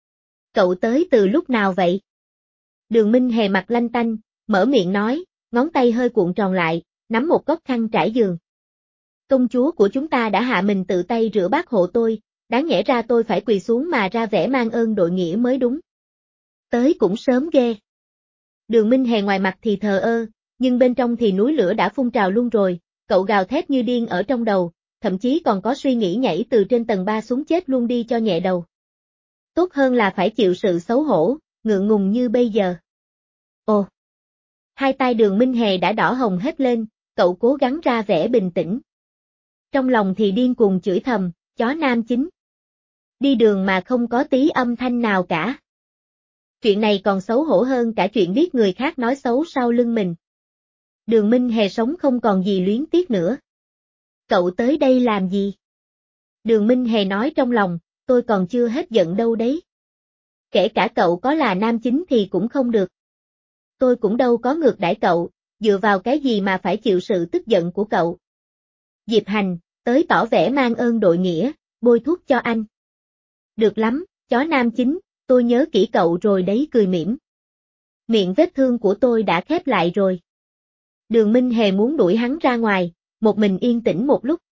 Cậu tới từ lúc nào vậy? Đường Minh Hề mặt lanh tanh, mở miệng nói, ngón tay hơi cuộn tròn lại, nắm một góc khăn trải giường. Công chúa của chúng ta đã hạ mình tự tay rửa bát hộ tôi, đáng nhẽ ra tôi phải quỳ xuống mà ra vẻ mang ơn đội nghĩa mới đúng. Tới cũng sớm ghê. Đường Minh Hề ngoài mặt thì thờ ơ, nhưng bên trong thì núi lửa đã phun trào luôn rồi, cậu gào thét như điên ở trong đầu, thậm chí còn có suy nghĩ nhảy từ trên tầng ba xuống chết luôn đi cho nhẹ đầu. Tốt hơn là phải chịu sự xấu hổ, ngượng ngùng như bây giờ. Ồ! Hai tay Đường Minh Hề đã đỏ hồng hết lên, cậu cố gắng ra vẻ bình tĩnh. Trong lòng thì điên cuồng chửi thầm, chó nam chính. Đi đường mà không có tí âm thanh nào cả. Chuyện này còn xấu hổ hơn cả chuyện biết người khác nói xấu sau lưng mình. Đường Minh Hề sống không còn gì luyến tiếc nữa. Cậu tới đây làm gì? Đường Minh Hề nói trong lòng, tôi còn chưa hết giận đâu đấy. Kể cả cậu có là nam chính thì cũng không được. Tôi cũng đâu có ngược đãi cậu, dựa vào cái gì mà phải chịu sự tức giận của cậu. Diệp Hành, tới tỏ vẻ mang ơn đội nghĩa, bôi thuốc cho anh. Được lắm, chó nam chính, tôi nhớ kỹ cậu rồi đấy cười mỉm. Miệng vết thương của tôi đã khép lại rồi. Đường Minh Hề muốn đuổi hắn ra ngoài, một mình yên tĩnh một lúc.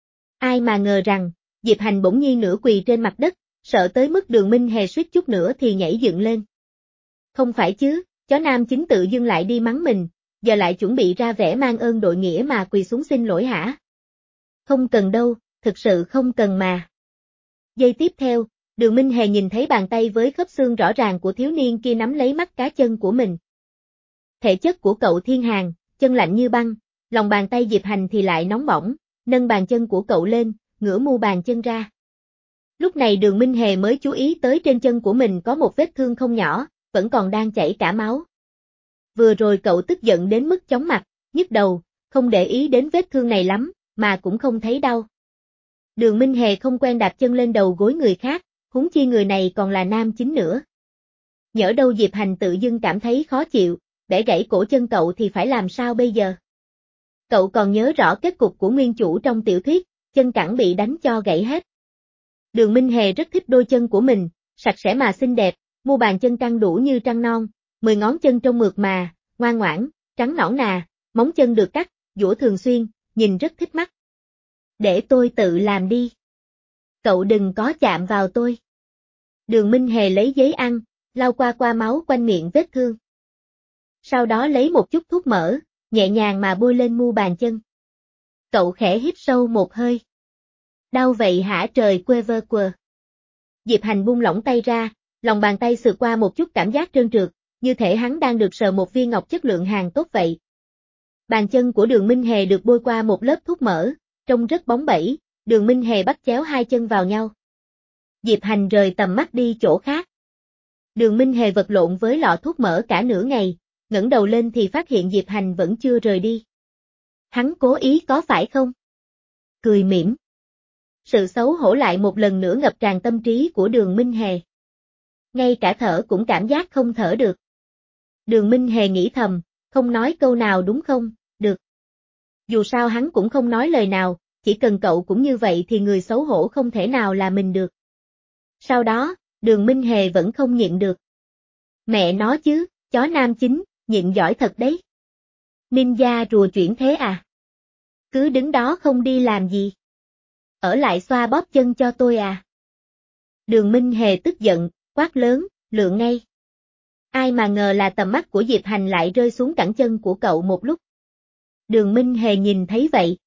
Ai mà ngờ rằng, Diệp Hành bỗng nhiên nửa quỳ trên mặt đất, sợ tới mức Đường Minh Hề suýt chút nữa thì nhảy dựng lên. Không phải chứ, chó nam chính tự dưng lại đi mắng mình, giờ lại chuẩn bị ra vẻ mang ơn đội nghĩa mà quỳ xuống xin lỗi hả? Không cần đâu, thực sự không cần mà. Giây tiếp theo, Đường Minh Hề nhìn thấy bàn tay với khớp xương rõ ràng của thiếu niên kia nắm lấy mắt cá chân của mình. Thể chất của cậu thiên hàn, chân lạnh như băng, lòng bàn tay Diệp Hành thì lại nóng bỏng, nâng bàn chân của cậu lên, ngửa mu bàn chân ra. Lúc này Đường Minh Hề mới chú ý tới trên chân của mình có một vết thương không nhỏ, vẫn còn đang chảy cả máu. Vừa rồi cậu tức giận đến mức chóng mặt, nhức đầu, không để ý đến vết thương này lắm, mà cũng không thấy đau. Đường Minh Hề không quen đạp chân lên đầu gối người khác, huống chi người này còn là nam chính nữa. Nhỡ đâu Diệp Hành tự dưng cảm thấy khó chịu, bẻ gãy cổ chân cậu thì phải làm sao bây giờ? Cậu còn nhớ rõ kết cục của nguyên chủ trong tiểu thuyết, chân cẳng bị đánh cho gãy hết. Đường Minh Hề rất thích đôi chân của mình, sạch sẽ mà xinh đẹp, mu bàn chân căng đủ như trăng non, mười ngón chân trông mượt mà, ngoan ngoãn, trắng nõn nà, móng chân được cắt, giũa thường xuyên, nhìn rất thích mắt. Để tôi tự làm đi. Cậu đừng có chạm vào tôi. Đường Minh Hề lấy giấy ăn, lau qua qua máu quanh miệng vết thương. Sau đó lấy một chút thuốc mỡ, nhẹ nhàng mà bôi lên mu bàn chân. Cậu khẽ hít sâu một hơi. Đau vậy hả trời quơ vơ quơ. Diệp Hành buông lỏng tay ra, lòng bàn tay sượt qua một chút cảm giác trơn trượt, như thể hắn đang được sờ một viên ngọc chất lượng hàng tốt vậy. Bàn chân của Đường Minh Hề được bôi qua một lớp thuốc mỡ, trông rất bóng bẩy, Đường Minh Hề bắt chéo hai chân vào nhau. Diệp Hành rời tầm mắt đi chỗ khác. Đường Minh Hề vật lộn với lọ thuốc mỡ cả nửa ngày, ngẩng đầu lên thì phát hiện Diệp Hành vẫn chưa rời đi. Hắn cố ý có phải không? Cười mỉm. Sự xấu hổ lại một lần nữa ngập tràn tâm trí của Đường Minh Hề. Ngay cả thở cũng cảm giác không thở được. Đường Minh Hề nghĩ thầm, không nói câu nào đúng không, được. Dù sao hắn cũng không nói lời nào, chỉ cần cậu cũng như vậy thì người xấu hổ không thể nào là mình được. Sau đó, Đường Minh Hề vẫn không nhịn được. Mẹ nó chứ, chó nam chính, nhịn giỏi thật đấy. Ninja rùa chuyển thế à? Cứ đứng đó không đi làm gì? Ở lại xoa bóp chân cho tôi à? Đường Minh Hề tức giận, quát lớn, lượng ngay. Ai mà ngờ là tầm mắt của Diệp Hành lại rơi xuống cẳng chân của cậu một lúc. Đường Minh Hề nhìn thấy vậy.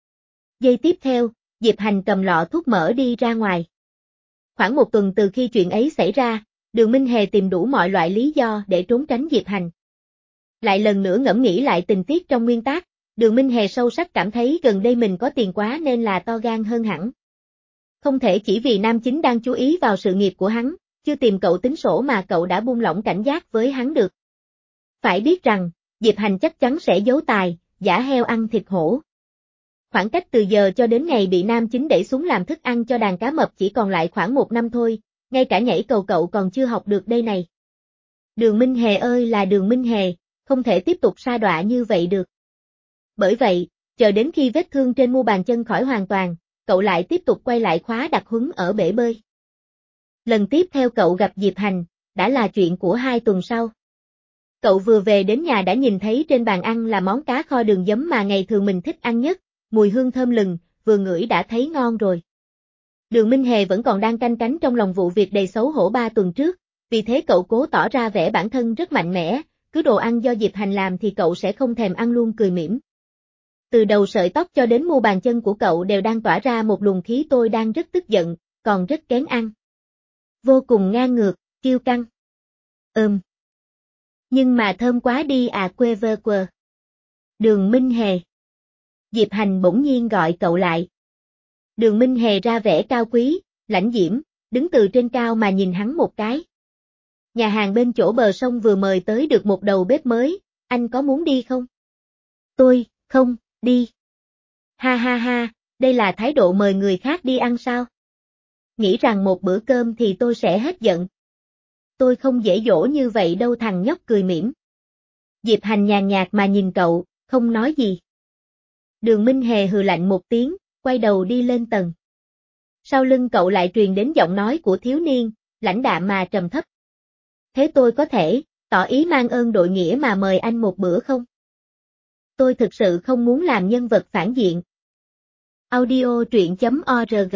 Giây tiếp theo, Diệp Hành cầm lọ thuốc mỡ đi ra ngoài. Khoảng một tuần từ khi chuyện ấy xảy ra, Đường Minh Hề tìm đủ mọi loại lý do để trốn tránh Diệp Hành. Lại lần nữa ngẫm nghĩ lại tình tiết trong nguyên tác, Đường Minh Hề sâu sắc cảm thấy gần đây mình có tiền quá nên là to gan hơn hẳn. Không thể chỉ vì nam chính đang chú ý vào sự nghiệp của hắn, chưa tìm cậu tính sổ mà cậu đã buông lỏng cảnh giác với hắn được. Phải biết rằng, Diệp Hành chắc chắn sẽ giấu tài, giả heo ăn thịt hổ. Khoảng cách từ giờ cho đến ngày bị nam chính đẩy xuống làm thức ăn cho đàn cá mập chỉ còn lại khoảng một năm thôi, ngay cả nhảy cầu cậu còn chưa học được đây này. Đường Minh Hề ơi là Đường Minh Hề, không thể tiếp tục sa đọa như vậy được. Bởi vậy, chờ đến khi vết thương trên mu bàn chân khỏi hoàn toàn, cậu lại tiếp tục quay lại khóa đặc huấn ở bể bơi. Lần tiếp theo cậu gặp Diệp Hành, đã là chuyện của hai tuần sau. Cậu vừa về đến nhà đã nhìn thấy trên bàn ăn là món cá kho đường giấm mà ngày thường mình thích ăn nhất, mùi hương thơm lừng, vừa ngửi đã thấy ngon rồi. Đường Minh Hề vẫn còn đang canh cánh trong lòng vụ việc đầy xấu hổ ba tuần trước, vì thế cậu cố tỏ ra vẻ bản thân rất mạnh mẽ, cứ đồ ăn do Diệp Hành làm thì cậu sẽ không thèm ăn luôn cười mỉm. Từ đầu sợi tóc cho đến mu bàn chân của cậu đều đang tỏa ra một luồng khí tôi đang rất tức giận, còn rất kén ăn. Vô cùng ngang ngược, kiêu căng. Ừm. Nhưng mà thơm quá đi à quê vơ quờ. Đường Minh Hề. Diệp Hành bỗng nhiên gọi cậu lại. Đường Minh Hề ra vẻ cao quý, lãnh diễm, đứng từ trên cao mà nhìn hắn một cái. Nhà hàng bên chỗ bờ sông vừa mời tới được một đầu bếp mới, anh có muốn đi không? Tôi, không, đi. Ha ha ha, đây là thái độ mời người khác đi ăn sao? Nghĩ rằng một bữa cơm thì tôi sẽ hết giận. Tôi không dễ dỗ như vậy đâu thằng nhóc cười mỉm. Diệp Hành nhàn nhạt mà nhìn cậu, không nói gì. Đường Minh Hề hừ lạnh một tiếng, quay đầu đi lên tầng. Sau lưng cậu lại truyền đến giọng nói của thiếu niên, lãnh đạm mà trầm thấp. Thế tôi có thể, tỏ ý mang ơn đội nghĩa mà mời anh một bữa không? Tôi thực sự không muốn làm nhân vật phản diện. Audio truyện chấm org.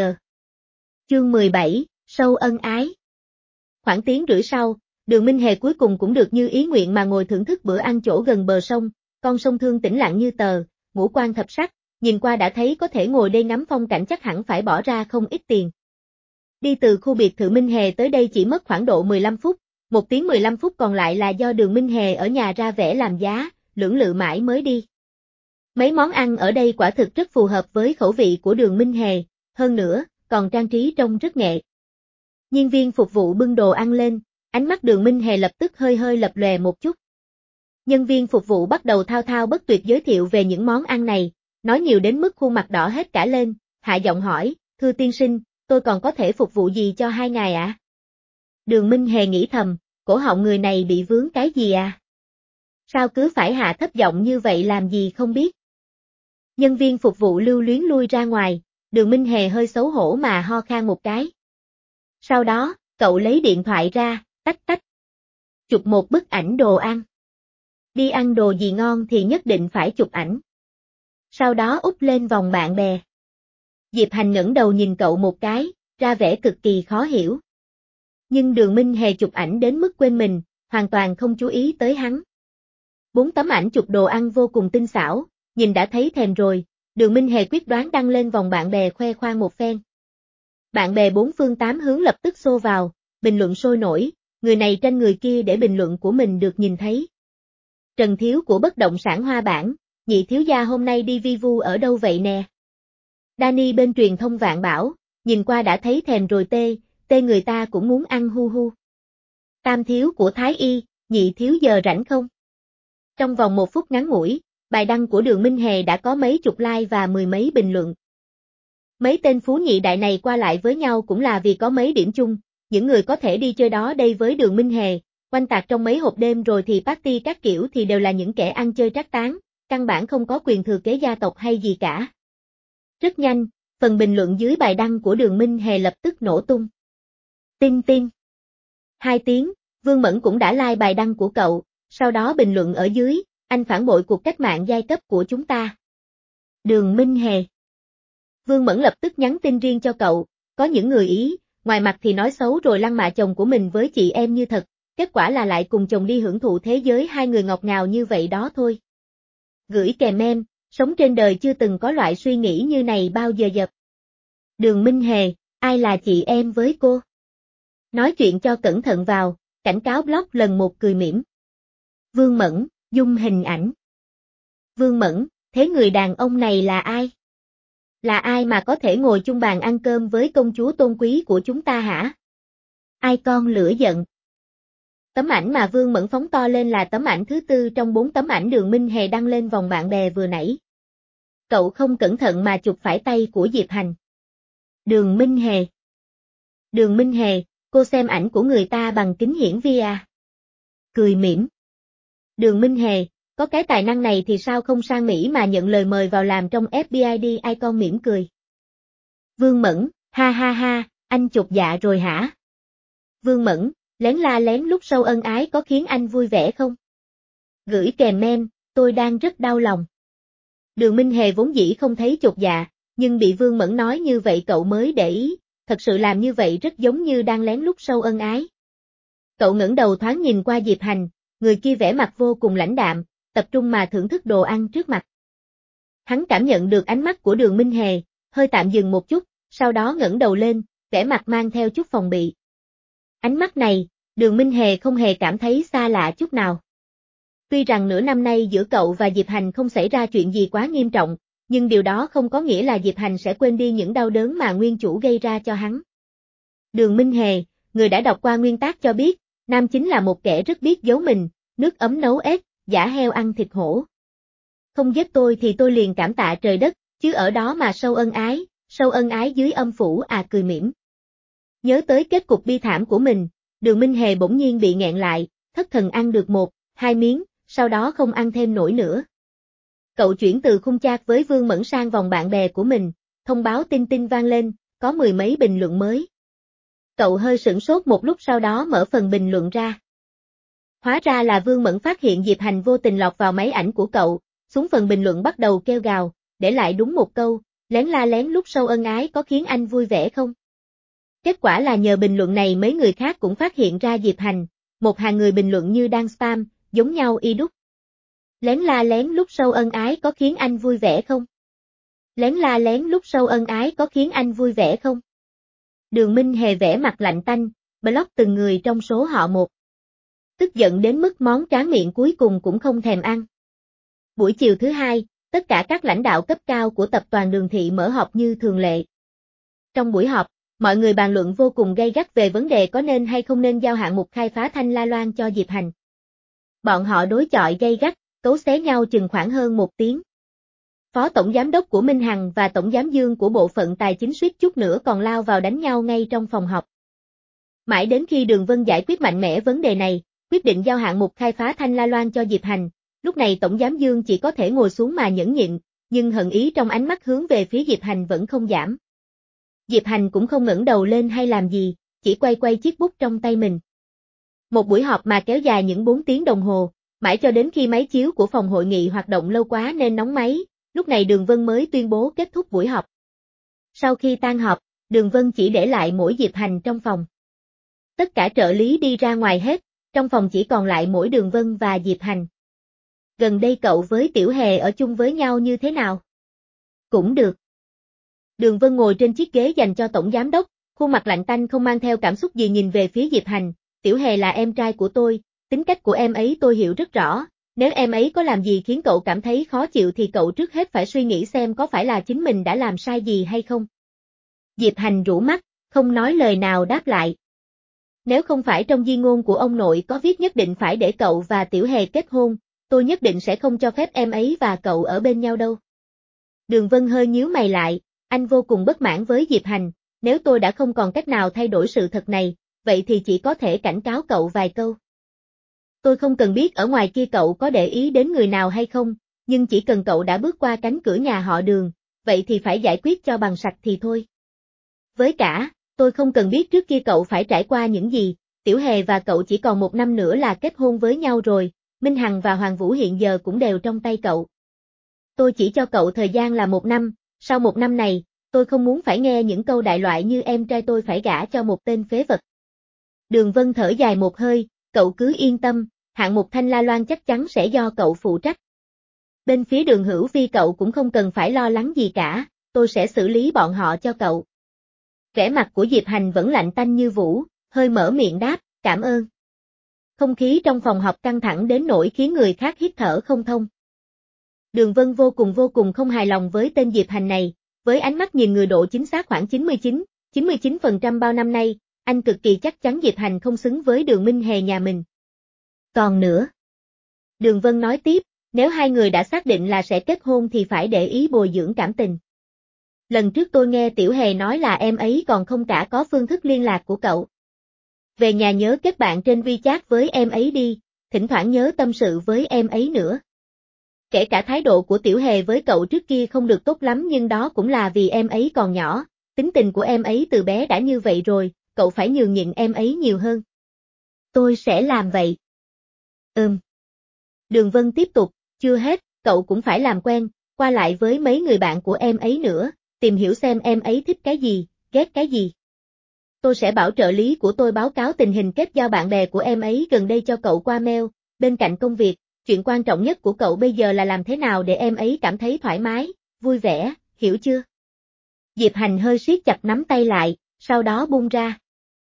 Chương mười bảy, sâu ân ái. Khoảng tiếng rưỡi sau, Đường Minh Hề cuối cùng cũng được như ý nguyện mà ngồi thưởng thức bữa ăn chỗ gần bờ sông, con sông Thương tĩnh lặng như tờ, ngũ quan thập sắc, nhìn qua đã thấy có thể ngồi đây ngắm phong cảnh chắc hẳn phải bỏ ra không ít tiền. Đi từ khu biệt thự Minh Hề tới đây chỉ mất khoảng độ mười lăm phút, một tiếng mười lăm phút còn lại là do Đường Minh Hề ở nhà ra vẻ làm giá, lưỡng lự mãi mới đi. Mấy món ăn ở đây quả thực rất phù hợp với khẩu vị của Đường Minh Hề, hơn nữa, còn trang trí trông rất nghệ. Nhân viên phục vụ bưng đồ ăn lên, ánh mắt Đường Minh Hề lập tức hơi hơi lập lòe một chút. Nhân viên phục vụ bắt đầu thao thao bất tuyệt giới thiệu về những món ăn này, nói nhiều đến mức khuôn mặt đỏ hết cả lên, hạ giọng hỏi, thưa tiên sinh, tôi còn có thể phục vụ gì cho hai ngài ạ? À? Đường Minh Hề nghĩ thầm, cổ họng người này bị vướng cái gì à? Sao cứ phải hạ thấp giọng như vậy làm gì không biết? Nhân viên phục vụ lưu luyến lui ra ngoài, Đường Minh Hề hơi xấu hổ mà ho khan một cái. Sau đó, cậu lấy điện thoại ra, tách tách. Chụp một bức ảnh đồ ăn. Đi ăn đồ gì ngon thì nhất định phải chụp ảnh. Sau đó úp lên vòng bạn bè. Diệp Hành ngẩng đầu nhìn cậu một cái, ra vẻ cực kỳ khó hiểu. Nhưng Đường Minh Hề chụp ảnh đến mức quên mình, hoàn toàn không chú ý tới hắn. Bốn tấm ảnh chụp đồ ăn vô cùng tinh xảo, nhìn đã thấy thèm rồi, Đường Minh Hề quyết đoán đăng lên vòng bạn bè khoe khoang một phen. Bạn bè bốn phương tám hướng lập tức xô vào, bình luận sôi nổi, người này tranh người kia để bình luận của mình được nhìn thấy. Trần Thiếu của bất động sản Hoa Bản, nhị thiếu gia hôm nay đi vi vu ở đâu vậy nè? Danny bên truyền thông Vạn Bảo, nhìn qua đã thấy thèm rồi tê, tê người ta cũng muốn ăn hu hu. Tam thiếu của Thái Y, nhị thiếu giờ rảnh không? Trong vòng một phút ngắn ngủi, bài đăng của Đường Minh Hề đã có mấy chục like và mười mấy bình luận. Mấy tên phú nhị đại này qua lại với nhau cũng là vì có mấy điểm chung, những người có thể đi chơi đó đây với Đường Minh Hề, quanh tạc trong mấy hộp đêm rồi thì party các kiểu thì đều là những kẻ ăn chơi trác tán, căn bản không có quyền thừa kế gia tộc hay gì cả. Rất nhanh, phần bình luận dưới bài đăng của Đường Minh Hề lập tức nổ tung. Tinh tinh. Hai tiếng, Vương Mẫn cũng đã like bài đăng của cậu, sau đó bình luận ở dưới, anh phản bội cuộc cách mạng giai cấp của chúng ta. Đường Minh Hề. Vương Mẫn lập tức nhắn tin riêng cho cậu, có những người Ý, ngoài mặt thì nói xấu rồi lăng mạ chồng của mình với chị em như thật, kết quả là lại cùng chồng đi hưởng thụ thế giới hai người ngọt ngào như vậy đó thôi. Gửi kèm em, sống trên đời chưa từng có loại suy nghĩ như này bao giờ dập. Đường Minh Hề, ai là chị em với cô? Nói chuyện cho cẩn thận vào, cảnh cáo blog lần một cười mỉm. Vương Mẫn, dung hình ảnh. Vương Mẫn, thế người đàn ông này là ai? Là ai mà có thể ngồi chung bàn ăn cơm với công chúa tôn quý của chúng ta hả? Ai con lửa giận? Tấm ảnh mà Vương Mẫn phóng to lên là tấm ảnh thứ tư trong bốn tấm ảnh Đường Minh Hề đăng lên vòng bạn bè vừa nãy. Cậu không cẩn thận mà chụp phải tay của Diệp Hành. Đường Minh Hề. Đường Minh Hề, cô xem ảnh của người ta bằng kính hiển vi à? Cười mỉm. Đường Minh Hề, có cái tài năng này thì sao không sang Mỹ mà nhận lời mời vào làm trong ép bê i đi, ai con mỉm cười. Vương Mẫn, ha ha ha, anh chột dạ rồi hả? Vương Mẫn, lén la lén lúc sâu ân ái có khiến anh vui vẻ không? Gửi kèm mem, tôi đang rất đau lòng. Đường Minh Hề vốn dĩ không thấy chột dạ, nhưng bị Vương Mẫn nói như vậy cậu mới để ý, thật sự làm như vậy rất giống như đang lén lúc sâu ân ái. Cậu ngẩng đầu thoáng nhìn qua Diệp Hành, người kia vẻ mặt vô cùng lãnh đạm, tập trung mà thưởng thức đồ ăn trước mặt. Hắn cảm nhận được ánh mắt của Đường Minh Hề, hơi tạm dừng một chút, sau đó ngẩng đầu lên, vẻ mặt mang theo chút phòng bị. Ánh mắt này, Đường Minh Hề không hề cảm thấy xa lạ chút nào. Tuy rằng nửa năm nay giữa cậu và Diệp Hành không xảy ra chuyện gì quá nghiêm trọng, nhưng điều đó không có nghĩa là Diệp Hành sẽ quên đi những đau đớn mà nguyên chủ gây ra cho hắn. Đường Minh Hề, người đã đọc qua nguyên tác cho biết, nam chính là một kẻ rất biết giấu mình, nước ấm nấu ếch, giả heo ăn thịt hổ. Không giết tôi thì tôi liền cảm tạ trời đất, chứ ở đó mà sâu ân ái, sâu ân ái dưới âm phủ à, cười mỉm. Nhớ tới kết cục bi thảm của mình, Đường Minh Hề bỗng nhiên bị nghẹn lại, thất thần ăn được một, hai miếng, sau đó không ăn thêm nổi nữa. Cậu chuyển từ khung chat với Vương Mẫn sang vòng bạn bè của mình, thông báo tinh tinh vang lên, có mười mấy bình luận mới. Cậu hơi sửng sốt một lúc sau đó mở phần bình luận ra. Hóa ra là Vương Mẫn phát hiện Diệp Hành vô tình lọt vào máy ảnh của cậu, xuống phần bình luận bắt đầu kêu gào, để lại đúng một câu, lén la lén lúc sâu ân ái có khiến anh vui vẻ không? Kết quả là nhờ bình luận này mấy người khác cũng phát hiện ra Diệp Hành, một hàng người bình luận như đang spam, giống nhau y đúc. Lén la lén lúc sâu ân ái có khiến anh vui vẻ không? Lén la lén lúc sâu ân ái có khiến anh vui vẻ không? Đường Minh Hề vẻ mặt lạnh tanh, block từng người trong số họ một. Tức giận đến mức món tráng miệng cuối cùng cũng không thèm ăn. Buổi chiều thứ hai, tất cả các lãnh đạo cấp cao của tập đoàn Đường Thị mở họp như thường lệ. Trong buổi họp, mọi người bàn luận vô cùng gay gắt về vấn đề có nên hay không nên giao hạng mục khai phá Thanh La Loan cho Diệp Hành. Bọn họ đối chọi gay gắt, cấu xé nhau chừng khoảng hơn một tiếng. Phó tổng giám đốc của Minh Hằng và tổng giám Dương của bộ phận tài chính suýt chút nữa còn lao vào đánh nhau ngay trong phòng họp. Mãi đến khi Đường Vân giải quyết mạnh mẽ vấn đề này, quyết định giao hạng mục khai phá Thanh La Loan cho Diệp Hành, lúc này tổng giám Dương chỉ có thể ngồi xuống mà nhẫn nhịn, nhưng hận ý trong ánh mắt hướng về phía Diệp Hành vẫn không giảm. Diệp Hành cũng không ngẩng đầu lên hay làm gì, chỉ quay quay chiếc bút trong tay mình. Một buổi họp mà kéo dài những bốn tiếng đồng hồ, mãi cho đến khi máy chiếu của phòng hội nghị hoạt động lâu quá nên nóng máy, lúc này Đường Vân mới tuyên bố kết thúc buổi họp. Sau khi tan họp, Đường Vân chỉ để lại mỗi Diệp Hành trong phòng. Tất cả trợ lý đi ra ngoài hết, trong phòng chỉ còn lại mỗi Đường Vân và Diệp Hành. Gần đây cậu với Tiểu Hề ở chung với nhau như thế nào? Cũng được. Đường Vân ngồi trên chiếc ghế dành cho tổng giám đốc, khuôn mặt lạnh tanh không mang theo cảm xúc gì nhìn về phía Diệp Hành, Tiểu Hề là em trai của tôi, tính cách của em ấy tôi hiểu rất rõ, nếu em ấy có làm gì khiến cậu cảm thấy khó chịu thì cậu trước hết phải suy nghĩ xem có phải là chính mình đã làm sai gì hay không. Diệp Hành rũ mắt, không nói lời nào đáp lại. Nếu không phải trong di ngôn của ông nội có viết nhất định phải để cậu và Tiểu Hề kết hôn, tôi nhất định sẽ không cho phép em ấy và cậu ở bên nhau đâu. Đường Vân hơi nhíu mày lại, anh vô cùng bất mãn với Diệp Hành, nếu tôi đã không còn cách nào thay đổi sự thật này, vậy thì chỉ có thể cảnh cáo cậu vài câu. Tôi không cần biết ở ngoài kia cậu có để ý đến người nào hay không, nhưng chỉ cần cậu đã bước qua cánh cửa nhà họ Đường, vậy thì phải giải quyết cho bằng sạch thì thôi. Với cả, tôi không cần biết trước kia cậu phải trải qua những gì, Tiểu Hề và cậu chỉ còn một năm nữa là kết hôn với nhau rồi, Minh Hằng và Hoàng Vũ hiện giờ cũng đều trong tay cậu. Tôi chỉ cho cậu thời gian là một năm, sau một năm này, tôi không muốn phải nghe những câu đại loại như em trai tôi phải gả cho một tên phế vật. Đường Vân thở dài một hơi, cậu cứ yên tâm, hạng mục Thanh La Loan chắc chắn sẽ do cậu phụ trách. Bên phía Đường Hữu Vi cậu cũng không cần phải lo lắng gì cả, tôi sẽ xử lý bọn họ cho cậu. Vẻ mặt của Diệp Hành vẫn lạnh tanh như vũ, hơi mở miệng đáp, cảm ơn. Không khí trong phòng họp căng thẳng đến nỗi khiến người khác hít thở không thông. Đường Vân vô cùng vô cùng không hài lòng với tên Diệp Hành này, với ánh mắt nhìn người độ chính xác khoảng chín mươi chín, chín mươi chín phần trăm bao năm nay, anh cực kỳ chắc chắn Diệp Hành không xứng với Đường Minh Hề nhà mình. Còn nữa. Đường Vân nói tiếp, nếu hai người đã xác định là sẽ kết hôn thì phải để ý bồi dưỡng cảm tình. Lần trước tôi nghe Tiểu Hề nói là em ấy còn không cả có phương thức liên lạc của cậu. Về nhà nhớ kết bạn trên WeChat với em ấy đi, thỉnh thoảng nhớ tâm sự với em ấy nữa. Kể cả thái độ của Tiểu Hề với cậu trước kia không được tốt lắm nhưng đó cũng là vì em ấy còn nhỏ, tính tình của em ấy từ bé đã như vậy rồi, cậu phải nhường nhịn em ấy nhiều hơn. Tôi sẽ làm vậy. Ừm. Đường Vân tiếp tục, chưa hết, cậu cũng phải làm quen, qua lại với mấy người bạn của em ấy nữa, tìm hiểu xem em ấy thích cái gì, ghét cái gì. Tôi sẽ bảo trợ lý của tôi báo cáo tình hình kết giao bạn bè của em ấy gần đây cho cậu qua mail, bên cạnh công việc, chuyện quan trọng nhất của cậu bây giờ là làm thế nào để em ấy cảm thấy thoải mái, vui vẻ, hiểu chưa? Diệp Hành hơi siết chặt nắm tay lại, sau đó buông ra.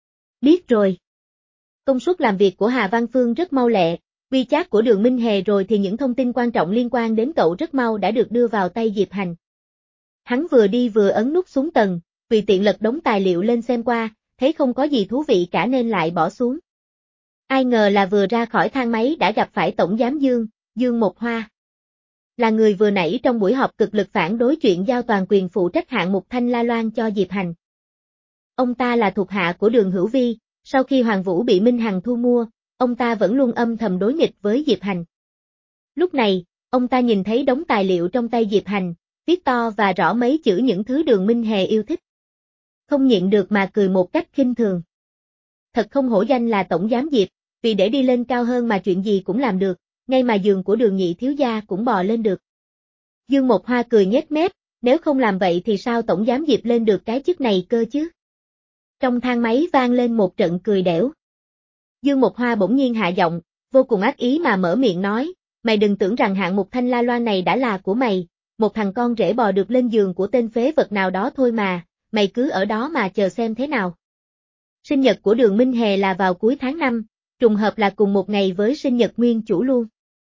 Biết rồi. Công suất làm việc của Hà Văn Phương rất mau lẹ, WeChat của Đường Minh Hề rồi thì những thông tin quan trọng liên quan đến cậu rất mau đã được đưa vào tay Diệp Hành. Hắn vừa đi vừa ấn nút xuống tầng, vì tiện lật đống tài liệu lên xem qua, thấy không có gì thú vị cả nên lại bỏ xuống. Ai ngờ là vừa ra khỏi thang máy đã gặp phải Tổng giám Dương, Dương Một Hoa. Là người vừa nãy trong buổi họp cực lực phản đối chuyện giao toàn quyền phụ trách hạng mục Thanh La Loan cho Diệp Hành. Ông ta là thuộc hạ của Đường Hữu Vi, sau khi Hoàng Vũ bị Minh Hằng thu mua, ông ta vẫn luôn âm thầm đối nghịch với Diệp Hành. Lúc này, ông ta nhìn thấy đống tài liệu trong tay Diệp Hành, viết to và rõ mấy chữ những thứ Đường Minh Hề yêu thích. Không nhịn được mà cười một cách khinh thường. Thật không hổ danh là Tổng giám Diệp, vì để đi lên cao hơn mà chuyện gì cũng làm được, ngay mà giường của Đường nhị thiếu gia cũng bò lên được. Dương Một Hoa cười nhếch mép, nếu không làm vậy thì sao Tổng giám Diệp lên được cái chức này cơ chứ? Trong thang máy vang lên một trận cười đẻo. Dương Một Hoa bỗng nhiên hạ giọng, vô cùng ác ý mà mở miệng nói, mày đừng tưởng rằng hạng mục Thanh La Loan này đã là của mày, một thằng con rể bò được lên giường của tên phế vật nào đó thôi mà, mày cứ ở đó mà chờ xem thế nào. Sinh nhật của Đường Minh Hề là vào cuối tháng năm, trùng hợp là cùng một ngày với sinh nhật nguyên chủ luôn.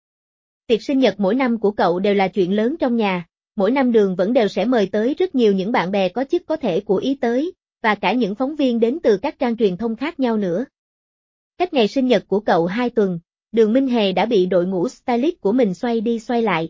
Tiệc sinh nhật mỗi năm của cậu đều là chuyện lớn trong nhà, mỗi năm Đường vẫn đều sẽ mời tới rất nhiều những bạn bè có chức có thể của ý tới, và cả những phóng viên đến từ các trang truyền thông khác nhau nữa. Cách ngày sinh nhật của cậu hai tuần, Đường Minh Hề đã bị đội ngũ stylist của mình xoay đi xoay lại.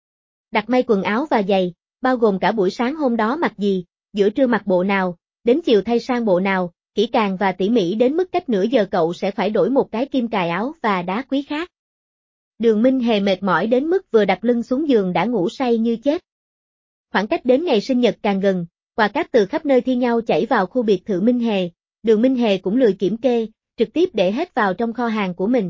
Đặt may quần áo và giày, bao gồm cả buổi sáng hôm đó mặc gì, giữa trưa mặc bộ nào, đến chiều thay sang bộ nào, kỹ càng và tỉ mỉ đến mức cách nửa giờ cậu sẽ phải đổi một cái kim cài áo và đá quý khác. Đường Minh Hề mệt mỏi đến mức vừa đặt lưng xuống giường đã ngủ say như chết. Khoảng cách đến ngày sinh nhật càng gần, quà cáp từ khắp nơi thi nhau chảy vào khu biệt thự Minh Hề, Đường Minh Hề cũng lười kiểm kê, trực tiếp để hết vào trong kho hàng của mình.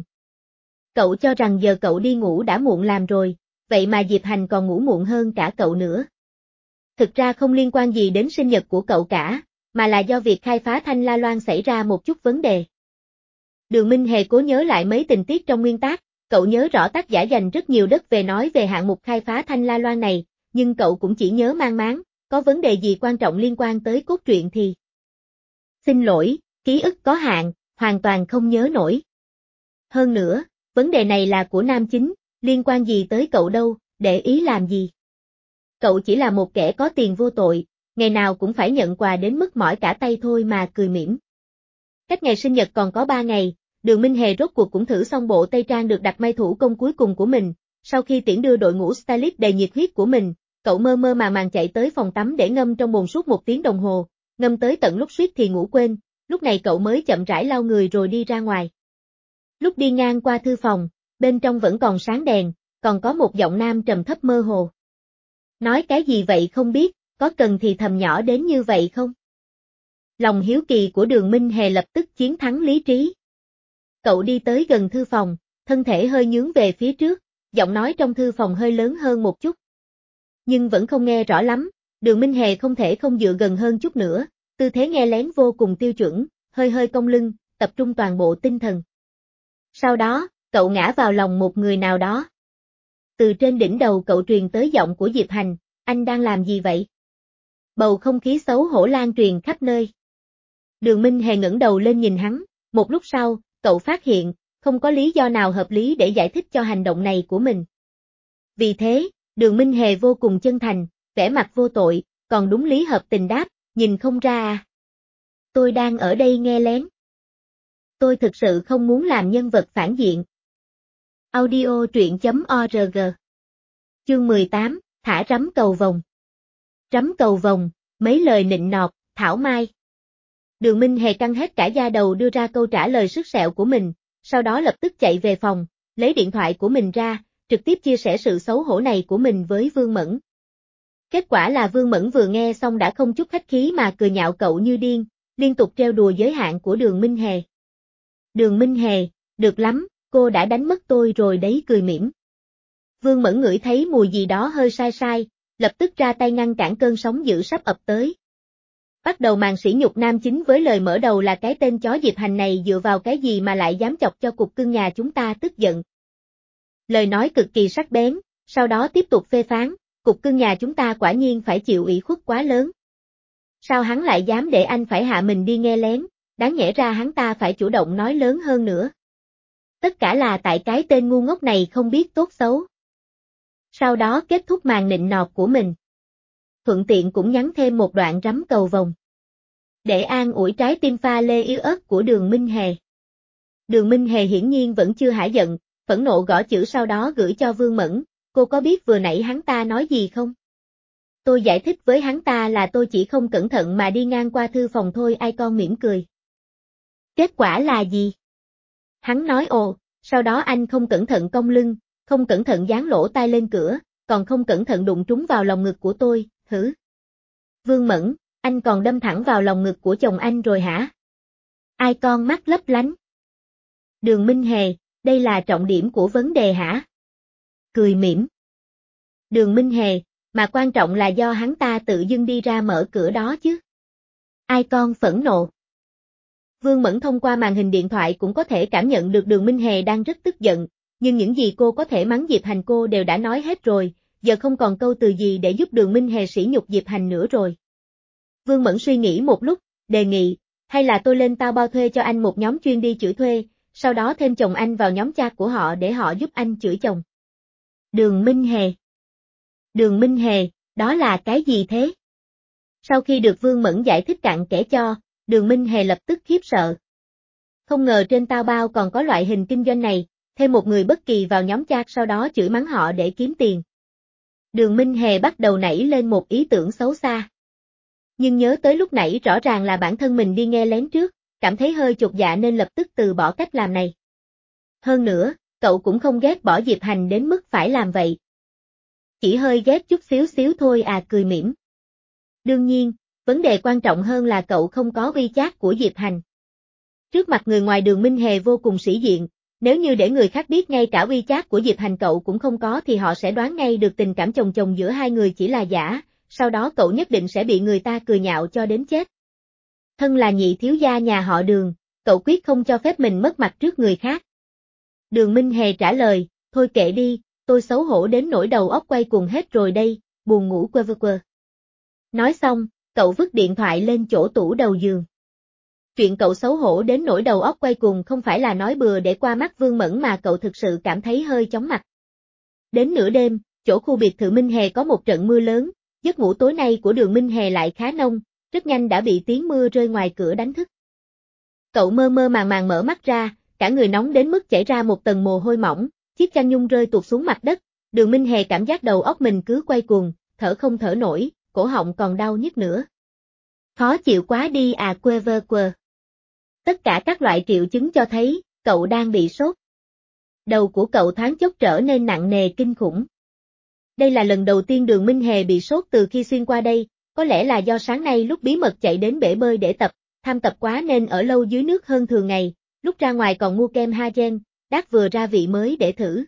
Cậu cho rằng giờ cậu đi ngủ đã muộn làm rồi, vậy mà Diệp Hành còn ngủ muộn hơn cả cậu nữa. Thực ra không liên quan gì đến sinh nhật của cậu cả, mà là do việc khai phá Thanh La Loan xảy ra một chút vấn đề. Đường Minh Hề cố nhớ lại mấy tình tiết trong nguyên tác, cậu nhớ rõ tác giả dành rất nhiều đất về nói về hạng mục khai phá Thanh La Loan này, nhưng cậu cũng chỉ nhớ mang máng, có vấn đề gì quan trọng liên quan tới cốt truyện thì. Xin lỗi, ký ức có hạn, hoàn toàn không nhớ nổi. Hơn nữa, vấn đề này là của nam chính, liên quan gì tới cậu đâu, để ý làm gì. Cậu chỉ là một kẻ có tiền vô tội, ngày nào cũng phải nhận quà đến mức mỏi cả tay thôi mà cười mỉm. Cách ngày sinh nhật còn có ba ngày, Đường Minh Hề rốt cuộc cũng thử xong bộ tây trang được đặt may thủ công cuối cùng của mình, sau khi tiễn đưa đội ngũ stylist đầy nhiệt huyết của mình, cậu mơ mơ màng màng chạy tới phòng tắm để ngâm trong bồn suốt một tiếng đồng hồ, ngâm tới tận lúc suýt thì ngủ quên, lúc này cậu mới chậm rãi lau người rồi đi ra ngoài. Lúc đi ngang qua thư phòng, bên trong vẫn còn sáng đèn, còn có một giọng nam trầm thấp mơ hồ. Nói cái gì vậy không biết, có cần thì thầm nhỏ đến như vậy không? Lòng hiếu kỳ của Đường Minh Hề lập tức chiến thắng lý trí. Cậu đi tới gần thư phòng, thân thể hơi nhướng về phía trước, giọng nói trong thư phòng hơi lớn hơn một chút. Nhưng vẫn không nghe rõ lắm, Đường Minh Hề không thể không dựa gần hơn chút nữa, tư thế nghe lén vô cùng tiêu chuẩn, hơi hơi cong lưng, tập trung toàn bộ tinh thần. Sau đó, cậu ngã vào lòng một người nào đó. Từ trên đỉnh đầu cậu truyền tới giọng của Diệp Hành, anh đang làm gì vậy? Bầu không khí xấu hổ lan truyền khắp nơi. Đường Minh Hề ngẩng đầu lên nhìn hắn, một lúc sau, cậu phát hiện, không có lý do nào hợp lý để giải thích cho hành động này của mình. Vì thế, Đường Minh Hề vô cùng chân thành, vẻ mặt vô tội, còn đúng lý hợp tình đáp, nhìn không ra à. Tôi đang ở đây nghe lén. Tôi thực sự không muốn làm nhân vật phản diện. Audio truyện chấm org. Chương mười tám, thả rắm cầu vồng. Rắm cầu vồng, mấy lời nịnh nọt, thảo mai. Đường Minh Hề căng hết cả da đầu đưa ra câu trả lời sứt sẹo của mình, sau đó lập tức chạy về phòng, lấy điện thoại của mình ra, trực tiếp chia sẻ sự xấu hổ này của mình với Vương Mẫn. Kết quả là Vương Mẫn vừa nghe xong đã không chút khách khí mà cười nhạo cậu như điên, liên tục trêu đùa giới hạn của Đường Minh Hề. Đường Minh Hề, được lắm, cô đã đánh mất tôi rồi đấy, cười mỉm. Vương Mẫn ngửi thấy mùi gì đó hơi sai sai, lập tức ra tay ngăn cản cơn sóng dữ sắp ập tới. Bắt đầu màn sỉ nhục nam chính với lời mở đầu là cái tên chó Diệp Hành này dựa vào cái gì mà lại dám chọc cho cục cưng nhà chúng ta tức giận. Lời nói cực kỳ sắc bén, sau đó tiếp tục phê phán, cục cưng nhà chúng ta quả nhiên phải chịu ủy khuất quá lớn. Sao hắn lại dám để anh phải hạ mình đi nghe lén, đáng nhẽ ra hắn ta phải chủ động nói lớn hơn nữa. Tất cả là tại cái tên ngu ngốc này không biết tốt xấu. Sau đó kết thúc màn nịnh nọt của mình. Thuận tiện cũng nhắn thêm một đoạn rắm cầu vồng. Để an ủi trái tim pha lê yếu ớt của Đường Minh Hề. Đường Minh Hề hiển nhiên vẫn chưa hả giận, phẫn nộ gõ chữ sau đó gửi cho Vương Mẫn, cô có biết vừa nãy hắn ta nói gì không? Tôi giải thích với hắn ta là tôi chỉ không cẩn thận mà đi ngang qua thư phòng thôi, ai con mỉm cười. Kết quả là gì? Hắn nói ồ, sau đó anh không cẩn thận cong lưng, không cẩn thận dán lỗ tai lên cửa, còn không cẩn thận đụng trúng vào lòng ngực của tôi, hử? Vương Mẫn, anh còn đâm thẳng vào lòng ngực của chồng anh rồi hả? Ai con mắt lấp lánh. Đường Minh Hề, đây là trọng điểm của vấn đề hả? Cười mỉm. Đường Minh Hề, mà quan trọng là do hắn ta tự dưng đi ra mở cửa đó chứ. Ai con phẫn nộ. Vương Mẫn thông qua màn hình điện thoại cũng có thể cảm nhận được Đường Minh Hề đang rất tức giận, nhưng những gì cô có thể mắng Diệp Hành cô đều đã nói hết rồi, giờ không còn câu từ gì để giúp Đường Minh Hề sỉ nhục Diệp Hành nữa rồi. Vương Mẫn suy nghĩ một lúc, đề nghị, hay là tôi lên tao bao thuê cho anh một nhóm chuyên đi chửi thuê, sau đó thêm chồng anh vào nhóm chat của họ để họ giúp anh chửi chồng. Đường Minh Hề. Đường Minh Hề, đó là cái gì thế? Sau khi được Vương Mẫn giải thích cặn kẽ cho, Đường Minh Hề lập tức khiếp sợ. Không ngờ trên tao bao còn có loại hình kinh doanh này, thêm một người bất kỳ vào nhóm chat sau đó chửi mắng họ để kiếm tiền. Đường Minh Hề bắt đầu nảy lên một ý tưởng xấu xa. Nhưng nhớ tới lúc nãy rõ ràng là bản thân mình đi nghe lén trước, cảm thấy hơi chột dạ nên lập tức từ bỏ cách làm này. Hơn nữa, cậu cũng không ghét bỏ Diệp Hành đến mức phải làm vậy. Chỉ hơi ghét chút xíu xíu thôi à, cười mỉm. Đương nhiên, vấn đề quan trọng hơn là cậu không có WeChat của Diệp Hành. Trước mặt người ngoài Đường Minh Hề vô cùng sĩ diện, nếu như để người khác biết ngay cả WeChat của Diệp Hành cậu cũng không có thì họ sẽ đoán ngay được tình cảm chồng chồng giữa hai người chỉ là giả, sau đó cậu nhất định sẽ bị người ta cười nhạo cho đến chết. Thân là nhị thiếu gia nhà họ Đường, cậu quyết không cho phép mình mất mặt trước người khác. Đường Minh Hề trả lời, thôi kệ đi, tôi xấu hổ đến nỗi đầu óc quay cuồng hết rồi đây, buồn ngủ quơ vơ quơ. Nói xong, cậu vứt điện thoại lên chỗ tủ đầu giường. Chuyện cậu xấu hổ đến nỗi đầu óc quay cuồng không phải là nói bừa để qua mắt Vương Mẫn mà cậu thực sự cảm thấy hơi chóng mặt. Đến nửa đêm, chỗ khu biệt thự Minh Hề có một trận mưa lớn, giấc ngủ tối nay của Đường Minh Hề lại khá nông, rất nhanh đã bị tiếng mưa rơi ngoài cửa đánh thức. Cậu mơ mơ màng màng mở mắt ra, cả người nóng đến mức chảy ra một tầng mồ hôi mỏng, chiếc chăn nhung rơi tuột xuống mặt đất, Đường Minh Hề cảm giác đầu óc mình cứ quay cuồng, thở không thở nổi, cổ họng còn đau nhức nữa. Khó chịu quá đi à, quơ vơ quơ. Tất cả các loại triệu chứng cho thấy, cậu đang bị sốt. Đầu của cậu thoáng chốc trở nên nặng nề kinh khủng. Đây là lần đầu tiên Đường Minh Hề bị sốt từ khi xuyên qua đây, có lẽ là do sáng nay lúc bí mật chạy đến bể bơi để tập, tham tập quá nên ở lâu dưới nước hơn thường ngày, lúc ra ngoài còn mua kem Hagen, đát vừa ra vị mới để thử.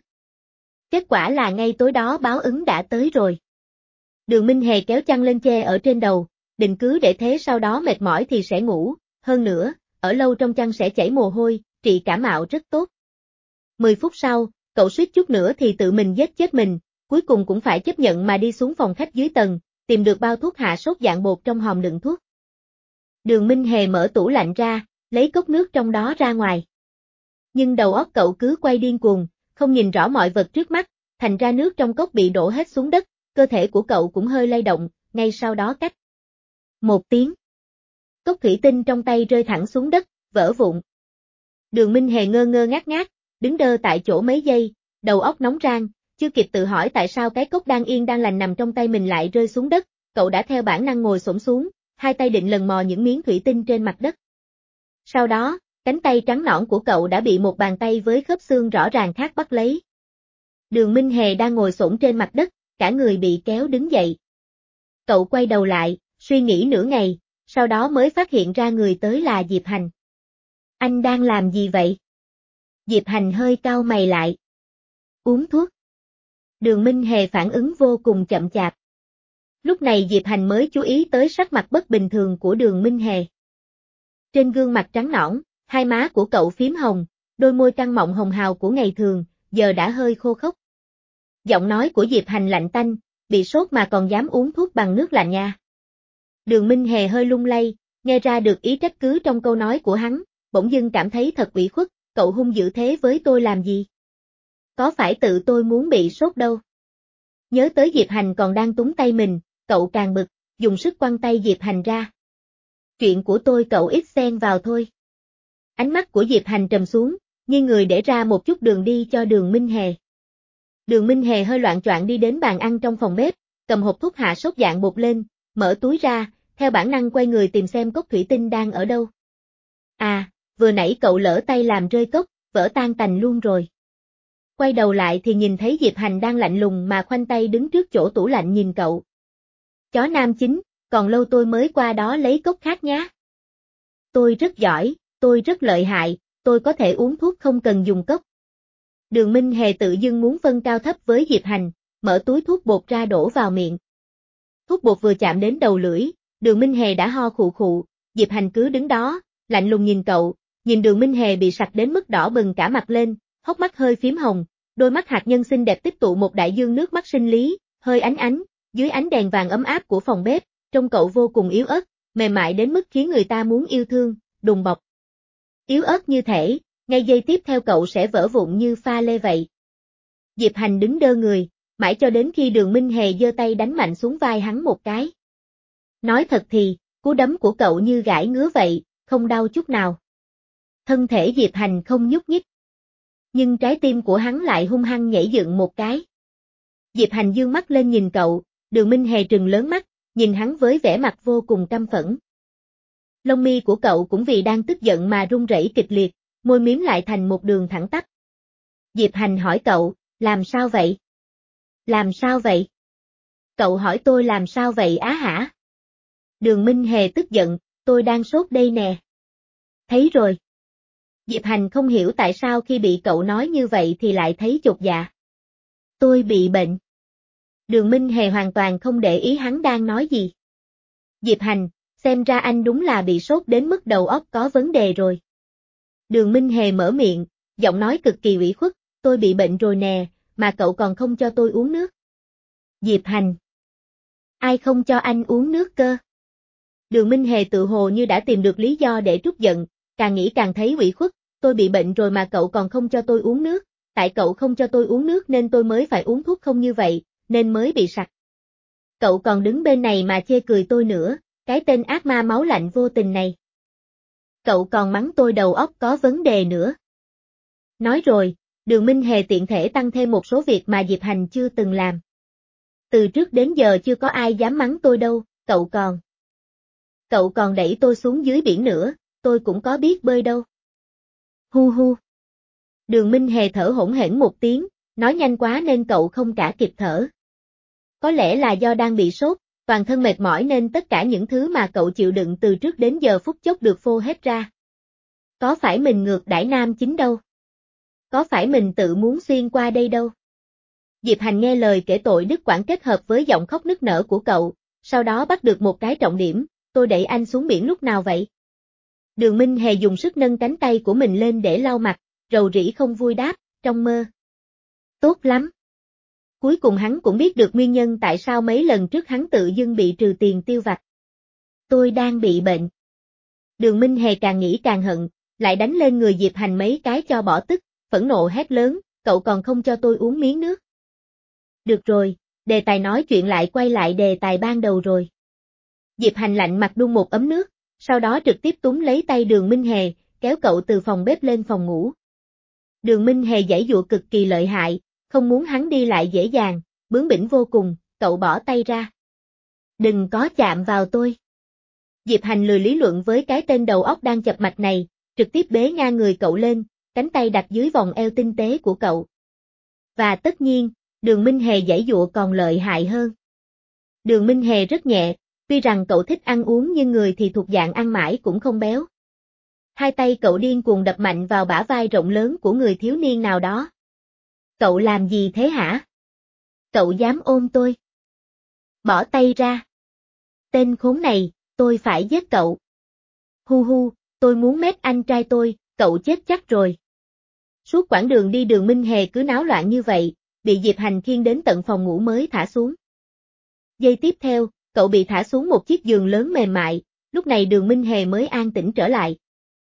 Kết quả là ngay tối đó báo ứng đã tới rồi. Đường Minh Hề kéo chăn lên che ở trên đầu, định cứ để thế sau đó mệt mỏi thì sẽ ngủ, hơn nữa, ở lâu trong chăn sẽ chảy mồ hôi, trị cảm mạo rất tốt. Mười phút sau, cậu suýt chút nữa thì tự mình giết chết mình, cuối cùng cũng phải chấp nhận mà đi xuống phòng khách dưới tầng, tìm được bao thuốc hạ sốt dạng bột trong hòm đựng thuốc. Đường Minh Hề mở tủ lạnh ra, lấy cốc nước trong đó ra ngoài. Nhưng đầu óc cậu cứ quay điên cuồng, không nhìn rõ mọi vật trước mắt, thành ra nước trong cốc bị đổ hết xuống đất, cơ thể của cậu cũng hơi lay động, ngay sau đó cách một tiếng. Cốc thủy tinh trong tay rơi thẳng xuống đất, vỡ vụn. Đường Minh Hề ngơ ngơ ngác ngác, đứng đơ tại chỗ mấy giây, đầu óc nóng rang, chưa kịp tự hỏi tại sao cái cốc đang yên đang lành nằm trong tay mình lại rơi xuống đất, cậu đã theo bản năng ngồi xổm xuống, hai tay định lần mò những miếng thủy tinh trên mặt đất. Sau đó, cánh tay trắng nõn của cậu đã bị một bàn tay với khớp xương rõ ràng khác bắt lấy. Đường Minh Hề đang ngồi xổm trên mặt đất, cả người bị kéo đứng dậy. Cậu quay đầu lại, suy nghĩ nửa ngày, sau đó mới phát hiện ra người tới là Diệp Hành. Anh đang làm gì vậy? Diệp Hành hơi cau mày lại. Uống thuốc. Đường Minh Hề phản ứng vô cùng chậm chạp. Lúc này Diệp Hành mới chú ý tới sắc mặt bất bình thường của Đường Minh Hề. Trên gương mặt trắng nõn, hai má của cậu phím hồng, đôi môi căng mọng hồng hào của ngày thường, giờ đã hơi khô khốc. Giọng nói của Diệp Hành lạnh tanh, bị sốt mà còn dám uống thuốc bằng nước lạnh nha. Đường Minh Hề hơi lung lay, nghe ra được ý trách cứ trong câu nói của hắn, bỗng dưng cảm thấy thật ủy khuất, cậu hung dữ thế với tôi làm gì? Có phải tự tôi muốn bị sốt đâu? Nhớ tới Diệp Hành còn đang túng tay mình, cậu càng bực, dùng sức quăng tay Diệp Hành ra. Chuyện của tôi cậu ít xen vào thôi. Ánh mắt của Diệp Hành trầm xuống, như người để ra một chút đường đi cho Đường Minh Hề. Đường Minh Hề hơi loạng choạng đi đến bàn ăn trong phòng bếp, cầm hộp thuốc hạ sốt dạng bột lên, mở túi ra, theo bản năng quay người tìm xem cốc thủy tinh đang ở đâu. À, vừa nãy cậu lỡ tay làm rơi cốc, vỡ tan tành luôn rồi. Quay đầu lại thì nhìn thấy Diệp Hành đang lạnh lùng mà khoanh tay đứng trước chỗ tủ lạnh nhìn cậu. Chó nam chính, còn lâu tôi mới qua đó lấy cốc khác nhá. Tôi rất giỏi, tôi rất lợi hại, tôi có thể uống thuốc không cần dùng cốc. Đường Minh Hề tự dưng muốn phân cao thấp với Diệp Hành, mở túi thuốc bột ra đổ vào miệng. Thuốc bột vừa chạm đến đầu lưỡi, Đường Minh Hề đã ho khụ khụ, Diệp Hành cứ đứng đó, lạnh lùng nhìn cậu, nhìn Đường Minh Hề bị sặc đến mức đỏ bừng cả mặt lên, hốc mắt hơi phím hồng, đôi mắt hạt nhân xinh đẹp tích tụ một đại dương nước mắt sinh lý, hơi ánh ánh, dưới ánh đèn vàng ấm áp của phòng bếp, trông cậu vô cùng yếu ớt, mềm mại đến mức khiến người ta muốn yêu thương, đùm bọc. Yếu ớt như thể, ngay giây tiếp theo cậu sẽ vỡ vụn như pha lê vậy. Diệp Hành đứng đơ người, mãi cho đến khi Đường Minh Hề giơ tay đánh mạnh xuống vai hắn một cái. Nói thật thì, cú đấm của cậu như gãi ngứa vậy, không đau chút nào. Thân thể Diệp Hành không nhúc nhích. Nhưng trái tim của hắn lại hung hăng nhảy dựng một cái. Diệp Hành dương mắt lên nhìn cậu, Đường Minh Hề trừng lớn mắt, nhìn hắn với vẻ mặt vô cùng căm phẫn. Lông mi của cậu cũng vì đang tức giận mà run rẩy kịch liệt, môi miếm lại thành một đường thẳng tắp. Diệp Hành hỏi cậu, làm sao vậy? Làm sao vậy? Cậu hỏi tôi làm sao vậy á hả? Đường Minh Hề tức giận, tôi đang sốt đây nè. Thấy rồi. Diệp Hành không hiểu tại sao khi bị cậu nói như vậy thì lại thấy chột dạ. Tôi bị bệnh. Đường Minh Hề hoàn toàn không để ý hắn đang nói gì. Diệp Hành, xem ra anh đúng là bị sốt đến mức đầu óc có vấn đề rồi. Đường Minh Hề mở miệng, giọng nói cực kỳ ủy khuất, tôi bị bệnh rồi nè, mà cậu còn không cho tôi uống nước. Diệp Hành. Ai không cho anh uống nước cơ? Đường Minh Hề tự hồ như đã tìm được lý do để trút giận, càng nghĩ càng thấy ủy khuất, tôi bị bệnh rồi mà cậu còn không cho tôi uống nước, tại cậu không cho tôi uống nước nên tôi mới phải uống thuốc không như vậy, nên mới bị sặc. Cậu còn đứng bên này mà chê cười tôi nữa, cái tên ác ma máu lạnh vô tình này. Cậu còn mắng tôi đầu óc có vấn đề nữa. Nói rồi, Đường Minh Hề tiện thể tăng thêm một số việc mà Diệp Hành chưa từng làm. Từ trước đến giờ chưa có ai dám mắng tôi đâu, cậu còn. Cậu còn đẩy tôi xuống dưới biển nữa, tôi cũng có biết bơi đâu. Hu hu. Đường Minh Hề thở hổn hển một tiếng, nói nhanh quá nên cậu không cả kịp thở. Có lẽ là do đang bị sốt, toàn thân mệt mỏi nên tất cả những thứ mà cậu chịu đựng từ trước đến giờ phút chốc được phô hết ra. Có phải mình ngược đãi nam chính đâu? Có phải mình tự muốn xuyên qua đây đâu? Diệp Hành nghe lời kể tội Đức Quảng kết hợp với giọng khóc nức nở của cậu, sau đó bắt được một cái trọng điểm, tôi đẩy anh xuống biển lúc nào vậy? Đường Minh Hề dùng sức nâng cánh tay của mình lên để lau mặt, rầu rĩ không vui đáp, trong mơ. Tốt lắm. Cuối cùng hắn cũng biết được nguyên nhân tại sao mấy lần trước hắn tự dưng bị trừ tiền tiêu vặt. Tôi đang bị bệnh. Đường Minh Hề càng nghĩ càng hận, lại đánh lên người Diệp Hành mấy cái cho bỏ tức, phẫn nộ hét lớn, cậu còn không cho tôi uống miếng nước. Được rồi, đề tài nói chuyện lại quay lại đề tài ban đầu rồi. Diệp Hành lạnh mặt đun một ấm nước, sau đó trực tiếp túm lấy tay Đường Minh Hề, kéo cậu từ phòng bếp lên phòng ngủ. Đường Minh Hề giãy giụa cực kỳ lợi hại, không muốn hắn đi lại dễ dàng, bướng bỉnh vô cùng, cậu bỏ tay ra. Đừng có chạm vào tôi. Diệp Hành lười lý luận với cái tên đầu óc đang chập mạch này, trực tiếp bế ngang người cậu lên, cánh tay đặt dưới vòng eo tinh tế của cậu. Và tất nhiên, Đường Minh Hề giãy giụa còn lợi hại hơn. Đường Minh Hề rất nhẹ, tuy rằng cậu thích ăn uống nhưng người thì thuộc dạng ăn mãi cũng không béo. Hai tay cậu điên cuồng đập mạnh vào bả vai rộng lớn của người thiếu niên nào đó. Cậu làm gì thế hả? Cậu dám ôm tôi? Bỏ tay ra. Tên khốn này, tôi phải giết cậu. Hu hu, tôi muốn mét anh trai tôi, cậu chết chắc rồi. Suốt quãng đường đi Đường Minh Hề cứ náo loạn như vậy, bị Diệp Hành khiêng đến tận phòng ngủ mới thả xuống. Giây tiếp theo, cậu bị thả xuống một chiếc giường lớn mềm mại, lúc này Đường Minh Hề mới an tĩnh trở lại.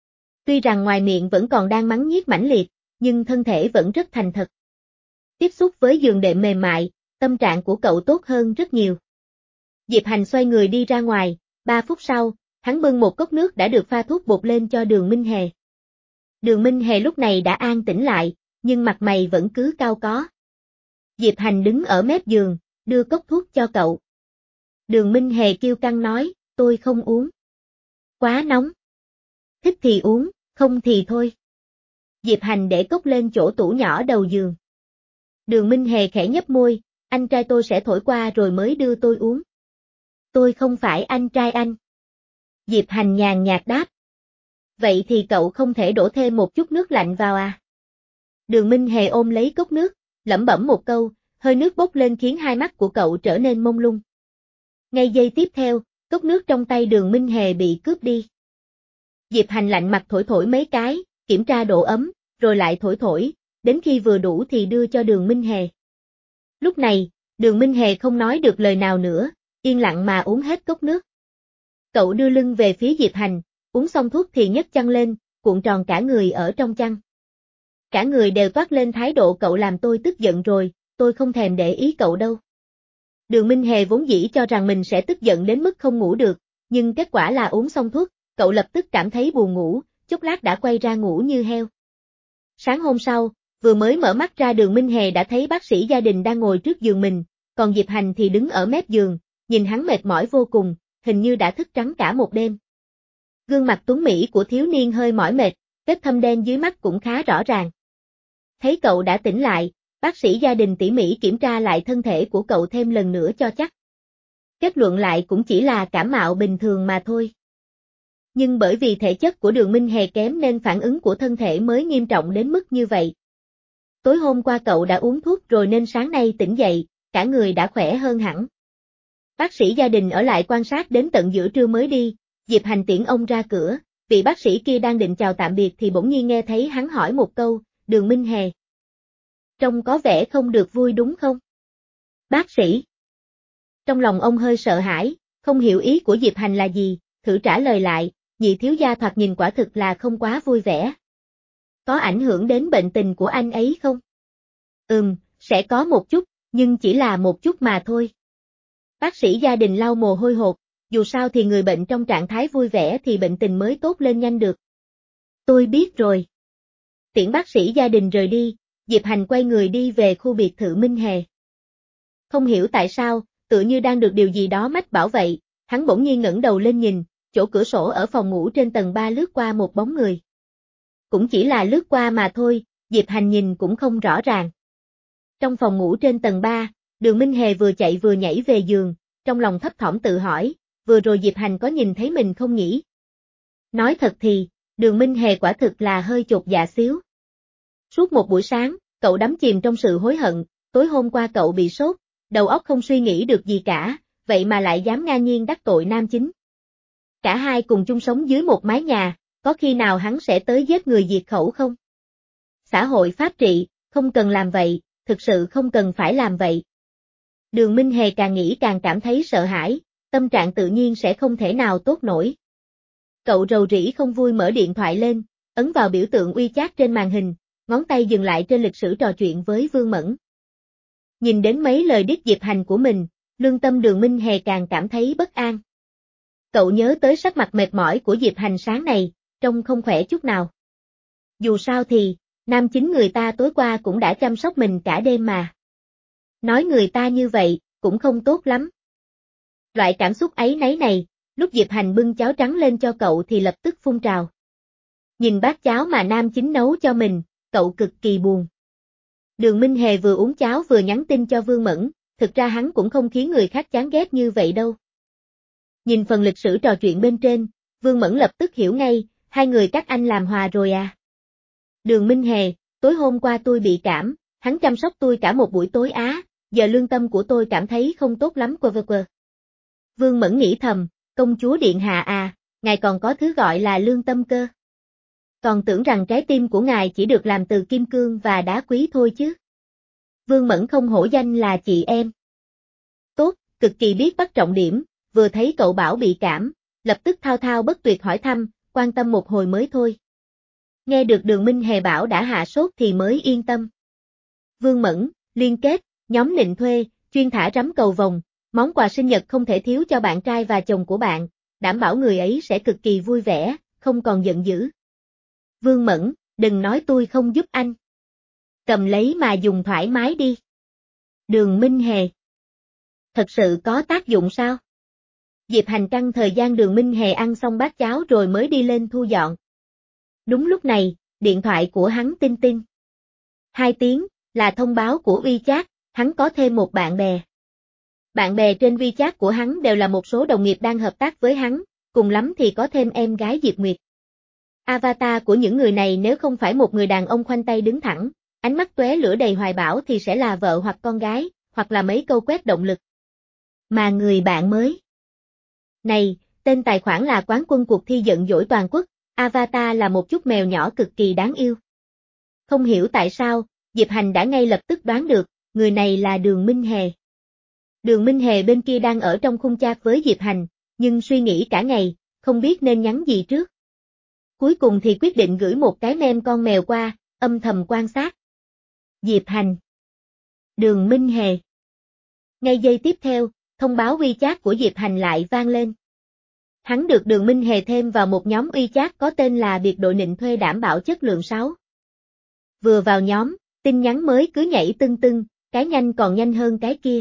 Tuy rằng ngoài miệng vẫn còn đang mắng nhiếc mãnh liệt, nhưng thân thể vẫn rất thành thật. Tiếp xúc với giường đệm mềm mại, tâm trạng của cậu tốt hơn rất nhiều. Diệp Hành xoay người đi ra ngoài, ba phút sau, hắn bưng một cốc nước đã được pha thuốc bột lên cho Đường Minh Hề. Đường Minh Hề lúc này đã an tĩnh lại, nhưng mặt mày vẫn cứ cau có. Diệp Hành đứng ở mép giường, đưa cốc thuốc cho cậu. Đường Minh Hề kiêu căng nói, tôi không uống. Quá nóng. Thích thì uống, không thì thôi. Diệp Hành để cốc lên chỗ tủ nhỏ đầu giường. Đường Minh Hề khẽ nhếch môi, anh trai tôi sẽ thổi qua rồi mới đưa tôi uống. Tôi không phải anh trai anh. Diệp Hành nhàn nhạt đáp. Vậy thì cậu không thể đổ thêm một chút nước lạnh vào à? Đường Minh Hề ôm lấy cốc nước, lẩm bẩm một câu, hơi nước bốc lên khiến hai mắt của cậu trở nên mông lung. Ngay giây tiếp theo, cốc nước trong tay Đường Minh Hề bị cướp đi. Diệp Hành lạnh mặt thổi thổi mấy cái, kiểm tra độ ấm, rồi lại thổi thổi, đến khi vừa đủ thì đưa cho Đường Minh Hề. Lúc này, Đường Minh Hề không nói được lời nào nữa, yên lặng mà uống hết cốc nước. Cậu đưa lưng về phía Diệp Hành, uống xong thuốc thì nhấc chăn lên, cuộn tròn cả người ở trong chăn. Cả người đều toát lên thái độ cậu làm tôi tức giận rồi, tôi không thèm để ý cậu đâu. Đường Minh Hề vốn dĩ cho rằng mình sẽ tức giận đến mức không ngủ được, nhưng kết quả là uống xong thuốc, cậu lập tức cảm thấy buồn ngủ, chốc lát đã quay ra ngủ như heo. Sáng hôm sau, vừa mới mở mắt ra Đường Minh Hề đã thấy bác sĩ gia đình đang ngồi trước giường mình, còn Diệp Hành thì đứng ở mép giường, nhìn hắn mệt mỏi vô cùng, hình như đã thức trắng cả một đêm. Gương mặt tuấn mỹ của thiếu niên hơi mỏi mệt, vết thâm đen dưới mắt cũng khá rõ ràng. Thấy cậu đã tỉnh lại, bác sĩ gia đình tỉ mỉ kiểm tra lại thân thể của cậu thêm lần nữa cho chắc. Kết luận lại cũng chỉ là cảm mạo bình thường mà thôi. Nhưng bởi vì thể chất của Đường Minh Hề kém nên phản ứng của thân thể mới nghiêm trọng đến mức như vậy. Tối hôm qua cậu đã uống thuốc rồi nên sáng nay tỉnh dậy, cả người đã khỏe hơn hẳn. Bác sĩ gia đình ở lại quan sát đến tận giữa trưa mới đi, Diệp Hành tiễn ông ra cửa, vị bác sĩ kia đang định chào tạm biệt thì bỗng nhiên nghe thấy hắn hỏi một câu, Đường Minh Hề. Trông có vẻ không được vui đúng không? Bác sĩ. Trong lòng ông hơi sợ hãi, không hiểu ý của Diệp Hành là gì, thử trả lời lại, nhị thiếu gia thoạt nhìn quả thực là không quá vui vẻ. Có ảnh hưởng đến bệnh tình của anh ấy không? Ừm, sẽ có một chút, nhưng chỉ là một chút mà thôi. Bác sĩ gia đình lau mồ hôi hột, dù sao thì người bệnh trong trạng thái vui vẻ thì bệnh tình mới tốt lên nhanh được. Tôi biết rồi. Tiễn bác sĩ gia đình rời đi, Diệp Hành quay người đi về khu biệt thự Minh Hề. Không hiểu tại sao, tựa như đang được điều gì đó mách bảo vậy, hắn bỗng nhiên ngẩng đầu lên nhìn, chỗ cửa sổ ở phòng ngủ trên tầng ba lướt qua một bóng người. Cũng chỉ là lướt qua mà thôi, Diệp Hành nhìn cũng không rõ ràng. Trong phòng ngủ trên tầng ba, Đường Minh Hề vừa chạy vừa nhảy về giường, trong lòng thấp thỏm tự hỏi, vừa rồi Diệp Hành có nhìn thấy mình không nhỉ? Nói thật thì, Đường Minh Hề quả thực là hơi chột dạ xíu. Suốt một buổi sáng, cậu đắm chìm trong sự hối hận, tối hôm qua cậu bị sốt, đầu óc không suy nghĩ được gì cả, vậy mà lại dám ngang nhiên đắc tội nam chính. Cả hai cùng chung sống dưới một mái nhà, có khi nào hắn sẽ tới giết người diệt khẩu không? Xã hội pháp trị, không cần làm vậy, thực sự không cần phải làm vậy. Đường Minh Hề càng nghĩ càng cảm thấy sợ hãi, tâm trạng tự nhiên sẽ không thể nào tốt nổi. Cậu rầu rĩ không vui mở điện thoại lên, ấn vào biểu tượng WeChat trên màn hình, ngón tay dừng lại trên lịch sử trò chuyện với Vương Mẫn. Nhìn đến mấy lời đích Diệp Hành của mình, lương tâm Đường Minh Hề càng cảm thấy bất an. Cậu nhớ tới sắc mặt mệt mỏi của Diệp Hành sáng này, trông không khỏe chút nào. Dù sao thì, nam chính người ta tối qua cũng đã chăm sóc mình cả đêm mà. Nói người ta như vậy, cũng không tốt lắm. Loại cảm xúc ấy nấy này, lúc Diệp Hành bưng cháo trắng lên cho cậu thì lập tức phun trào. Nhìn bát cháo mà nam chính nấu cho mình, cậu cực kỳ buồn. Đường Minh Hề vừa uống cháo vừa nhắn tin cho Vương Mẫn, thực ra hắn cũng không khiến người khác chán ghét như vậy đâu. Nhìn phần lịch sử trò chuyện bên trên, Vương Mẫn lập tức hiểu ngay, hai người các anh làm hòa rồi à. Đường Minh Hề, tối hôm qua tôi bị cảm, hắn chăm sóc tôi cả một buổi tối á, giờ lương tâm của tôi cảm thấy không tốt lắm quơ vơ quơ. Vương Mẫn nghĩ thầm, công chúa điện hạ à, ngài còn có thứ gọi là lương tâm cơ. Còn tưởng rằng trái tim của ngài chỉ được làm từ kim cương và đá quý thôi chứ. Vương Mẫn không hổ danh là chị em. Tốt, cực kỳ biết bắt trọng điểm, vừa thấy cậu bảo bị cảm, lập tức thao thao bất tuyệt hỏi thăm, quan tâm một hồi mới thôi. Nghe được Đường Minh Hề bảo đã hạ sốt thì mới yên tâm. Vương Mẫn, liên kết, nhóm nịnh thuê, chuyên thả rắm cầu vồng, món quà sinh nhật không thể thiếu cho bạn trai và chồng của bạn, đảm bảo người ấy sẽ cực kỳ vui vẻ, không còn giận dữ. Vương Mẫn, đừng nói tôi không giúp anh. Cầm lấy mà dùng thoải mái đi. Đường Minh Hề. Thật sự có tác dụng sao? Diệp Hành căng thời gian Đường Minh Hề ăn xong bát cháo rồi mới đi lên thu dọn. Đúng lúc này, điện thoại của hắn tinh tinh. Hai tiếng, là thông báo của WeChat, hắn có thêm một bạn bè. Bạn bè trên WeChat của hắn đều là một số đồng nghiệp đang hợp tác với hắn, cùng lắm thì có thêm em gái Diệp Nguyệt. Avatar của những người này nếu không phải một người đàn ông khoanh tay đứng thẳng, ánh mắt tóe lửa đầy hoài bão thì sẽ là vợ hoặc con gái, hoặc là mấy câu quét động lực. Mà người bạn mới. Này, tên tài khoản là quán quân cuộc thi giận dỗi toàn quốc, Avatar là một chút mèo nhỏ cực kỳ đáng yêu. Không hiểu tại sao, Diệp Hành đã ngay lập tức đoán được, người này là Đường Minh Hề. Đường Minh Hề bên kia đang ở trong khung chat với Diệp Hành, nhưng suy nghĩ cả ngày, không biết nên nhắn gì trước. Cuối cùng thì quyết định gửi một cái meme con mèo qua, âm thầm quan sát. Diệp Hành. Đường Minh Hề. Ngay giây tiếp theo, thông báo WeChat của Diệp Hành lại vang lên. Hắn được Đường Minh Hề thêm vào một nhóm WeChat có tên là biệt đội nịnh thuê đảm bảo chất lượng sáu. Vừa vào nhóm, tin nhắn mới cứ nhảy tưng tưng, cái nhanh còn nhanh hơn cái kia.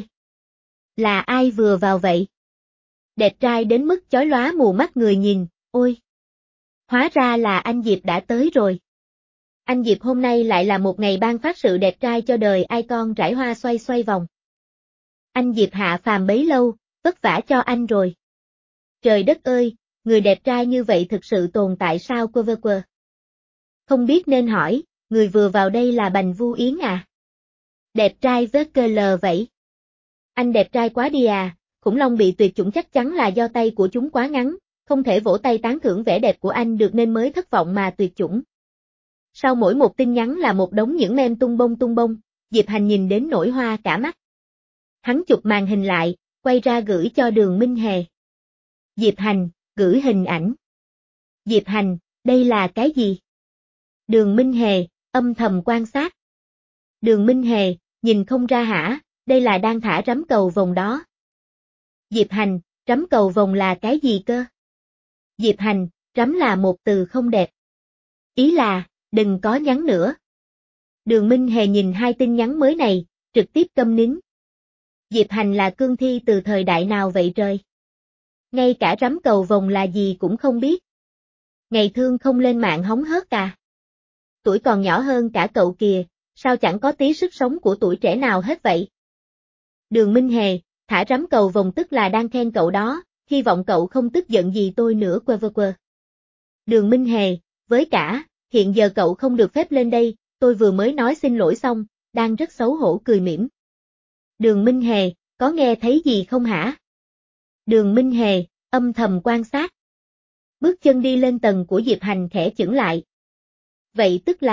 Là ai vừa vào vậy? Đẹp trai đến mức chói lóa mù mắt người nhìn, ôi! Hóa ra là anh Diệp đã tới rồi. Anh Diệp hôm nay lại là một ngày ban phát sự đẹp trai cho đời icon rải hoa xoay xoay vòng. Anh Diệp hạ phàm bấy lâu, vất vả cho anh rồi. Trời đất ơi, người đẹp trai như vậy thực sự tồn tại sao quơ vơ quơ? Không biết nên hỏi, người vừa vào đây là Bành Vu Yến à? Đẹp trai vết cơ lờ vậy. Anh đẹp trai quá đi à, khủng long bị tuyệt chủng chắc chắn là do tay của chúng quá ngắn, không thể vỗ tay tán thưởng vẻ đẹp của anh được nên mới thất vọng mà tuyệt chủng. Sau mỗi một tin nhắn là một đống những meme tung bông tung bông, Diệp Hành nhìn đến nổi hoa cả mắt. Hắn chụp màn hình lại, quay ra gửi cho Đường Minh Hề. Diệp Hành, gửi hình ảnh. Diệp Hành, đây là cái gì? Đường Minh Hề, âm thầm quan sát. Đường Minh Hề, nhìn không ra hả, đây là đang thả rắm cầu vồng đó. Diệp Hành, rắm cầu vồng là cái gì cơ? Diệp Hành, rắm là một từ không đẹp. Ý là, đừng có nhắn nữa. Đường Minh Hề nhìn hai tin nhắn mới này, trực tiếp câm nín. Diệp Hành là cương thi từ thời đại nào vậy trời? Ngay cả rắm cầu vồng là gì cũng không biết. Ngày thương không lên mạng hóng hớt à? Tuổi còn nhỏ hơn cả cậu kìa, sao chẳng có tí sức sống của tuổi trẻ nào hết vậy? Đường Minh Hề, thả rắm cầu vồng tức là đang khen cậu đó, hy vọng cậu không tức giận gì tôi nữa quơ vơ quơ. Đường Minh Hề, với cả, hiện giờ cậu không được phép lên đây, tôi vừa mới nói xin lỗi xong, đang rất xấu hổ cười mỉm. Đường Minh Hề, có nghe thấy gì không hả? Đường Minh Hề, âm thầm quan sát. Bước chân đi lên tầng của Diệp Hành khẽ chững lại. Vậy tức là,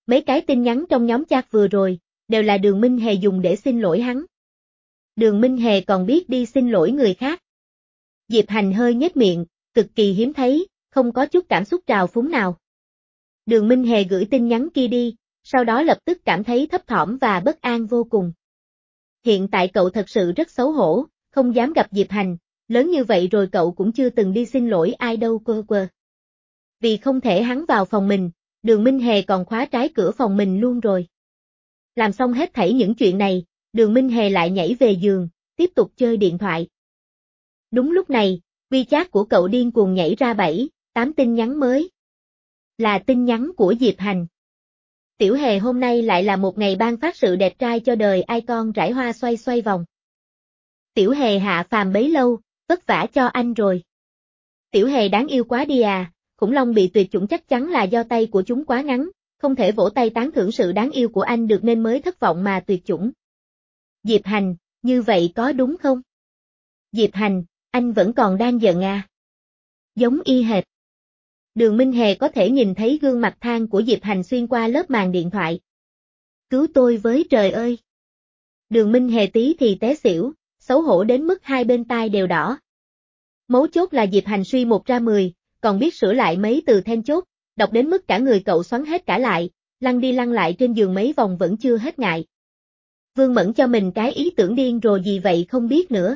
mấy cái tin nhắn trong nhóm chat vừa rồi, đều là Đường Minh Hề dùng để xin lỗi hắn. Đường Minh Hề còn biết đi xin lỗi người khác. Diệp Hành hơi nhếch miệng, cực kỳ hiếm thấy, không có chút cảm xúc trào phúng nào. Đường Minh Hề gửi tin nhắn kia đi, sau đó lập tức cảm thấy thấp thỏm và bất an vô cùng. Hiện tại cậu thật sự rất xấu hổ, không dám gặp Diệp Hành, lớn như vậy rồi cậu cũng chưa từng đi xin lỗi ai đâu cơ quơ. Vì không thể hắn vào phòng mình, Đường Minh Hề còn khóa trái cửa phòng mình luôn rồi. Làm xong hết thảy những chuyện này, Đường Minh Hề lại nhảy về giường, tiếp tục chơi điện thoại. Đúng lúc này, WeChat của cậu điên cuồng nhảy ra bảy, tám tin nhắn mới. Là tin nhắn của Diệp Hành. Tiểu Hề hôm nay lại là một ngày ban phát sự đẹp trai cho đời icon rải hoa xoay xoay vòng. Tiểu Hề hạ phàm bấy lâu, vất vả cho anh rồi. Tiểu Hề đáng yêu quá đi à, khủng long bị tuyệt chủng chắc chắn là do tay của chúng quá ngắn, không thể vỗ tay tán thưởng sự đáng yêu của anh được nên mới thất vọng mà tuyệt chủng. Diệp Hành, như vậy có đúng không? Diệp Hành, anh vẫn còn đang giận à? Giống y hệt. Đường Minh Hề có thể nhìn thấy gương mặt than của Diệp Hành xuyên qua lớp màn điện thoại. Cứu tôi với trời ơi! Đường Minh Hề tí thì té xỉu, xấu hổ đến mức hai bên tai đều đỏ. Mấu chốt là Diệp Hành suy một ra mười, còn biết sửa lại mấy từ then chốt, đọc đến mức cả người cậu xoắn hết cả lại, lăn đi lăn lại trên giường mấy vòng vẫn chưa hết ngại. Vương Mẫn cho mình cái ý tưởng điên rồ gì vậy không biết nữa.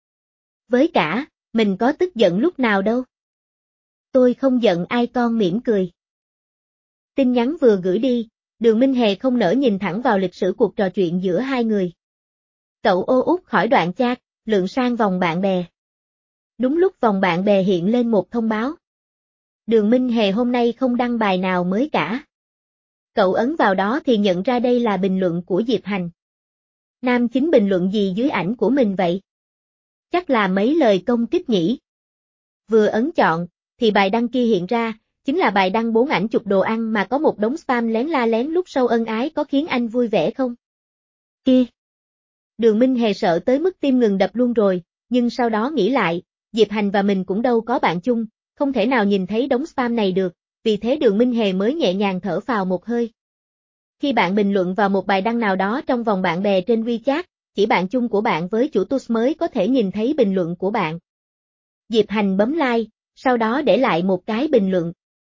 Với cả, mình có tức giận lúc nào đâu. Tôi không giận ai con mỉm cười. Tin nhắn vừa gửi đi, Đường Minh Hề không nỡ nhìn thẳng vào lịch sử cuộc trò chuyện giữa hai người. Cậu ô út khỏi đoạn chat, lượn sang vòng bạn bè. Đúng lúc vòng bạn bè hiện lên một thông báo. Đường Minh Hề hôm nay không đăng bài nào mới cả. Cậu ấn vào đó thì nhận ra đây là bình luận của Diệp Hành. Nam chính bình luận gì dưới ảnh của mình vậy? Chắc là mấy lời công kích nhỉ? Vừa ấn chọn, thì bài đăng kia hiện ra, chính là bài đăng bốn ảnh chụp đồ ăn mà có một đống spam lén la lén lúc sau ân ái có khiến anh vui vẻ không? Kia! Đường Minh Hề sợ tới mức tim ngừng đập luôn rồi, nhưng sau đó nghĩ lại, Diệp Hành và mình cũng đâu có bạn chung, không thể nào nhìn thấy đống spam này được, vì thế Đường Minh Hề mới nhẹ nhàng thở phào một hơi. Khi bạn bình luận vào một bài đăng nào đó trong vòng bạn bè trên WeChat, chỉ bạn chung của bạn với chủ tools mới có thể nhìn thấy bình luận của bạn. Diệp Hành bấm like, sau đó để lại một cái bình luận.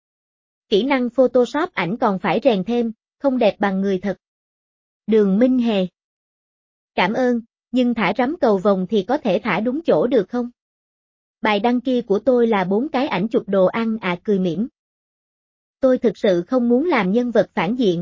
Kỹ năng Photoshop ảnh còn phải rèn thêm, không đẹp bằng người thật. Đường Minh Hề. Cảm ơn, nhưng thả rắm cầu vồng thì có thể thả đúng chỗ được không? Bài đăng kia của tôi là bốn cái ảnh chụp đồ ăn à cười mỉm. Tôi thực sự không muốn làm nhân vật phản diện.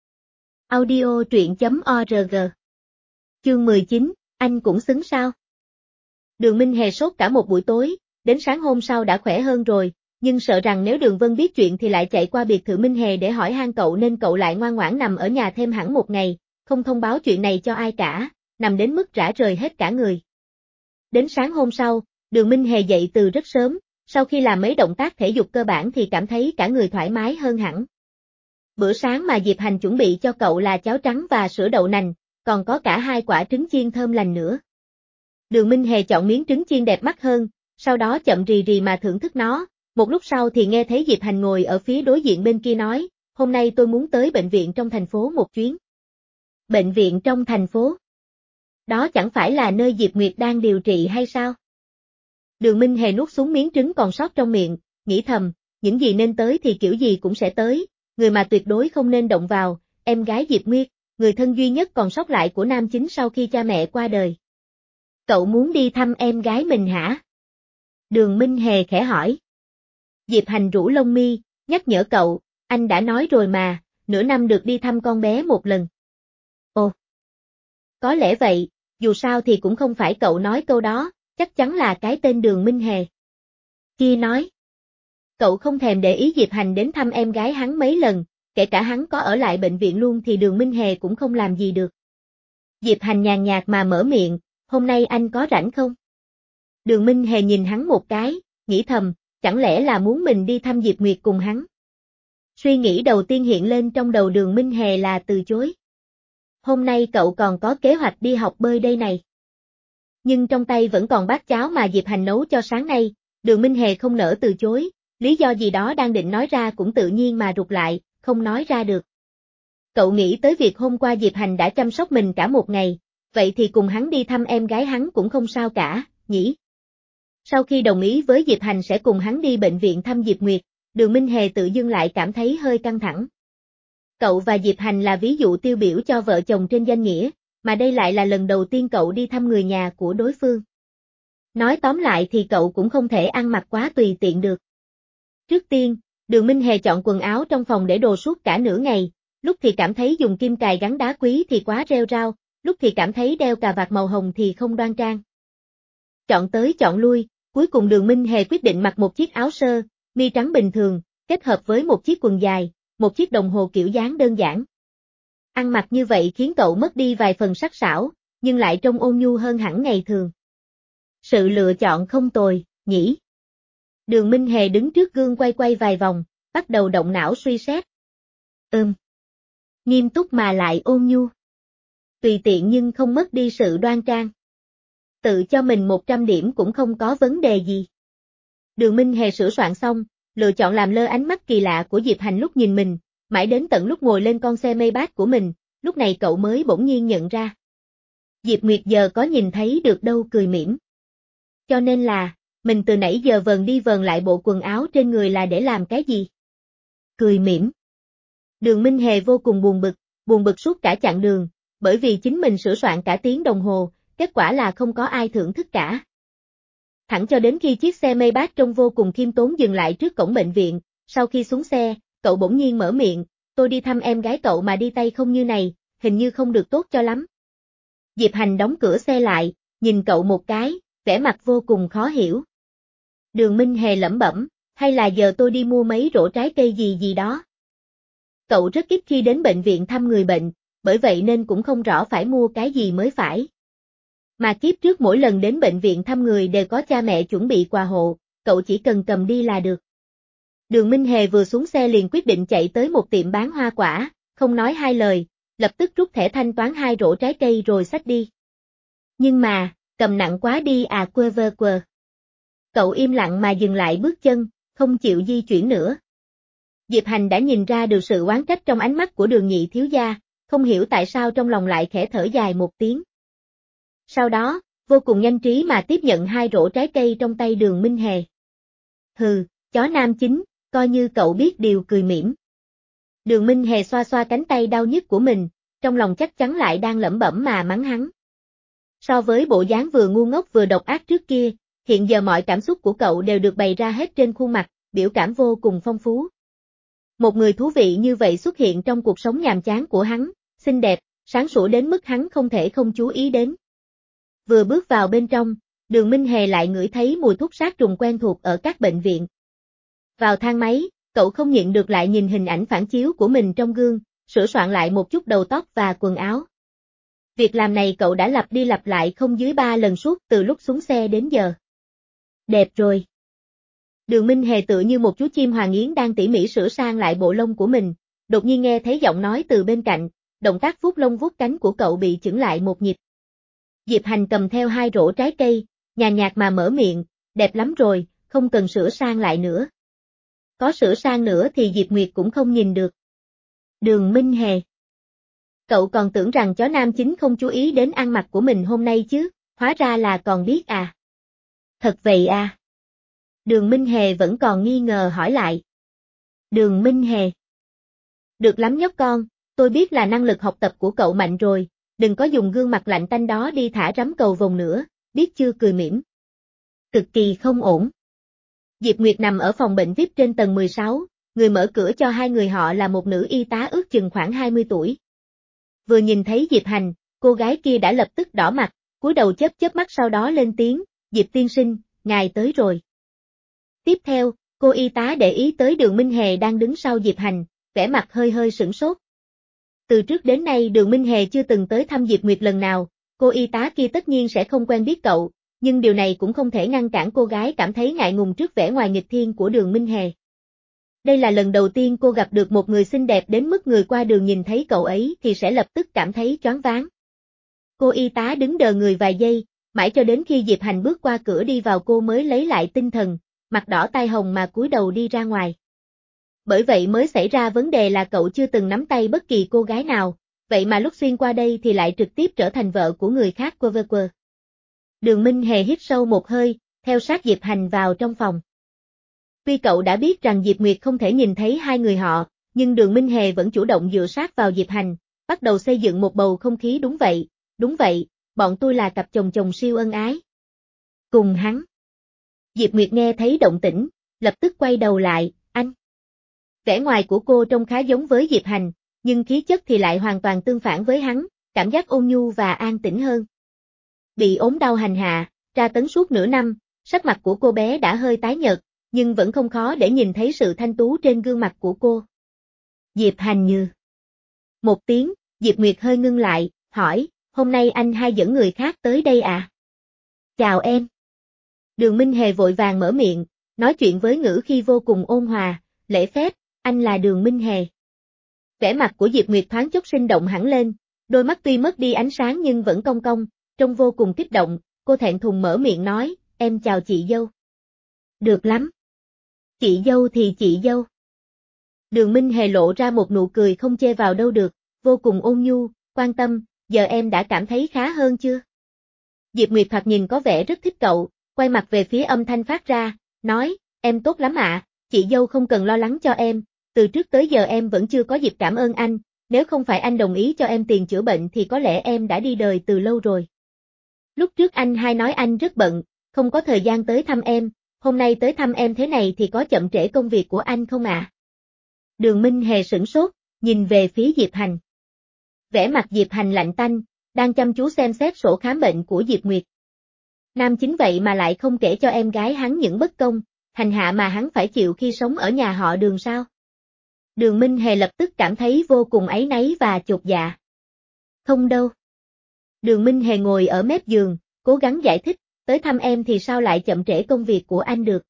Audio truyện chấm org. Chương mười chín, anh cũng xứng sao? Đường Minh Hề sốt cả một buổi tối, đến sáng hôm sau đã khỏe hơn rồi, nhưng sợ rằng nếu Đường Vân biết chuyện thì lại chạy qua biệt thự Minh Hề để hỏi han cậu nên cậu lại ngoan ngoãn nằm ở nhà thêm hẳn một ngày, không thông báo chuyện này cho ai cả, nằm đến mức rã rời hết cả người. Đến sáng hôm sau, Đường Minh Hề dậy từ rất sớm, sau khi làm mấy động tác thể dục cơ bản thì cảm thấy cả người thoải mái hơn hẳn. Bữa sáng mà Diệp Hành chuẩn bị cho cậu là cháo trắng và sữa đậu nành, còn có cả hai quả trứng chiên thơm lành nữa. Đường Minh Hề chọn miếng trứng chiên đẹp mắt hơn, sau đó chậm rì rì mà thưởng thức nó, một lúc sau thì nghe thấy Diệp Hành ngồi ở phía đối diện bên kia nói, hôm nay tôi muốn tới bệnh viện trong thành phố một chuyến. Bệnh viện trong thành phố? Đó chẳng phải là nơi Diệp Nguyệt đang điều trị hay sao? Đường Minh Hề nuốt xuống miếng trứng còn sót trong miệng, nghĩ thầm, những gì nên tới thì kiểu gì cũng sẽ tới, người mà tuyệt đối không nên động vào, em gái Diệp Nguyệt, người thân duy nhất còn sót lại của nam chính sau khi cha mẹ qua đời. Cậu muốn đi thăm em gái mình hả? Đường Minh Hề khẽ hỏi. Diệp Hành rũ lông mi, nhắc nhở cậu, anh đã nói rồi mà, nửa năm được đi thăm con bé một lần. Ồ. Có lẽ vậy, dù sao thì cũng không phải cậu nói câu đó, chắc chắn là cái tên Đường Minh Hề. Kia nói. Cậu không thèm để ý Diệp Hành đến thăm em gái hắn mấy lần, kể cả hắn có ở lại bệnh viện luôn thì Đường Minh Hề cũng không làm gì được. Diệp Hành nhàn nhạt mà mở miệng, hôm nay anh có rảnh không? Đường Minh Hề nhìn hắn một cái, nghĩ thầm, chẳng lẽ là muốn mình đi thăm Diệp Nguyệt cùng hắn? Suy nghĩ đầu tiên hiện lên trong đầu Đường Minh Hề là từ chối. Hôm nay cậu còn có kế hoạch đi học bơi đây này. Nhưng trong tay vẫn còn bát cháo mà Diệp Hành nấu cho sáng nay, Đường Minh Hề không nỡ từ chối, lý do gì đó đang định nói ra cũng tự nhiên mà rụt lại, không nói ra được. Cậu nghĩ tới việc hôm qua Diệp Hành đã chăm sóc mình cả một ngày, vậy thì cùng hắn đi thăm em gái hắn cũng không sao cả, nhỉ? Sau khi đồng ý với Diệp Hành sẽ cùng hắn đi bệnh viện thăm Diệp Nguyệt, Đường Minh Hề tự dưng lại cảm thấy hơi căng thẳng. Cậu và Diệp Hành là ví dụ tiêu biểu cho vợ chồng trên danh nghĩa, mà đây lại là lần đầu tiên cậu đi thăm người nhà của đối phương. Nói tóm lại thì cậu cũng không thể ăn mặc quá tùy tiện được. Trước tiên, Đường Minh Hề chọn quần áo trong phòng để đồ suốt cả nửa ngày, lúc thì cảm thấy dùng kim cài gắn đá quý thì quá rêu rao, lúc thì cảm thấy đeo cà vạt màu hồng thì không đoan trang. Chọn tới chọn lui, cuối cùng Đường Minh Hề quyết định mặc một chiếc áo sơ, mi trắng bình thường, kết hợp với một chiếc quần dài, một chiếc đồng hồ kiểu dáng đơn giản. Ăn mặc như vậy khiến cậu mất đi vài phần sắc sảo, nhưng lại trông ôn nhu hơn hẳn ngày thường. Sự lựa chọn không tồi, nhỉ? Đường Minh Hề đứng trước gương quay quay vài vòng, bắt đầu động não suy xét. Ừm. Nghiêm túc mà lại ôn nhu. Tùy tiện nhưng không mất đi sự đoan trang. Tự cho mình một trăm điểm cũng không có vấn đề gì. Đường Minh Hề sửa soạn xong, lựa chọn làm lơ ánh mắt kỳ lạ của Diệp Hành lúc nhìn mình, mãi đến tận lúc ngồi lên con xe Maybach của mình, lúc này cậu mới bỗng nhiên nhận ra. Diệp Nguyệt giờ có nhìn thấy được đâu cười mỉm. Cho nên là, mình từ nãy giờ vờn đi vờn lại bộ quần áo trên người là để làm cái gì? Cười mỉm. Đường Minh Hề vô cùng buồn bực, buồn bực suốt cả chặng đường, bởi vì chính mình sửa soạn cả tiếng đồng hồ, kết quả là không có ai thưởng thức cả. Thẳng cho đến khi chiếc xe Maybach trông vô cùng khiêm tốn dừng lại trước cổng bệnh viện, sau khi xuống xe, cậu bỗng nhiên mở miệng, tôi đi thăm em gái cậu mà đi tay không như này, hình như không được tốt cho lắm. Diệp Hành đóng cửa xe lại, nhìn cậu một cái, vẻ mặt vô cùng khó hiểu. Đường Minh Hề lẩm bẩm, hay là giờ tôi đi mua mấy rổ trái cây gì gì đó. Cậu rất ít khi đến bệnh viện thăm người bệnh, bởi vậy nên cũng không rõ phải mua cái gì mới phải. Mà kiếp trước mỗi lần đến bệnh viện thăm người đều có cha mẹ chuẩn bị quà hộ, cậu chỉ cần cầm đi là được. Đường Minh Hề vừa xuống xe liền quyết định chạy tới một tiệm bán hoa quả, không nói hai lời, lập tức rút thẻ thanh toán hai rổ trái cây rồi xách đi. Nhưng mà, cầm nặng quá đi à quơ vơ quờ. Cậu im lặng mà dừng lại bước chân, không chịu di chuyển nữa. Diệp Hành đã nhìn ra được sự oán trách trong ánh mắt của Đường nhị thiếu gia, không hiểu tại sao trong lòng lại khẽ thở dài một tiếng. Sau đó, vô cùng nhanh trí mà tiếp nhận hai rổ trái cây trong tay Đường Minh Hề. Hừ, chó nam chính, coi như cậu biết điều cười mỉm. Đường Minh Hề xoa xoa cánh tay đau nhức của mình, trong lòng chắc chắn lại đang lẩm bẩm mà mắng hắn. So với bộ dáng vừa ngu ngốc vừa độc ác trước kia, hiện giờ mọi cảm xúc của cậu đều được bày ra hết trên khuôn mặt, biểu cảm vô cùng phong phú. Một người thú vị như vậy xuất hiện trong cuộc sống nhàm chán của hắn, xinh đẹp, sáng sủa đến mức hắn không thể không chú ý đến. Vừa bước vào bên trong, Đường Minh Hề lại ngửi thấy mùi thuốc sát trùng quen thuộc ở các bệnh viện. Vào thang máy, cậu không nhịn được lại nhìn hình ảnh phản chiếu của mình trong gương, sửa soạn lại một chút đầu tóc và quần áo. Việc làm này cậu đã lặp đi lặp lại không dưới ba lần suốt từ lúc xuống xe đến giờ. Đẹp rồi. Đường Minh Hề tựa như một chú chim hoàng yến đang tỉ mỉ sửa sang lại bộ lông của mình, đột nhiên nghe thấy giọng nói từ bên cạnh, động tác vuốt lông vuốt cánh của cậu bị chững lại một nhịp. Diệp Hành cầm theo hai rổ trái cây, nhàn nhạt mà mở miệng, đẹp lắm rồi, không cần sửa sang lại nữa. Có sửa sang nữa thì Diệp Nguyệt cũng không nhìn được. Đường Minh Hề. Cậu còn tưởng rằng chó nam chính không chú ý đến ăn mặc của mình hôm nay chứ, hóa ra là còn biết à. Thật vậy à. Đường Minh Hề vẫn còn nghi ngờ hỏi lại. Đường Minh Hề. Được lắm nhóc con, tôi biết là năng lực học tập của cậu mạnh rồi, đừng có dùng gương mặt lạnh tanh đó đi thả rắm cầu vồng nữa, biết chưa cười mỉm. Cực kỳ không ổn. Diệp Nguyệt nằm ở phòng bệnh vi ai pi trên tầng mười sáu, người mở cửa cho hai người họ là một nữ y tá ước chừng khoảng hai mươi tuổi. Vừa nhìn thấy Diệp Hành, cô gái kia đã lập tức đỏ mặt, cúi đầu chớp chớp mắt sau đó lên tiếng, Diệp tiên sinh, ngài tới rồi. Tiếp theo, cô y tá để ý tới Đường Minh Hề đang đứng sau Diệp Hành, vẻ mặt hơi hơi sửng sốt. Từ trước đến nay Đường Minh Hề chưa từng tới thăm Diệp Nguyệt lần nào, cô y tá kia tất nhiên sẽ không quen biết cậu, nhưng điều này cũng không thể ngăn cản cô gái cảm thấy ngại ngùng trước vẻ ngoài nghịch thiên của Đường Minh Hề. Đây là lần đầu tiên cô gặp được một người xinh đẹp đến mức người qua đường nhìn thấy cậu ấy thì sẽ lập tức cảm thấy choáng váng. Cô y tá đứng đờ người vài giây, mãi cho đến khi Diệp Hành bước qua cửa đi vào cô mới lấy lại tinh thần, mặt đỏ tai hồng mà cúi đầu đi ra ngoài. bởi vậy mới xảy ra vấn đề là cậu chưa từng nắm tay bất kỳ cô gái nào, vậy mà lúc xuyên qua đây thì lại trực tiếp trở thành vợ của người khác quơ vơ quơ. Đường Minh Hề hít sâu một hơi, theo sát Diệp Hành vào trong phòng. Tuy cậu đã biết rằng Diệp Nguyệt không thể nhìn thấy hai người họ, nhưng Đường Minh Hề vẫn chủ động dựa sát vào Diệp Hành, bắt đầu xây dựng một bầu không khí đúng vậy, đúng vậy, bọn tôi là cặp chồng chồng siêu ân ái. Cùng hắn. Diệp Nguyệt nghe thấy động tĩnh, lập tức quay đầu lại, anh. Vẻ ngoài của cô trông khá giống với Diệp Hành, nhưng khí chất thì lại hoàn toàn tương phản với hắn, cảm giác ôn nhu và an tĩnh hơn. Bị ốm đau hành hạ, tra tấn suốt nửa năm, sắc mặt của cô bé đã hơi tái nhợt, nhưng vẫn không khó để nhìn thấy sự thanh tú trên gương mặt của cô. Diệp Hành Như. Một tiếng, Diệp Nguyệt hơi ngưng lại, hỏi, hôm nay anh hay dẫn người khác tới đây à? Chào em. Đường Minh Hề vội vàng mở miệng, nói chuyện với ngữ khi vô cùng ôn hòa, lễ phép, anh là Đường Minh Hề. Vẻ mặt của Diệp Nguyệt thoáng chốc sinh động hẳn lên, đôi mắt tuy mất đi ánh sáng nhưng vẫn cong cong, trông vô cùng kích động, cô thẹn thùng mở miệng nói, em chào chị dâu. Được lắm. Chị dâu thì chị dâu. Đường Minh Hề lộ ra một nụ cười không chê vào đâu được, vô cùng ôn nhu, quan tâm, giờ em đã cảm thấy khá hơn chưa? Diệp Nguyệt thoạt nhìn có vẻ rất thích cậu, quay mặt về phía âm thanh phát ra, nói, em tốt lắm ạ, chị dâu không cần lo lắng cho em, từ trước tới giờ em vẫn chưa có dịp cảm ơn anh, nếu không phải anh đồng ý cho em tiền chữa bệnh thì có lẽ em đã đi đời từ lâu rồi. Lúc trước anh hay nói anh rất bận, không có thời gian tới thăm em, hôm nay tới thăm em thế này thì có chậm trễ công việc của anh không ạ? À? Đường Minh Hề sửng sốt, nhìn về phía Diệp Hành. Vẻ mặt Diệp Hành lạnh tanh, đang chăm chú xem xét sổ khám bệnh của Diệp Nguyệt. Nam chính vậy mà lại không kể cho em gái hắn những bất công, hành hạ mà hắn phải chịu khi sống ở nhà họ Đường sao? Đường Minh Hề lập tức cảm thấy vô cùng áy náy và chột dạ. Không đâu. Đường Minh Hề ngồi ở mép giường, cố gắng giải thích, tới thăm em thì sao lại chậm trễ công việc của anh được.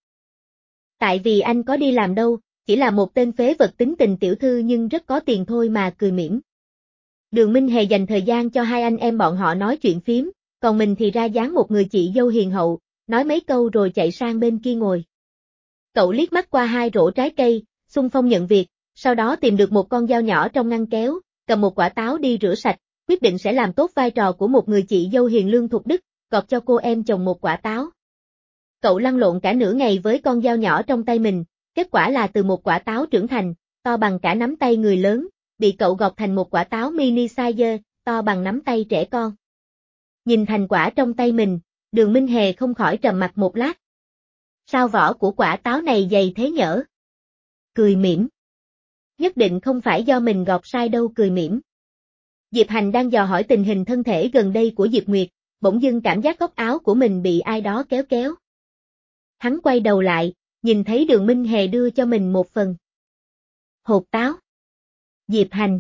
Tại vì anh có đi làm đâu, chỉ là một tên phế vật tính tình tiểu thư nhưng rất có tiền thôi mà cười mỉm. Đường Minh Hề dành thời gian cho hai anh em bọn họ nói chuyện phím, còn mình thì ra dáng một người chị dâu hiền hậu, nói mấy câu rồi chạy sang bên kia ngồi. Cậu liếc mắt qua hai rổ trái cây, xung phong nhận việc, sau đó tìm được một con dao nhỏ trong ngăn kéo, cầm một quả táo đi rửa sạch, quyết định sẽ làm tốt vai trò của một người chị dâu hiền lương thục đức, gọt cho cô em chồng một quả táo. Cậu lăn lộn cả nửa ngày với con dao nhỏ trong tay mình, kết quả là từ một quả táo trưởng thành, to bằng cả nắm tay người lớn, bị cậu gọt thành một quả táo mini size, to bằng nắm tay trẻ con. Nhìn thành quả trong tay mình, Đường Minh Hề không khỏi trầm mặc một lát. Sao vỏ của quả táo này dày thế nhở? Cười mỉm. Nhất định không phải do mình gọt sai đâu, cười mỉm. Diệp Hành đang dò hỏi tình hình thân thể gần đây của Diệp Nguyệt, bỗng dưng cảm giác góc áo của mình bị ai đó kéo kéo. Hắn quay đầu lại, nhìn thấy Đường Minh Hề đưa cho mình một phần hột táo. Diệp Hành.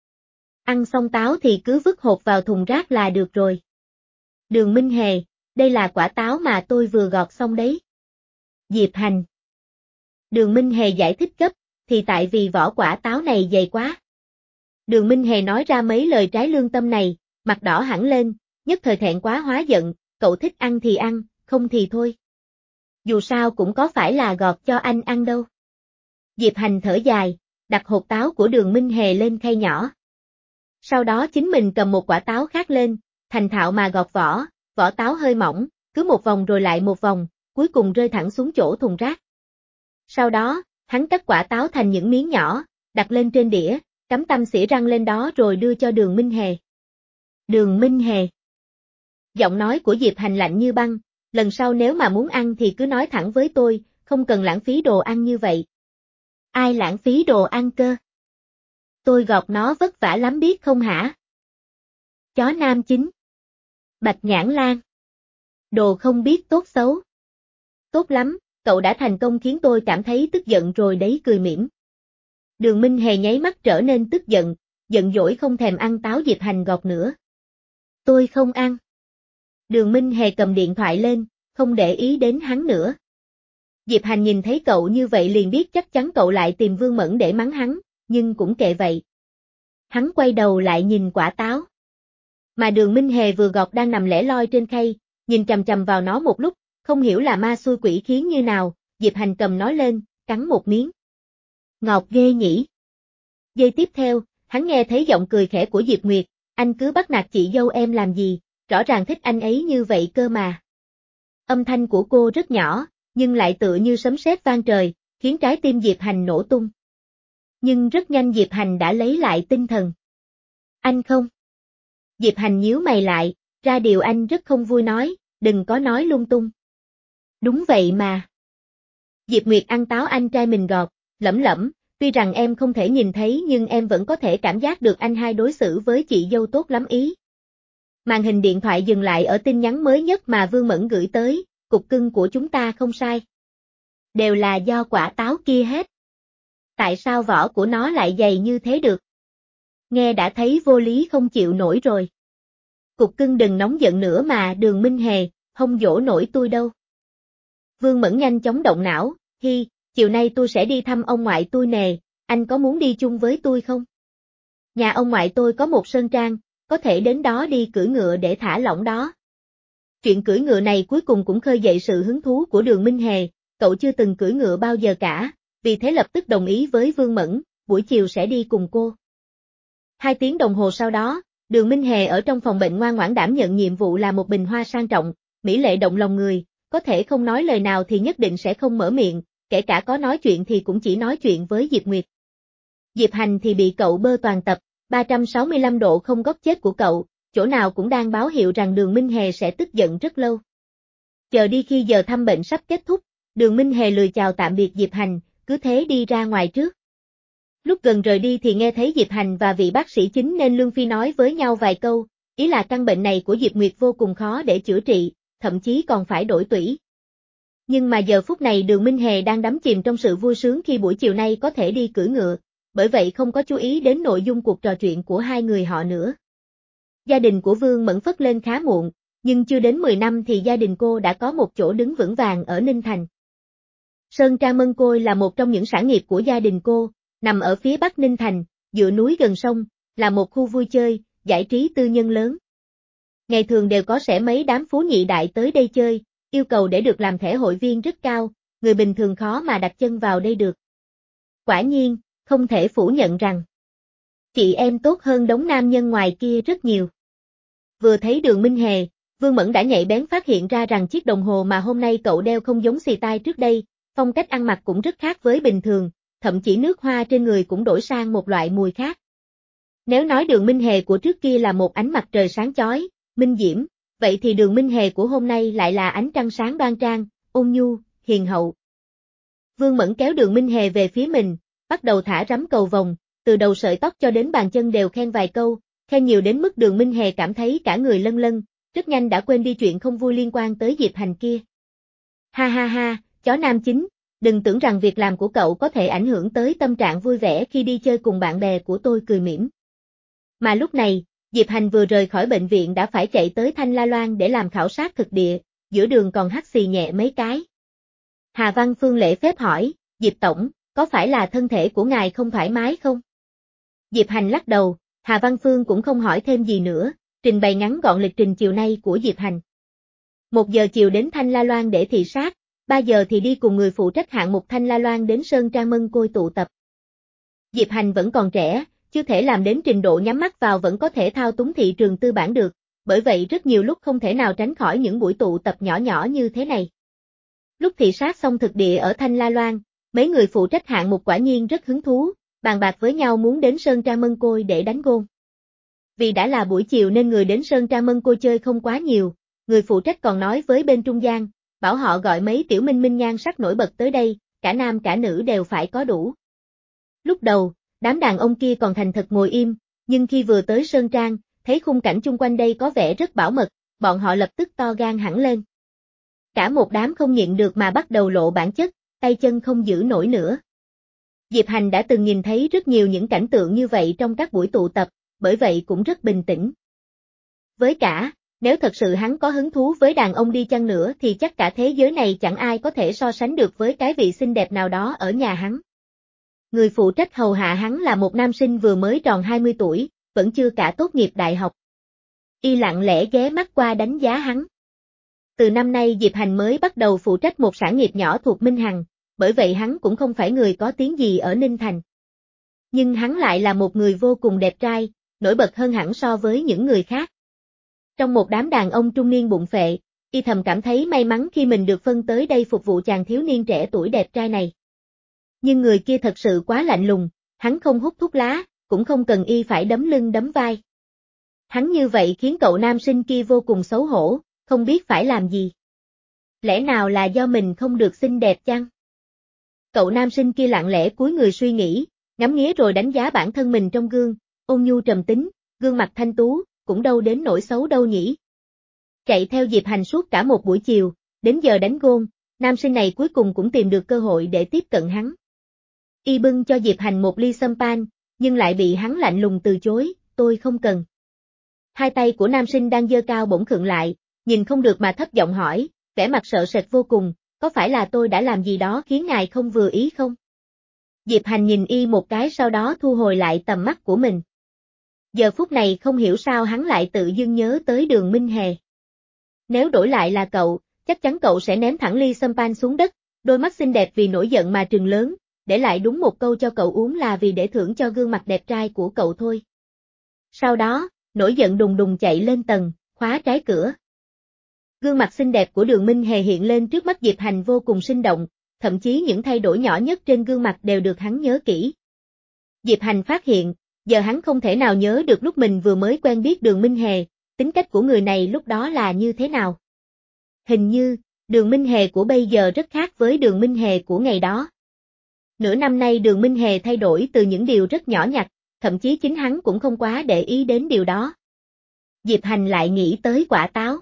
Ăn xong táo thì cứ vứt hột vào thùng rác là được rồi. Đường Minh Hề, đây là quả táo mà tôi vừa gọt xong đấy. Diệp Hành. Đường Minh Hề giải thích gấp, thì tại vì vỏ quả táo này dày quá. Đường Minh Hề nói ra mấy lời trái lương tâm này, mặt đỏ hẳn lên, nhất thời thẹn quá hóa giận, cậu thích ăn thì ăn, không thì thôi. Dù sao cũng có phải là gọt cho anh ăn đâu. Diệp Hành thở dài, đặt hột táo của Đường Minh Hề lên khay nhỏ. Sau đó chính mình cầm một quả táo khác lên, thành thạo mà gọt vỏ, vỏ táo hơi mỏng, cứ một vòng rồi lại một vòng, cuối cùng rơi thẳng xuống chỗ thùng rác. Sau đó, hắn cắt quả táo thành những miếng nhỏ, đặt lên trên đĩa, cắm tăm xỉa răng lên đó rồi đưa cho Đường Minh Hề. Đường Minh Hề. Giọng nói của Diệp Hành lạnh như băng, lần sau nếu mà muốn ăn thì cứ nói thẳng với tôi, không cần lãng phí đồ ăn như vậy. Ai lãng phí đồ ăn cơ? Tôi gọt nó vất vả lắm biết không hả? Chó nam chính. Bạch Nhãn Lan. Đồ không biết tốt xấu. Tốt lắm, cậu đã thành công khiến tôi cảm thấy tức giận rồi đấy, cười mỉm. Đường Minh Hề nháy mắt trở nên tức giận, giận dỗi không thèm ăn táo Diệp Hành gọt nữa. Tôi không ăn. Đường Minh Hề cầm điện thoại lên, không để ý đến hắn nữa. Diệp Hành nhìn thấy cậu như vậy liền biết chắc chắn cậu lại tìm Vương Mẫn để mắng hắn, nhưng cũng kệ vậy. Hắn quay đầu lại nhìn quả táo. Mà Đường Minh Hề vừa gọt đang nằm lẻ loi trên khay, nhìn chằm chằm vào nó một lúc, không hiểu là ma xui quỷ khiến như nào, Diệp Hành cầm nó lên, cắn một miếng. Ngọt ghê nhỉ. Giây tiếp theo, hắn nghe thấy giọng cười khẽ của Diệp Nguyệt, anh cứ bắt nạt chị dâu em làm gì, rõ ràng thích anh ấy như vậy cơ mà. Âm thanh của cô rất nhỏ, nhưng lại tựa như sấm sét vang trời, khiến trái tim Diệp Hành nổ tung. Nhưng rất nhanh Diệp Hành đã lấy lại tinh thần. Anh không. Diệp Hành nhíu mày lại, ra điều anh rất không vui nói, đừng có nói lung tung. Đúng vậy mà. Diệp Nguyệt ăn táo anh trai mình gọt, lẩm lẩm, tuy rằng em không thể nhìn thấy nhưng em vẫn có thể cảm giác được anh hai đối xử với chị dâu tốt lắm ý. Màn hình điện thoại dừng lại ở tin nhắn mới nhất mà Vương Mẫn gửi tới, cục cưng của chúng ta không sai. Đều là do quả táo kia hết. Tại sao vỏ của nó lại dày như thế được? Nghe đã thấy vô lý không chịu nổi rồi. Cục cưng đừng nóng giận nữa mà Đường Minh Hề, không dỗ nổi tôi đâu. Vương Mẫn nhanh chóng động não, hi, chiều nay tôi sẽ đi thăm ông ngoại tôi nè, anh có muốn đi chung với tôi không? Nhà ông ngoại tôi có một sơn trang, có thể đến đó đi cưỡi ngựa để thả lỏng đó. Chuyện cưỡi ngựa này cuối cùng cũng khơi dậy sự hứng thú của Đường Minh Hề, cậu chưa từng cưỡi ngựa bao giờ cả, vì thế lập tức đồng ý với Vương Mẫn, buổi chiều sẽ đi cùng cô. Hai tiếng đồng hồ sau đó, Đường Minh Hề ở trong phòng bệnh ngoan ngoãn đảm nhận nhiệm vụ là một bình hoa sang trọng, mỹ lệ động lòng người, có thể không nói lời nào thì nhất định sẽ không mở miệng, kể cả có nói chuyện thì cũng chỉ nói chuyện với Diệp Nguyệt. Diệp Hành thì bị cậu bơ toàn tập, ba trăm sáu mươi lăm độ không góc chết của cậu, chỗ nào cũng đang báo hiệu rằng Đường Minh Hề sẽ tức giận rất lâu. Chờ đi khi giờ thăm bệnh sắp kết thúc, Đường Minh Hề lười chào tạm biệt Diệp Hành, cứ thế đi ra ngoài trước. Lúc gần rời đi thì nghe thấy Diệp Hành và vị bác sĩ chính nên Lương Phi nói với nhau vài câu, ý là căn bệnh này của Diệp Nguyệt vô cùng khó để chữa trị, thậm chí còn phải đổi tủy. Nhưng mà giờ phút này Đường Minh Hề đang đắm chìm trong sự vui sướng khi buổi chiều nay có thể đi cưỡi ngựa, bởi vậy không có chú ý đến nội dung cuộc trò chuyện của hai người họ nữa. Gia đình của Vương Mẫn phất lên khá muộn, nhưng chưa đến mười năm thì gia đình cô đã có một chỗ đứng vững vàng ở Ninh Thành. Sơn Trang Mân Côi là một trong những sản nghiệp của gia đình cô, nằm ở phía bắc Ninh Thành, dựa núi gần sông, là một khu vui chơi, giải trí tư nhân lớn. Ngày thường đều có sẽ mấy đám phú nhị đại tới đây chơi, yêu cầu để được làm thẻ hội viên rất cao, người bình thường khó mà đặt chân vào đây được. Quả nhiên, không thể phủ nhận rằng chị em tốt hơn đống nam nhân ngoài kia rất nhiều. Vừa thấy Đường Minh Hề, Vương Mẫn đã nhạy bén phát hiện ra rằng chiếc đồng hồ mà hôm nay cậu đeo không giống xì tai trước đây, phong cách ăn mặc cũng rất khác với bình thường, thậm chí nước hoa trên người cũng đổi sang một loại mùi khác. Nếu nói Đường Minh Hề của trước kia là một ánh mặt trời sáng chói, minh diễm, vậy thì Đường Minh Hề của hôm nay lại là ánh trăng sáng đoan trang, ôn nhu, hiền hậu. Vương Mẫn kéo Đường Minh Hề về phía mình, bắt đầu thả rắm cầu vồng, từ đầu sợi tóc cho đến bàn chân đều khen vài câu, khen nhiều đến mức Đường Minh Hề cảm thấy cả người lân lân, rất nhanh đã quên đi chuyện không vui liên quan tới Diệp Hành kia. Ha ha ha, chó nam chính, đừng tưởng rằng việc làm của cậu có thể ảnh hưởng tới tâm trạng vui vẻ khi đi chơi cùng bạn bè của tôi, cười mỉm. Mà lúc này, Diệp Hành vừa rời khỏi bệnh viện đã phải chạy tới Thanh La Loan để làm khảo sát thực địa, giữa đường còn hắt xì nhẹ mấy cái. Hà Văn Phương lễ phép hỏi, Diệp Tổng, có phải là thân thể của ngài không thoải mái không? Diệp Hành lắc đầu, Hà Văn Phương cũng không hỏi thêm gì nữa, trình bày ngắn gọn lịch trình chiều nay của Diệp Hành. Một giờ chiều đến Thanh La Loan để thị sát, ba giờ thì đi cùng người phụ trách hạng mục Thanh La Loan đến Sơn Trang Mân Côi tụ tập. Diệp Hành vẫn còn trẻ, chưa thể làm đến trình độ nhắm mắt vào vẫn có thể thao túng thị trường tư bản được, bởi vậy rất nhiều lúc không thể nào tránh khỏi những buổi tụ tập nhỏ nhỏ như thế này. Lúc thị sát xong thực địa ở Thanh La Loan, mấy người phụ trách hạng mục quả nhiên rất hứng thú, bàn bạc với nhau muốn đến Sơn Trang Mân Côi để đánh gôn. Vì đã là buổi chiều nên người đến Sơn Trang Mân Côi chơi không quá nhiều, người phụ trách còn nói với bên trung gian, bảo họ gọi mấy tiểu minh minh nhan sắc nổi bật tới đây, cả nam cả nữ đều phải có đủ. Lúc đầu, đám đàn ông kia còn thành thật ngồi im, nhưng khi vừa tới Sơn Trang, thấy khung cảnh chung quanh đây có vẻ rất bảo mật, bọn họ lập tức to gan hẳn lên. Cả một đám không nhịn được mà bắt đầu lộ bản chất, tay chân không giữ nổi nữa. Diệp Hành đã từng nhìn thấy rất nhiều những cảnh tượng như vậy trong các buổi tụ tập, bởi vậy cũng rất bình tĩnh. Với cả, nếu thật sự hắn có hứng thú với đàn ông đi chăng nữa thì chắc cả thế giới này chẳng ai có thể so sánh được với cái vị xinh đẹp nào đó ở nhà hắn. Người phụ trách hầu hạ hắn là một nam sinh vừa mới tròn hai mươi tuổi, vẫn chưa cả tốt nghiệp đại học. Y lặng lẽ ghé mắt qua đánh giá hắn. Từ năm nay Diệp Hành mới bắt đầu phụ trách một sản nghiệp nhỏ thuộc Minh Hằng, bởi vậy hắn cũng không phải người có tiếng gì ở Ninh Thành. Nhưng hắn lại là một người vô cùng đẹp trai, nổi bật hơn hẳn so với những người khác. Trong một đám đàn ông trung niên bụng phệ, y thầm cảm thấy may mắn khi mình được phân tới đây phục vụ chàng thiếu niên trẻ tuổi đẹp trai này. Nhưng người kia thật sự quá lạnh lùng, hắn không hút thuốc lá, cũng không cần y phải đấm lưng đấm vai. Hắn như vậy khiến cậu nam sinh kia vô cùng xấu hổ, không biết phải làm gì. Lẽ nào là do mình không được xinh đẹp chăng? Cậu nam sinh kia lặng lẽ cúi người suy nghĩ, ngắm nghía rồi đánh giá bản thân mình trong gương, ôn nhu trầm tính, gương mặt thanh tú, cũng đâu đến nỗi xấu đâu nhỉ. Chạy theo Diệp Hành suốt cả một buổi chiều, đến giờ đánh gôn, nam sinh này cuối cùng cũng tìm được cơ hội để tiếp cận hắn. Y bưng cho Diệp Hành một ly champagne, nhưng lại bị hắn lạnh lùng từ chối, tôi không cần. Hai tay của nam sinh đang giơ cao bỗng khựng lại, nhìn không được mà thấp giọng hỏi, vẻ mặt sợ sệt vô cùng, có phải là tôi đã làm gì đó khiến ngài không vừa ý không? Diệp Hành nhìn y một cái sau đó thu hồi lại tầm mắt của mình. Giờ phút này không hiểu sao hắn lại tự dưng nhớ tới Đường Minh Hề. Nếu đổi lại là cậu, chắc chắn cậu sẽ ném thẳng ly champagne xuống đất, đôi mắt xinh đẹp vì nổi giận mà trừng lớn, để lại đúng một câu cho cậu uống là vì để thưởng cho gương mặt đẹp trai của cậu thôi. Sau đó, nổi giận đùng đùng chạy lên tầng, khóa trái cửa. Gương mặt xinh đẹp của Đường Minh Hề hiện lên trước mắt Diệp Hành vô cùng sinh động, thậm chí những thay đổi nhỏ nhất trên gương mặt đều được hắn nhớ kỹ. Diệp Hành phát hiện, giờ hắn không thể nào nhớ được lúc mình vừa mới quen biết Đường Minh Hề, tính cách của người này lúc đó là như thế nào. Hình như, Đường Minh Hề của bây giờ rất khác với Đường Minh Hề của ngày đó. Nửa năm nay Đường Minh Hề thay đổi từ những điều rất nhỏ nhặt, thậm chí chính hắn cũng không quá để ý đến điều đó. Diệp Hành lại nghĩ tới quả táo.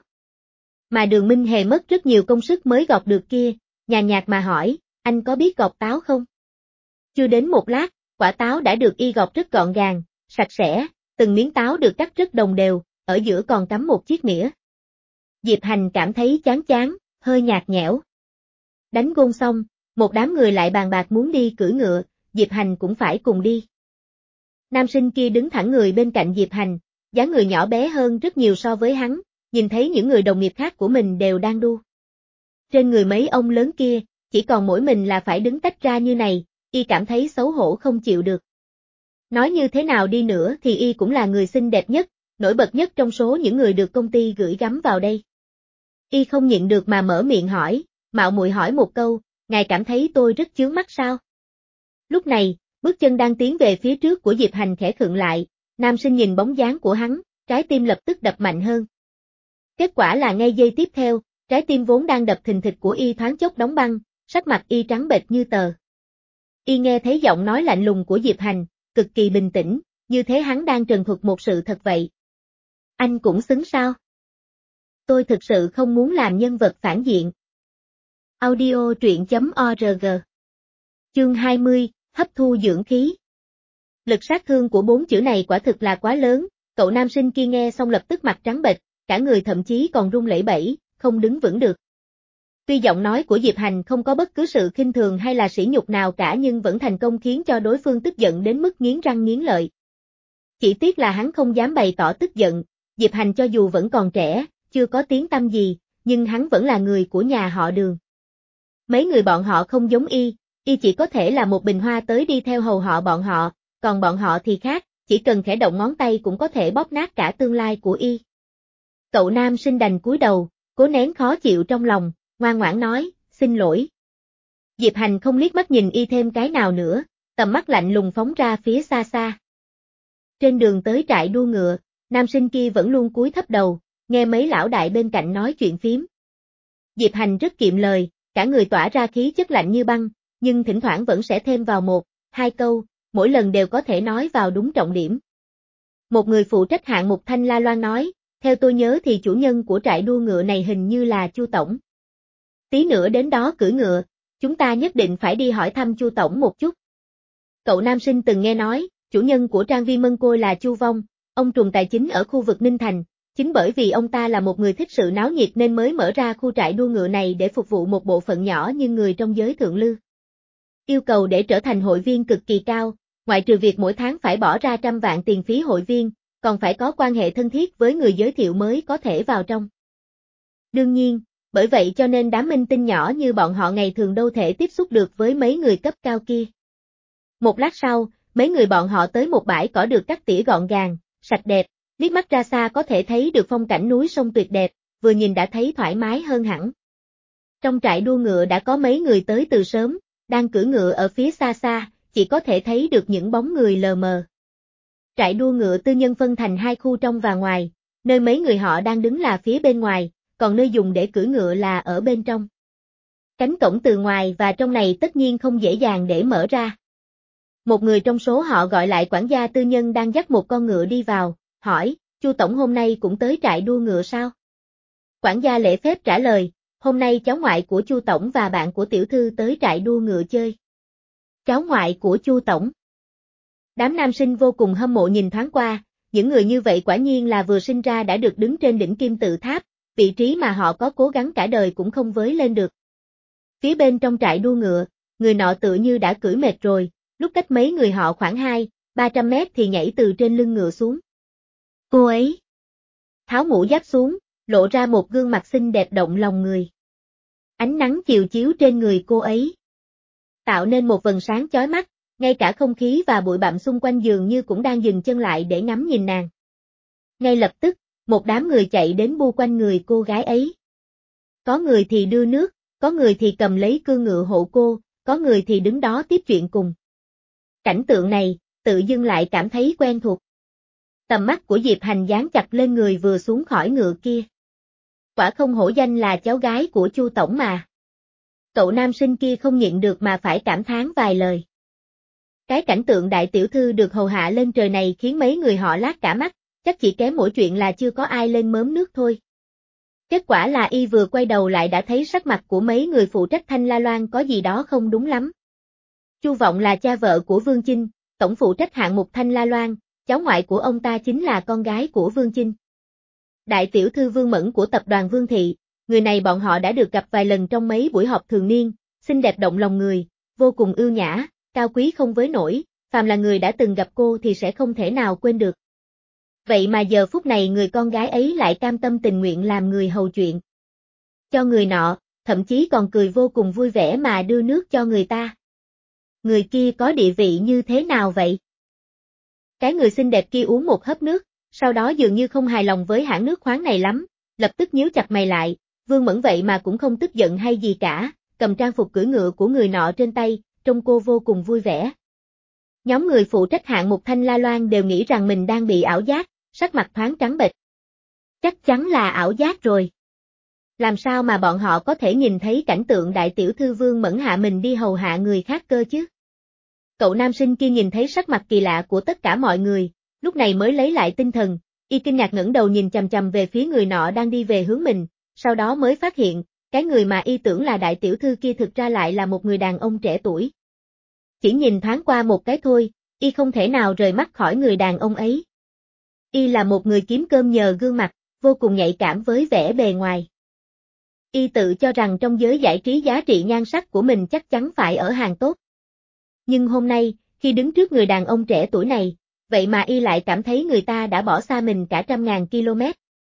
Mà Đường Minh Hề mất rất nhiều công sức mới gọt được kia, nhàn nhạt mà hỏi, anh có biết gọt táo không? Chưa đến một lát, quả táo đã được y gọt rất gọn gàng, sạch sẽ, từng miếng táo được cắt rất đồng đều, ở giữa còn cắm một chiếc nĩa. Diệp Hành cảm thấy chán chán, hơi nhạt nhẽo. Đánh gôn xong, một đám người lại bàn bạc muốn đi cưỡi ngựa, Diệp Hành cũng phải cùng đi. Nam sinh kia đứng thẳng người bên cạnh Diệp Hành, dáng người nhỏ bé hơn rất nhiều so với hắn, nhìn thấy những người đồng nghiệp khác của mình đều đang đu. Trên người mấy ông lớn kia, chỉ còn mỗi mình là phải đứng tách ra như này, y cảm thấy xấu hổ không chịu được. Nói như thế nào đi nữa thì y cũng là người xinh đẹp nhất, nổi bật nhất trong số những người được công ty gửi gắm vào đây. Y không nhịn được mà mở miệng hỏi, mạo muội hỏi một câu, ngài cảm thấy tôi rất chướng mắt sao? Lúc này, bước chân đang tiến về phía trước của Diệp Hành khẽ khựng lại, nam sinh nhìn bóng dáng của hắn, trái tim lập tức đập mạnh hơn. Kết quả là ngay giây tiếp theo, trái tim vốn đang đập thình thịch của y thoáng chốc đóng băng, sắc mặt y trắng bệch như tờ. Y nghe thấy giọng nói lạnh lùng của Diệp Hành, cực kỳ bình tĩnh, như thế hắn đang trần thuật một sự thật vậy. Anh cũng xứng sao? Tôi thực sự không muốn làm nhân vật phản diện. Audio truyện chấm org. Chương hai mươi, hấp thu dưỡng khí. Lực sát thương của bốn chữ này quả thực là quá lớn, cậu nam sinh kia nghe xong lập tức mặt trắng bệch, cả người thậm chí còn run lẩy bẩy, không đứng vững được. Tuy giọng nói của Diệp Hành không có bất cứ sự khinh thường hay là sỉ nhục nào cả nhưng vẫn thành công khiến cho đối phương tức giận đến mức nghiến răng nghiến lợi. Chỉ tiếc là hắn không dám bày tỏ tức giận, Diệp Hành cho dù vẫn còn trẻ, chưa có tiếng tăm gì, nhưng hắn vẫn là người của nhà họ Đường. Mấy người bọn họ không giống y, y chỉ có thể là một bình hoa tới đi theo hầu họ bọn họ, còn bọn họ thì khác, chỉ cần khẽ động ngón tay cũng có thể bóp nát cả tương lai của y. Cậu nam sinh đành cúi đầu, cố nén khó chịu trong lòng, ngoan ngoãn nói, xin lỗi. Diệp Hành không liếc mắt nhìn y thêm cái nào nữa, tầm mắt lạnh lùng phóng ra phía xa xa. Trên đường tới trại đua ngựa, nam sinh kia vẫn luôn cúi thấp đầu, nghe mấy lão đại bên cạnh nói chuyện phím. Diệp Hành rất kiệm lời, cả người tỏa ra khí chất lạnh như băng, nhưng thỉnh thoảng vẫn sẽ thêm vào một, hai câu, mỗi lần đều có thể nói vào đúng trọng điểm. Một người phụ trách hạng mục thanh la loan nói, theo tôi nhớ thì chủ nhân của trại đua ngựa này hình như là Chu Tổng. Tí nữa đến đó cưỡi ngựa, chúng ta nhất định phải đi hỏi thăm Chu Tổng một chút. Cậu nam sinh từng nghe nói, chủ nhân của trang viên Mân Côi là Chu Vong, ông trùm tài chính ở khu vực Ninh Thành, chính bởi vì ông ta là một người thích sự náo nhiệt nên mới mở ra khu trại đua ngựa này để phục vụ một bộ phận nhỏ như người trong giới thượng lưu. Yêu cầu để trở thành hội viên cực kỳ cao, ngoại trừ việc mỗi tháng phải bỏ ra trăm vạn tiền phí hội viên, còn phải có quan hệ thân thiết với người giới thiệu mới có thể vào trong. Đương nhiên, bởi vậy cho nên đám minh tinh nhỏ như bọn họ ngày thường đâu thể tiếp xúc được với mấy người cấp cao kia. Một lát sau, mấy người bọn họ tới một bãi cỏ được cắt tỉa gọn gàng, sạch đẹp, liếc mắt ra xa có thể thấy được phong cảnh núi sông tuyệt đẹp, vừa nhìn đã thấy thoải mái hơn hẳn. Trong trại đua ngựa đã có mấy người tới từ sớm, đang cưỡi ngựa ở phía xa xa, chỉ có thể thấy được những bóng người lờ mờ. Trại đua ngựa tư nhân phân thành hai khu trong và ngoài, nơi mấy người họ đang đứng là phía bên ngoài, còn nơi dùng để cưỡi ngựa là ở bên trong. Cánh cổng từ ngoài và trong này tất nhiên không dễ dàng để mở ra. Một người trong số họ gọi lại quản gia tư nhân đang dắt một con ngựa đi vào, hỏi, Chu tổng hôm nay cũng tới trại đua ngựa sao? Quản gia lễ phép trả lời, hôm nay cháu ngoại của Chu tổng và bạn của tiểu thư tới trại đua ngựa chơi. Cháu ngoại của Chu tổng. Đám nam sinh vô cùng hâm mộ nhìn thoáng qua, những người như vậy quả nhiên là vừa sinh ra đã được đứng trên đỉnh kim tự tháp, vị trí mà họ có cố gắng cả đời cũng không với lên được. Phía bên trong trại đua ngựa, người nọ tựa như đã cưỡi mệt rồi, lúc cách mấy người họ khoảng hai, ba trăm mét thì nhảy từ trên lưng ngựa xuống. Cô ấy tháo mũ giáp xuống, lộ ra một gương mặt xinh đẹp động lòng người. Ánh nắng chiều chiếu trên người cô ấy, tạo nên một vầng sáng chói mắt, ngay cả không khí và bụi bặm xung quanh dường như cũng đang dừng chân lại để ngắm nhìn nàng. Ngay lập tức, một đám người chạy đến bu quanh người cô gái ấy. Có người thì đưa nước, có người thì cầm lấy cương ngựa hộ cô, có người thì đứng đó tiếp chuyện cùng. Cảnh tượng này, tự dưng lại cảm thấy quen thuộc. Tầm mắt của Diệp Hành dán chặt lên người vừa xuống khỏi ngựa kia. Quả không hổ danh là cháu gái của Chu tổng mà. Cậu nam sinh kia không nhịn được mà phải cảm thán vài lời. Cái cảnh tượng đại tiểu thư được hầu hạ lên trời này khiến mấy người họ lác cả mắt, chắc chỉ kém mỗi chuyện là chưa có ai lên mớm nước thôi. Kết quả là y vừa quay đầu lại đã thấy sắc mặt của mấy người phụ trách Thanh La Loan có gì đó không đúng lắm. Chu Vọng là cha vợ của Vương Chinh, tổng phụ trách hạng mục Thanh La Loan, cháu ngoại của ông ta chính là con gái của Vương Chinh. Đại tiểu thư Vương Mẫn của tập đoàn Vương Thị, người này bọn họ đã được gặp vài lần trong mấy buổi họp thường niên, xinh đẹp động lòng người, vô cùng ưu nhã, cao quý không với nổi, phàm là người đã từng gặp cô thì sẽ không thể nào quên được. Vậy mà giờ phút này người con gái ấy lại cam tâm tình nguyện làm người hầu chuyện cho người nọ, thậm chí còn cười vô cùng vui vẻ mà đưa nước cho người ta. Người kia có địa vị như thế nào vậy? Cái người xinh đẹp kia uống một hớp nước, sau đó dường như không hài lòng với hãng nước khoáng này lắm, lập tức nhíu chặt mày lại, Vương Mẫn vậy mà cũng không tức giận hay gì cả, cầm trang phục cưỡi ngựa của người nọ trên tay, trông cô vô cùng vui vẻ. Nhóm người phụ trách hạng mục Thanh La Loan đều nghĩ rằng mình đang bị ảo giác, sắc mặt thoáng trắng bệch. Chắc chắn là ảo giác rồi. Làm sao mà bọn họ có thể nhìn thấy cảnh tượng đại tiểu thư Vương Mẫn hạ mình đi hầu hạ người khác cơ chứ? Cậu nam sinh kia nhìn thấy sắc mặt kỳ lạ của tất cả mọi người, lúc này mới lấy lại tinh thần, y kinh ngạc ngẩng đầu nhìn chằm chằm về phía người nọ đang đi về hướng mình, sau đó mới phát hiện, cái người mà y tưởng là đại tiểu thư kia thực ra lại là một người đàn ông trẻ tuổi. Chỉ nhìn thoáng qua một cái thôi, y không thể nào rời mắt khỏi người đàn ông ấy. Y là một người kiếm cơm nhờ gương mặt, vô cùng nhạy cảm với vẻ bề ngoài. Y tự cho rằng trong giới giải trí giá trị nhan sắc của mình chắc chắn phải ở hàng tốt. Nhưng hôm nay, khi đứng trước người đàn ông trẻ tuổi này, vậy mà y lại cảm thấy người ta đã bỏ xa mình cả trăm ngàn km.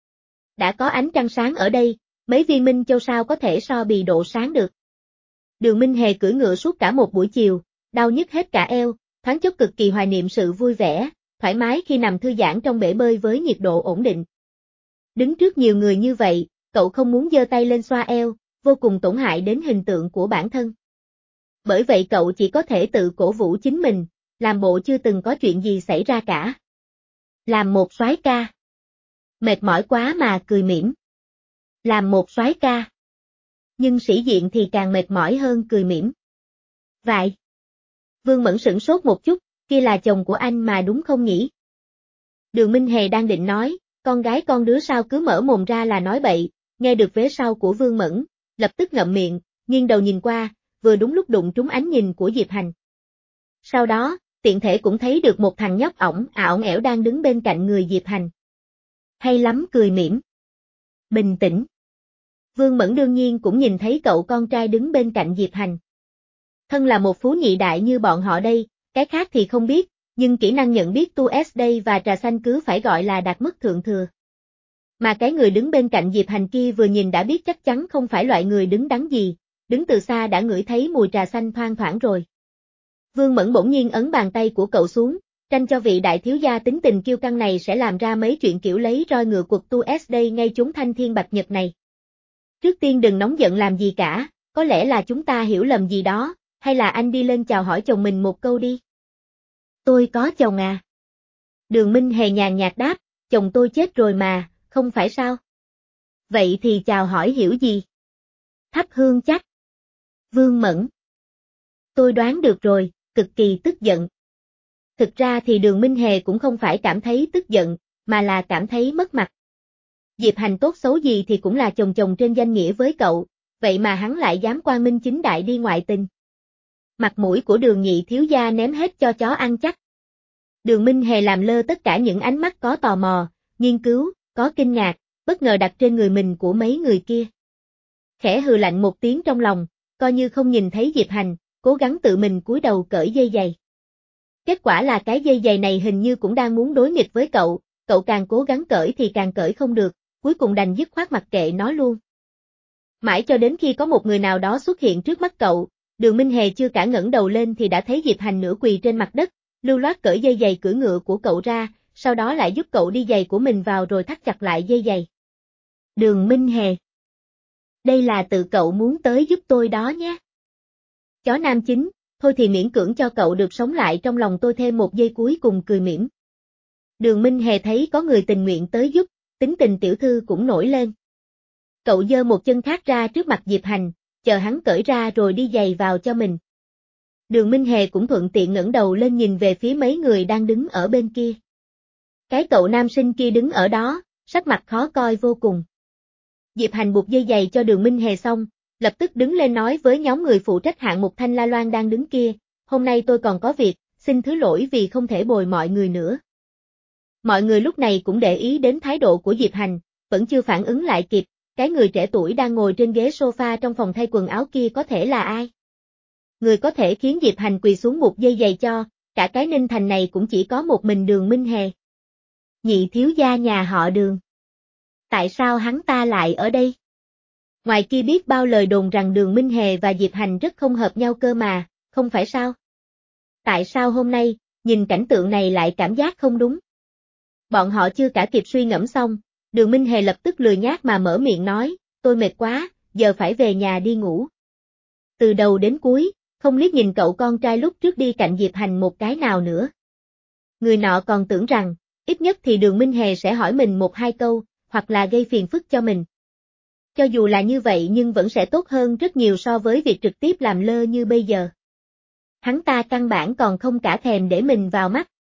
Đã có ánh trăng sáng ở đây, mấy viên minh châu sao có thể so bì độ sáng được. Đường Minh Hề cưỡi ngựa suốt cả một buổi chiều, đau nhức hết cả eo, thoáng chốc cực kỳ hoài niệm sự vui vẻ, thoải mái khi nằm thư giãn trong bể bơi với nhiệt độ ổn định. Đứng trước nhiều người như vậy, cậu không muốn giơ tay lên xoa eo, vô cùng tổn hại đến hình tượng của bản thân. Bởi vậy cậu chỉ có thể tự cổ vũ chính mình, làm bộ chưa từng có chuyện gì xảy ra cả. Làm một soái ca. Mệt mỏi quá mà cười mỉm. Làm một soái ca. Nhưng sĩ diện thì càng mệt mỏi hơn cười mỉm. Vậy. Vương Mẫn sửng sốt một chút, kia là chồng của anh mà đúng không nhỉ? Đường Minh Hề đang định nói, con gái con đứa sao cứ mở mồm ra là nói bậy, nghe được vế sau của Vương Mẫn, lập tức ngậm miệng, nghiêng đầu nhìn qua, vừa đúng lúc đụng trúng ánh nhìn của Diệp Hành. Sau đó, tiện thể cũng thấy được một thằng nhóc ỏng ảo ẻo đang đứng bên cạnh người Diệp Hành. Hay lắm cười mỉm. Bình tĩnh. Vương Mẫn đương nhiên cũng nhìn thấy cậu con trai đứng bên cạnh Diệp Hành. Thân là một phú nhị đại như bọn họ đây, cái khác thì không biết, nhưng kỹ năng nhận biết tu ét đây và trà xanh cứ phải gọi là đạt mức thượng thừa. Mà cái người đứng bên cạnh Diệp Hành kia vừa nhìn đã biết chắc chắn không phải loại người đứng đắn gì, đứng từ xa đã ngửi thấy mùi trà xanh thoang thoảng rồi. Vương Mẫn bỗng nhiên ấn bàn tay của cậu xuống, tranh cho vị đại thiếu gia tính tình kiêu căng này sẽ làm ra mấy chuyện kiểu lấy roi ngựa quật tu s đây ngay chúng thanh thiên bạch nhật này. Trước tiên đừng nóng giận làm gì cả, có lẽ là chúng ta hiểu lầm gì đó, hay là anh đi lên chào hỏi chồng mình một câu đi. Tôi có chồng à? Đường Minh Hề nhàn nhạt đáp, chồng tôi chết rồi mà, không phải sao? Vậy thì chào hỏi hiểu gì? Thắp hương chắc. Vương Mẫn. Tôi đoán được rồi, cực kỳ tức giận. Thực ra thì Đường Minh Hề cũng không phải cảm thấy tức giận, mà là cảm thấy mất mặt. Diệp Hành tốt xấu gì thì cũng là chồng chồng trên danh nghĩa với cậu, vậy mà hắn lại dám quang minh chính đại đi ngoại tình. Mặt mũi của Đường nhị thiếu gia ném hết cho chó ăn chắc. Đường Minh Hề làm lơ tất cả những ánh mắt có tò mò, nghiên cứu, có kinh ngạc, bất ngờ đặt trên người mình của mấy người kia. Khẽ hừ lạnh một tiếng trong lòng, coi như không nhìn thấy Diệp Hành, cố gắng tự mình cúi đầu cởi dây giày. Kết quả là cái dây giày này hình như cũng đang muốn đối nghịch với cậu, cậu càng cố gắng cởi thì càng cởi không được, cuối cùng đành dứt khoát mặc kệ nó luôn. Mãi cho đến khi có một người nào đó xuất hiện trước mắt cậu, Đường Minh Hề chưa cả ngẩng đầu lên thì đã thấy Diệp Hành nửa quỳ trên mặt đất, lưu loát cởi dây giày cưỡi ngựa của cậu ra, sau đó lại giúp cậu đi giày của mình vào rồi thắt chặt lại dây giày. Đường Minh Hề. Đây là tự cậu muốn tới giúp tôi đó nhé. Chó nam chính, thôi thì miễn cưỡng cho cậu được sống lại trong lòng tôi thêm một giây cuối cùng cười mỉm. Đường Minh Hề thấy có người tình nguyện tới giúp, tính tình tiểu thư cũng nổi lên. Cậu giơ một chân khác ra trước mặt Diệp Hành, chờ hắn cởi ra rồi đi giày vào cho mình. Đường Minh Hề cũng thuận tiện ngẩng đầu lên nhìn về phía mấy người đang đứng ở bên kia. Cái cậu nam sinh kia đứng ở đó, sắc mặt khó coi vô cùng. Diệp Hành buộc dây giày cho Đường Minh Hề xong, lập tức đứng lên nói với nhóm người phụ trách hạng mục Thanh La Loan đang đứng kia, hôm nay tôi còn có việc, xin thứ lỗi vì không thể bồi mọi người nữa. Mọi người lúc này cũng để ý đến thái độ của Diệp Hành, vẫn chưa phản ứng lại kịp, cái người trẻ tuổi đang ngồi trên ghế sofa trong phòng thay quần áo kia có thể là ai? Người có thể khiến Diệp Hành quỳ xuống buộc dây giày cho, cả cái Ninh Thành này cũng chỉ có một mình Đường Minh Hề. Nhị thiếu gia nhà họ Đường. Tại sao hắn ta lại ở đây? Ngoài kia biết bao lời đồn rằng Đường Minh Hề và Diệp Hành rất không hợp nhau cơ mà, không phải sao? Tại sao hôm nay, nhìn cảnh tượng này lại cảm giác không đúng? Bọn họ chưa cả kịp suy ngẫm xong, Đường Minh Hề lập tức lười nhác mà mở miệng nói, tôi mệt quá, giờ phải về nhà đi ngủ. Từ đầu đến cuối, không liếc nhìn cậu con trai lúc trước đi cạnh Diệp Hành một cái nào nữa. Người nọ còn tưởng rằng, ít nhất thì Đường Minh Hề sẽ hỏi mình một hai câu, hoặc là gây phiền phức cho mình. Cho dù là như vậy nhưng vẫn sẽ tốt hơn rất nhiều so với việc trực tiếp làm lơ như bây giờ. Hắn ta căn bản còn không cả thèm để mình vào mắt.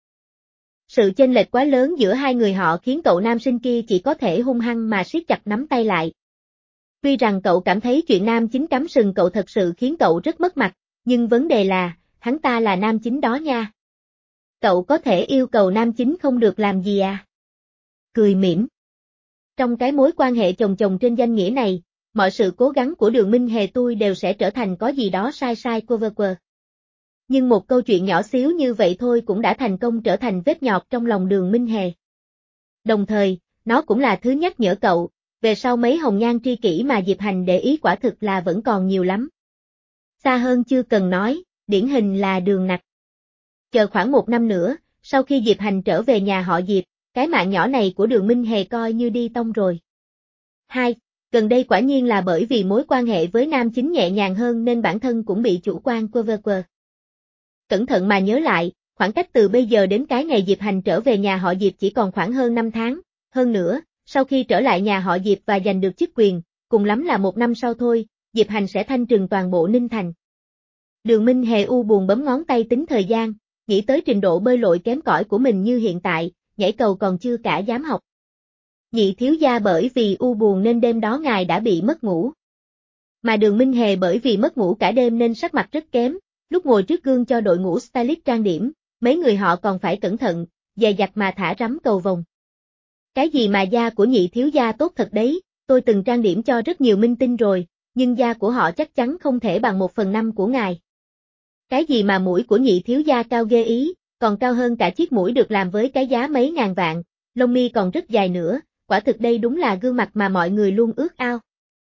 Sự chênh lệch quá lớn giữa hai người họ khiến cậu nam sinh kia chỉ có thể hung hăng mà siết chặt nắm tay lại. Tuy rằng cậu cảm thấy chuyện nam chính cắm sừng cậu thật sự khiến cậu rất mất mặt, nhưng vấn đề là, hắn ta là nam chính đó nha. Cậu có thể yêu cầu nam chính không được làm gì à? Cười mỉm. Trong cái mối quan hệ chồng chồng trên danh nghĩa này, mọi sự cố gắng của Đường Minh Hề tôi đều sẽ trở thành có gì đó sai sai quơ vơ quơ. Nhưng một câu chuyện nhỏ xíu như vậy thôi cũng đã thành công trở thành vết nhọt trong lòng Đường Minh Hề. Đồng thời, nó cũng là thứ nhắc nhở cậu, về sau mấy hồng nhan tri kỷ mà Diệp Hành để ý quả thực là vẫn còn nhiều lắm. Xa hơn chưa cần nói, điển hình là Đường Nặc. Chờ khoảng một năm nữa, sau khi Diệp Hành trở về nhà họ Diệp, cái mạng nhỏ này của Đường Minh Hề coi như đi tông rồi. Hai, gần đây quả nhiên là bởi vì mối quan hệ với nam chính nhẹ nhàng hơn nên bản thân cũng bị chủ quan quơ vơ quơ. Cẩn thận mà nhớ lại, khoảng cách từ bây giờ đến cái ngày Diệp Hành trở về nhà họ Diệp chỉ còn khoảng hơn năm tháng, hơn nữa, sau khi trở lại nhà họ Diệp và giành được chức quyền, cùng lắm là một năm sau thôi, Diệp Hành sẽ thanh trừng toàn bộ Ninh Thành. Đường Minh Hề u buồn bấm ngón tay tính thời gian, nghĩ tới trình độ bơi lội kém cỏi của mình như hiện tại, nhảy cầu còn chưa cả dám học. Nhị thiếu gia bởi vì u buồn nên đêm đó ngài đã bị mất ngủ. Mà Đường Minh Hề bởi vì mất ngủ cả đêm nên sắc mặt rất kém, lúc ngồi trước gương cho đội ngũ stylist trang điểm, mấy người họ còn phải cẩn thận, dè dặt mà thả rắm cầu vồng. Cái gì mà da của nhị thiếu gia tốt thật đấy, tôi từng trang điểm cho rất nhiều minh tinh rồi, nhưng da của họ chắc chắn không thể bằng một phần năm của ngài. Cái gì mà mũi của nhị thiếu gia cao ghê ý, còn cao hơn cả chiếc mũi được làm với cái giá mấy ngàn vạn, lông mi còn rất dài nữa, quả thực đây đúng là gương mặt mà mọi người luôn ước ao.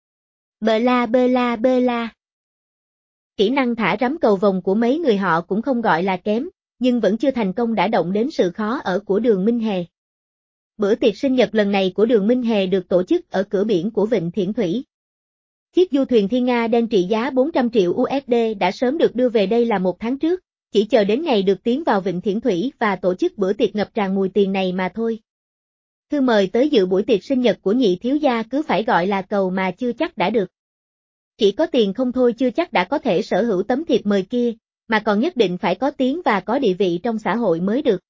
Bơ la bơ la bơ la. Kỹ năng thả rắm cầu vồng của mấy người họ cũng không gọi là kém, nhưng vẫn chưa thành công đã động đến sự khó ở của Đường Minh Hề. Bữa tiệc sinh nhật lần này của Đường Minh Hề được tổ chức ở cửa biển của Vịnh Thiển Thủy. Chiếc du thuyền Thiên Nga đen trị giá bốn trăm triệu u ét đê đã sớm được đưa về đây là một tháng trước, chỉ chờ đến ngày được tiến vào Vịnh Thiển Thủy và tổ chức bữa tiệc ngập tràn mùi tiền này mà thôi. Thư mời tới dự buổi tiệc sinh nhật của nhị thiếu gia cứ phải gọi là cầu mà chưa chắc đã được. Chỉ có tiền không thôi chưa chắc đã có thể sở hữu tấm thiệp mời kia, mà còn nhất định phải có tiếng và có địa vị trong xã hội mới được.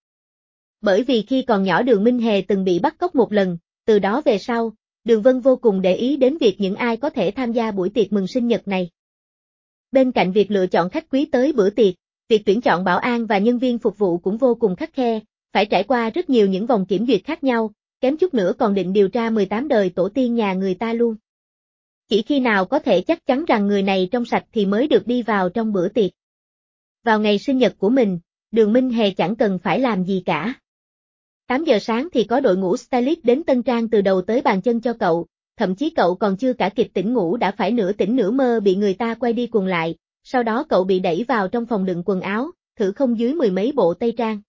Bởi vì khi còn nhỏ Đường Minh Hề từng bị bắt cóc một lần, từ đó về sau, Đường Vân vô cùng để ý đến việc những ai có thể tham gia buổi tiệc mừng sinh nhật này. Bên cạnh việc lựa chọn khách quý tới bữa tiệc, việc tuyển chọn bảo an và nhân viên phục vụ cũng vô cùng khắt khe, phải trải qua rất nhiều những vòng kiểm duyệt khác nhau, kém chút nữa còn định điều tra mười tám đời tổ tiên nhà người ta luôn. Chỉ khi nào có thể chắc chắn rằng người này trong sạch thì mới được đi vào trong bữa tiệc. Vào ngày sinh nhật của mình, Đường Minh Hề chẳng cần phải làm gì cả. tám giờ sáng thì có đội ngũ stylist đến tân trang từ đầu tới bàn chân cho cậu, thậm chí cậu còn chưa cả kịp tỉnh ngủ đã phải nửa tỉnh nửa mơ bị người ta quay đi quần lại, sau đó cậu bị đẩy vào trong phòng đựng quần áo, thử không dưới mười mấy bộ tây trang.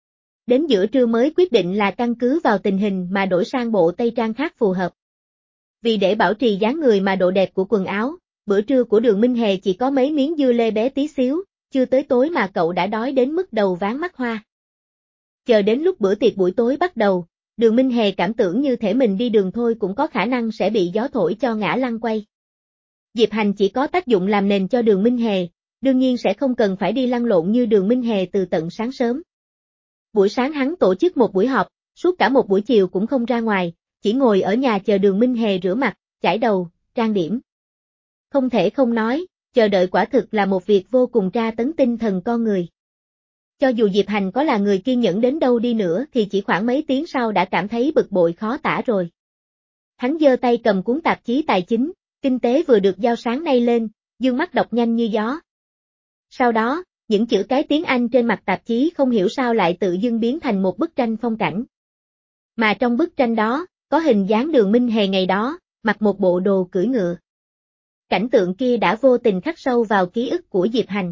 Đến giữa trưa mới quyết định là căn cứ vào tình hình mà đổi sang bộ tây trang khác phù hợp. Vì để bảo trì dáng người mà độ đẹp của quần áo, bữa trưa của Đường Minh Hề chỉ có mấy miếng dưa lê bé tí xíu, chưa tới tối mà cậu đã đói đến mức đầu váng mắt hoa. Chờ đến lúc bữa tiệc buổi tối bắt đầu, Đường Minh Hề cảm tưởng như thể mình đi đường thôi cũng có khả năng sẽ bị gió thổi cho ngã lăn quay. Diệp Hành chỉ có tác dụng làm nền cho Đường Minh Hề, đương nhiên sẽ không cần phải đi lăn lộn như Đường Minh Hề từ tận sáng sớm. Buổi sáng hắn tổ chức một buổi họp, suốt cả một buổi chiều cũng không ra ngoài, chỉ ngồi ở nhà chờ Đường Minh Hề rửa mặt, chải đầu, trang điểm. Không thể không nói, chờ đợi quả thực là một việc vô cùng tra tấn tinh thần con người. Cho dù Diệp Hành có là người kiên nhẫn đến đâu đi nữa thì chỉ khoảng mấy tiếng sau đã cảm thấy bực bội khó tả rồi. Hắn giơ tay cầm cuốn tạp chí tài chính, kinh tế vừa được giao sáng nay lên, dương mắt đọc nhanh như gió. Sau đó, những chữ cái tiếng Anh trên mặt tạp chí không hiểu sao lại tự dưng biến thành một bức tranh phong cảnh. Mà trong bức tranh đó, có hình dáng Đường Minh Hề ngày đó, mặc một bộ đồ cưỡi ngựa. Cảnh tượng kia đã vô tình khắc sâu vào ký ức của Diệp Hành.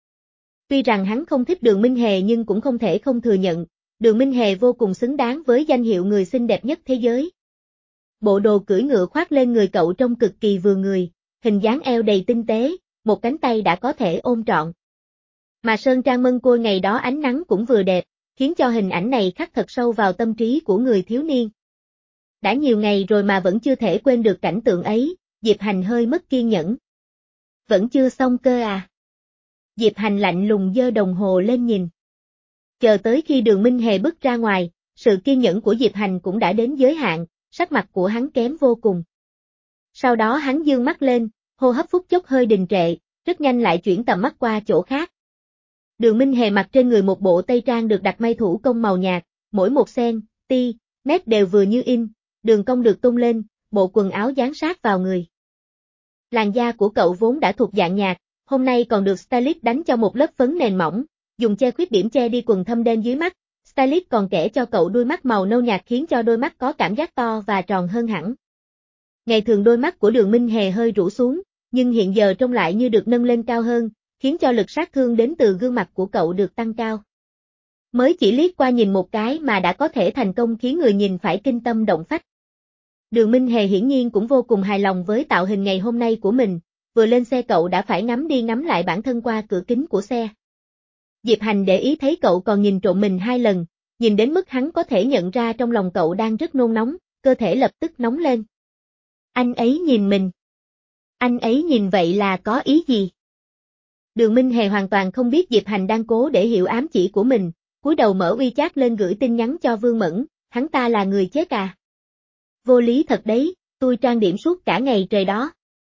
Tuy rằng hắn không thích Đường Minh Hề nhưng cũng không thể không thừa nhận, Đường Minh Hề vô cùng xứng đáng với danh hiệu người xinh đẹp nhất thế giới. Bộ đồ cưỡi ngựa khoác lên người cậu trông cực kỳ vừa người, hình dáng eo đầy tinh tế, một cánh tay đã có thể ôm trọn. Mà sơn trang mân côi ngày đó ánh nắng cũng vừa đẹp, khiến cho hình ảnh này khắc thật sâu vào tâm trí của người thiếu niên. Đã nhiều ngày rồi mà vẫn chưa thể quên được cảnh tượng ấy, Diệp Hành hơi mất kiên nhẫn. Vẫn chưa xong cơ à? Diệp Hành lạnh lùng giơ đồng hồ lên nhìn. Chờ tới khi Đường Minh Hề bước ra ngoài, sự kiên nhẫn của Diệp Hành cũng đã đến giới hạn, sắc mặt của hắn kém vô cùng. Sau đó hắn dương mắt lên, hô hấp phút chốc hơi đình trệ, rất nhanh lại chuyển tầm mắt qua chỗ khác. Đường Minh Hề mặc trên người một bộ tây trang được đặt may thủ công màu nhạt, mỗi một cen, ti, mét đều vừa như in, đường cong được tung lên, bộ quần áo dán sát vào người. Làn da của cậu vốn đã thuộc dạng nhạt, hôm nay còn được stylist đánh cho một lớp phấn nền mỏng, dùng che khuyết điểm che đi quầng thâm đen dưới mắt, stylist còn kẻ cho cậu đôi mắt màu nâu nhạt khiến cho đôi mắt có cảm giác to và tròn hơn hẳn. Ngày thường đôi mắt của Đường Minh Hề hơi rũ xuống, nhưng hiện giờ trông lại như được nâng lên cao hơn, khiến cho lực sát thương đến từ gương mặt của cậu được tăng cao. Mới chỉ liếc qua nhìn một cái mà đã có thể thành công khiến người nhìn phải kinh tâm động phách. Đường Minh Hề hiển nhiên cũng vô cùng hài lòng với tạo hình ngày hôm nay của mình, vừa lên xe cậu đã phải ngắm đi ngắm lại bản thân qua cửa kính của xe. Diệp Hành để ý thấy cậu còn nhìn trộm mình hai lần, nhìn đến mức hắn có thể nhận ra trong lòng cậu đang rất nôn nóng, cơ thể lập tức nóng lên. Anh ấy nhìn mình. Anh ấy nhìn vậy là có ý gì? Đường Minh Hề hoàn toàn không biết Diệp Hành đang cố để hiểu ám chỉ của mình, cúi đầu mở WeChat lên gửi tin nhắn cho Vương Mẫn, hắn ta là người chết à? Vô lý thật đấy, tôi trang điểm suốt cả ngày trời đó.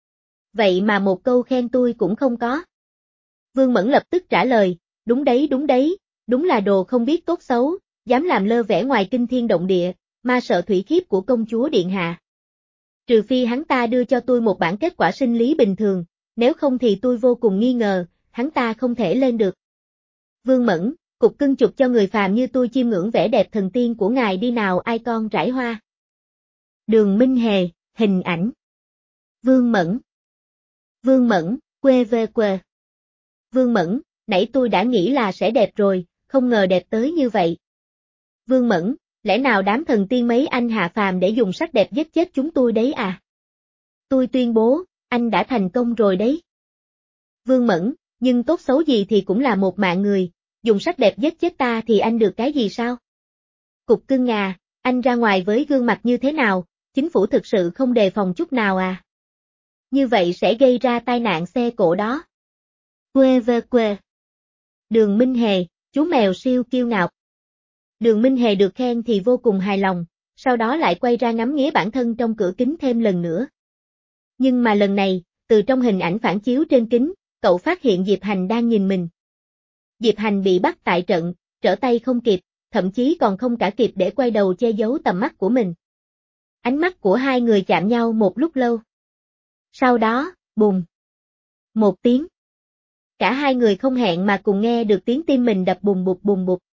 Vậy mà một câu khen tôi cũng không có. Vương Mẫn lập tức trả lời, đúng đấy đúng đấy, đúng là đồ không biết tốt xấu, dám làm lơ vẻ ngoài kinh thiên động địa, ma sợ thủy khiếp của công chúa điện hạ. Trừ phi hắn ta đưa cho tôi một bản kết quả sinh lý bình thường, nếu không thì tôi vô cùng nghi ngờ, hắn ta không thể lên được. Vương Mẫn, cục cưng chụp cho người phàm như tôi chiêm ngưỡng vẻ đẹp thần tiên của ngài đi nào ai con rải hoa. Đường Minh Hề, hình ảnh. Vương Mẫn. Vương Mẫn, quê về quê. Vương Mẫn, nãy tôi đã nghĩ là sẽ đẹp rồi, không ngờ đẹp tới như vậy. Vương Mẫn, lẽ nào đám thần tiên mấy anh hạ phàm để dùng sắc đẹp giết chết chúng tôi đấy à? Tôi tuyên bố, anh đã thành công rồi đấy. Vương Mẫn, nhưng tốt xấu gì thì cũng là một mạng người, dùng sắc đẹp giết chết ta thì anh được cái gì sao? Cục cưng à, anh ra ngoài với gương mặt như thế nào, chính phủ thực sự không đề phòng chút nào à? Như vậy sẽ gây ra tai nạn xe cộ đó. Quê về quê. Đường Minh Hề, chú mèo siêu kiêu ngạo. Đường Minh Hề được khen thì vô cùng hài lòng, sau đó lại quay ra ngắm nghía bản thân trong cửa kính thêm lần nữa. Nhưng mà lần này, từ trong hình ảnh phản chiếu trên kính, cậu phát hiện Diệp Hành đang nhìn mình. Diệp Hành bị bắt tại trận, trở tay không kịp, thậm chí còn không cả kịp để quay đầu che giấu tầm mắt của mình. Ánh mắt của hai người chạm nhau một lúc lâu. Sau đó, bùng. Một tiếng. Cả hai người không hẹn mà cùng nghe được tiếng tim mình đập bùng bụt bùng bụt.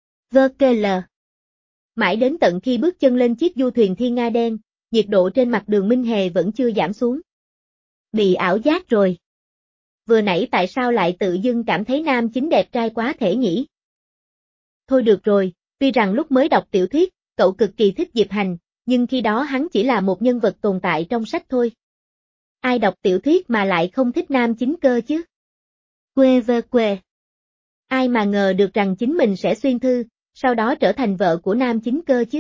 vê kê lờ. Mãi đến tận khi bước chân lên chiếc du thuyền thiên nga đen, nhiệt độ trên mặt Đường Minh Hề vẫn chưa giảm xuống. Bị ảo giác rồi. Vừa nãy tại sao lại tự dưng cảm thấy nam chính đẹp trai quá thể nhỉ? Thôi được rồi, tuy rằng lúc mới đọc tiểu thuyết, cậu cực kỳ thích Diệp Hành, nhưng khi đó hắn chỉ là một nhân vật tồn tại trong sách thôi. Ai đọc tiểu thuyết mà lại không thích nam chính cơ chứ? Quê về quê. Ai mà ngờ được rằng chính mình sẽ xuyên thư, sau đó trở thành vợ của nam chính cơ chứ?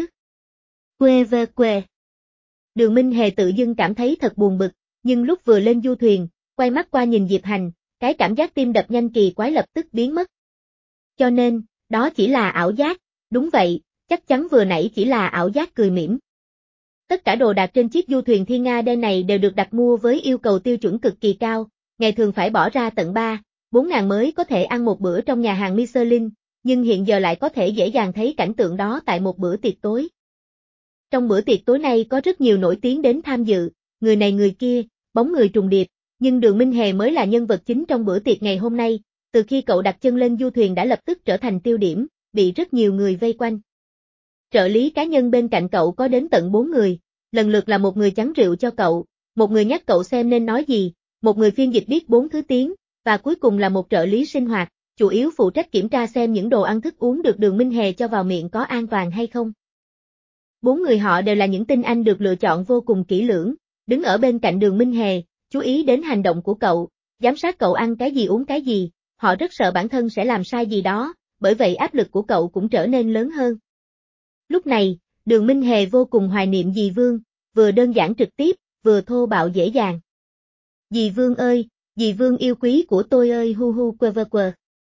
Quê về quê. Đường Minh Hề tự dưng cảm thấy thật buồn bực, nhưng lúc vừa lên du thuyền, quay mắt qua nhìn Diệp Hành, cái cảm giác tim đập nhanh kỳ quái lập tức biến mất. Cho nên, đó chỉ là ảo giác, đúng vậy, chắc chắn vừa nãy chỉ là ảo giác cười mỉm. Tất cả đồ đạc trên chiếc du thuyền thiên nga đen này đều được đặt mua với yêu cầu tiêu chuẩn cực kỳ cao, ngày thường phải bỏ ra tận ba, bốn ngàn mới có thể ăn một bữa trong nhà hàng Michelin, nhưng hiện giờ lại có thể dễ dàng thấy cảnh tượng đó tại một bữa tiệc tối. Trong bữa tiệc tối này có rất nhiều nổi tiếng đến tham dự, người này người kia, bóng người trùng điệp, nhưng Đường Minh Hề mới là nhân vật chính trong bữa tiệc ngày hôm nay, từ khi cậu đặt chân lên du thuyền đã lập tức trở thành tiêu điểm, bị rất nhiều người vây quanh. Trợ lý cá nhân bên cạnh cậu có đến tận bốn người, lần lượt là một người chắn rượu cho cậu, một người nhắc cậu xem nên nói gì, một người phiên dịch biết bốn thứ tiếng, và cuối cùng là một trợ lý sinh hoạt, chủ yếu phụ trách kiểm tra xem những đồ ăn thức uống được Đường Minh Hề cho vào miệng có an toàn hay không. Bốn người họ đều là những tinh anh được lựa chọn vô cùng kỹ lưỡng, đứng ở bên cạnh Đường Minh Hề, chú ý đến hành động của cậu, giám sát cậu ăn cái gì uống cái gì, họ rất sợ bản thân sẽ làm sai gì đó, bởi vậy áp lực của cậu cũng trở nên lớn hơn. Lúc này, Đường Minh Hề vô cùng hoài niệm dì Vương, vừa đơn giản trực tiếp, vừa thô bạo dễ dàng. Dì Vương ơi, dì Vương yêu quý của tôi ơi hu hu quơ vơ quơ.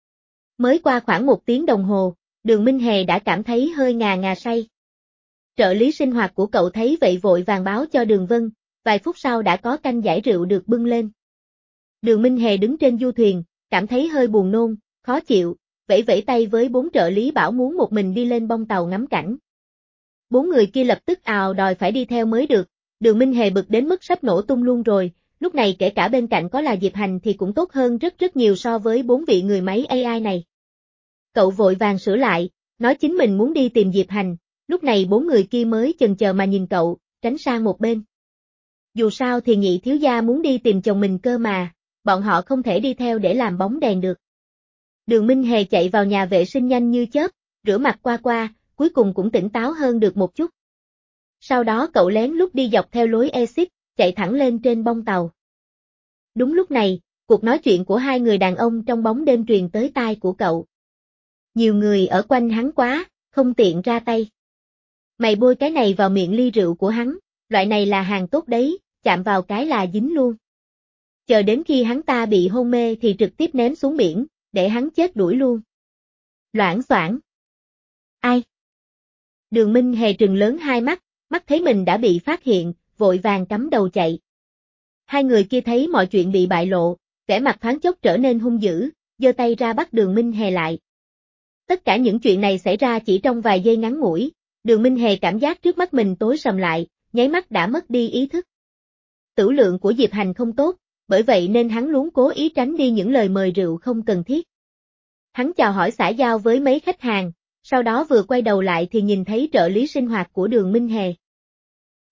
Mới qua khoảng một tiếng đồng hồ, Đường Minh Hề đã cảm thấy hơi ngà ngà say. Trợ lý sinh hoạt của cậu thấy vậy vội vàng báo cho Đường Vân, vài phút sau đã có canh giải rượu được bưng lên. Đường Minh Hề đứng trên du thuyền, cảm thấy hơi buồn nôn, khó chịu, vẫy vẫy tay với bốn trợ lý bảo muốn một mình đi lên bong tàu ngắm cảnh. Bốn người kia lập tức ào đòi phải đi theo mới được, Đường Minh Hề bực đến mức sắp nổ tung luôn rồi, lúc này kể cả bên cạnh có là Diệp Hành thì cũng tốt hơn rất rất nhiều so với bốn vị người máy a i này. Cậu vội vàng sửa lại, nói chính mình muốn đi tìm Diệp Hành, lúc này bốn người kia mới chần chờ mà nhìn cậu, tránh sang một bên. Dù sao thì Nhị thiếu gia muốn đi tìm chồng mình cơ mà, bọn họ không thể đi theo để làm bóng đèn được. Đường Minh Hề chạy vào nhà vệ sinh nhanh như chớp, rửa mặt qua qua, cuối cùng cũng tỉnh táo hơn được một chút. Sau đó cậu lén lút đi dọc theo lối exit, chạy thẳng lên trên bong tàu. Đúng lúc này, cuộc nói chuyện của hai người đàn ông trong bóng đêm truyền tới tai của cậu. Nhiều người ở quanh hắn quá, không tiện ra tay. Mày bôi cái này vào miệng ly rượu của hắn, loại này là hàng tốt đấy, chạm vào cái là dính luôn. Chờ đến khi hắn ta bị hôn mê thì trực tiếp ném xuống biển, để hắn chết đuổi luôn. Loảng xoảng. Ai? Đường Minh Hề trừng lớn hai mắt, mắt thấy mình đã bị phát hiện, vội vàng cắm đầu chạy. Hai người kia thấy mọi chuyện bị bại lộ, vẻ mặt thoáng chốc trở nên hung dữ, giơ tay ra bắt Đường Minh Hề lại. Tất cả những chuyện này xảy ra chỉ trong vài giây ngắn ngủi, Đường Minh Hề cảm giác trước mắt mình tối sầm lại, nháy mắt đã mất đi ý thức. Tửu lượng của Diệp Hành không tốt, bởi vậy nên hắn luôn cố ý tránh đi những lời mời rượu không cần thiết. Hắn chào hỏi xã giao với mấy khách hàng, sau đó vừa quay đầu lại thì nhìn thấy trợ lý sinh hoạt của Đường Minh Hề.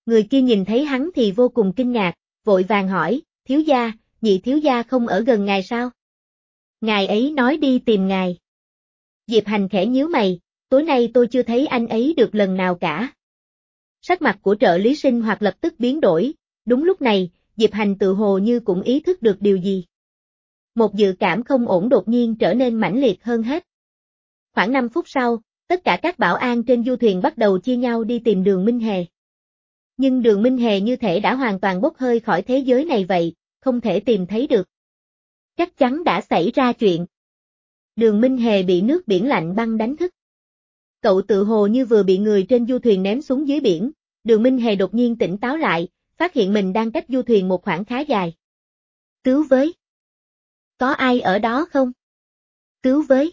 Người kia nhìn thấy hắn thì vô cùng kinh ngạc, vội vàng hỏi, thiếu gia, nhị thiếu gia không ở gần ngài sao? Ngài ấy nói đi tìm ngài. Diệp Hành khẽ nhíu mày, tối nay tôi chưa thấy anh ấy được lần nào cả. Sắc mặt của trợ lý Sinh Hoạt lập tức biến đổi, đúng lúc này, Diệp Hành tự hồ như cũng ý thức được điều gì. Một dự cảm không ổn đột nhiên trở nên mãnh liệt hơn hết. Khoảng năm phút sau, tất cả các bảo an trên du thuyền bắt đầu chia nhau đi tìm Đường Minh Hề. Nhưng Đường Minh Hề như thể đã hoàn toàn bốc hơi khỏi thế giới này vậy, không thể tìm thấy được. Chắc chắn đã xảy ra chuyện. Đường Minh Hề bị nước biển lạnh băng đánh thức. Cậu tự hồ như vừa bị người trên du thuyền ném xuống dưới biển, Đường Minh Hề đột nhiên tỉnh táo lại, phát hiện mình đang cách du thuyền một khoảng khá dài. Cứu với! Có ai ở đó không? Cứu với!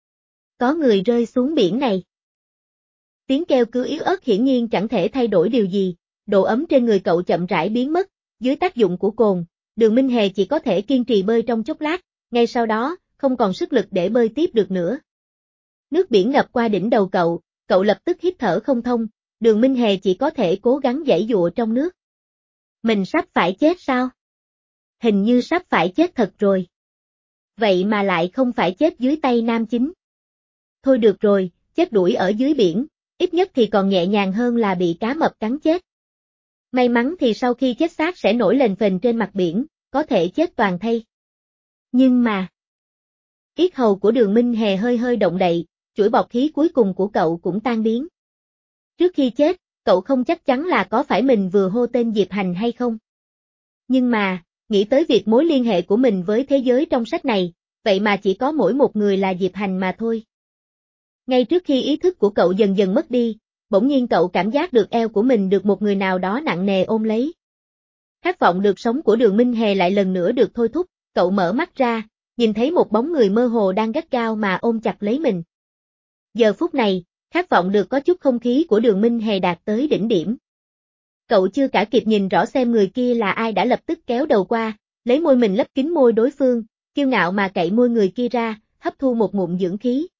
Có người rơi xuống biển này. Tiếng kêu cứu yếu ớt hiển nhiên chẳng thể thay đổi điều gì, độ ấm trên người cậu chậm rãi biến mất, dưới tác dụng của cồn, Đường Minh Hề chỉ có thể kiên trì bơi trong chốc lát, ngay sau đó, không còn sức lực để bơi tiếp được nữa. Nước biển ngập qua đỉnh đầu cậu, cậu lập tức hít thở không thông, Đường Minh Hề chỉ có thể cố gắng giãy giụa trong nước. Mình sắp phải chết sao? Hình như sắp phải chết thật rồi. Vậy mà lại không phải chết dưới tay nam chính. Thôi được rồi, chết đuổi ở dưới biển, ít nhất thì còn nhẹ nhàng hơn là bị cá mập cắn chết. May mắn thì sau khi chết xác sẽ nổi lềnh phềnh trên mặt biển, có thể chết toàn thây. Nhưng mà... Yết hầu của Đường Minh Hề hơi hơi động đậy, chuỗi bọt khí cuối cùng của cậu cũng tan biến. Trước khi chết, cậu không chắc chắn là có phải mình vừa hô tên Diệp Hành hay không. Nhưng mà, nghĩ tới việc mối liên hệ của mình với thế giới trong sách này, vậy mà chỉ có mỗi một người là Diệp Hành mà thôi. Ngay trước khi ý thức của cậu dần dần mất đi, bỗng nhiên cậu cảm giác được eo của mình được một người nào đó nặng nề ôm lấy. Khát vọng được sống của Đường Minh Hề lại lần nữa được thôi thúc, cậu mở mắt ra, nhìn thấy một bóng người mơ hồ đang gắt gao mà ôm chặt lấy mình. Giờ phút này, khát vọng được có chút không khí của Đường Minh Hề đạt tới đỉnh điểm. Cậu chưa cả kịp nhìn rõ xem người kia là ai đã lập tức kéo đầu qua, lấy môi mình lấp kín môi đối phương, kiêu ngạo mà cậy môi người kia ra, hấp thu một ngụm dưỡng khí.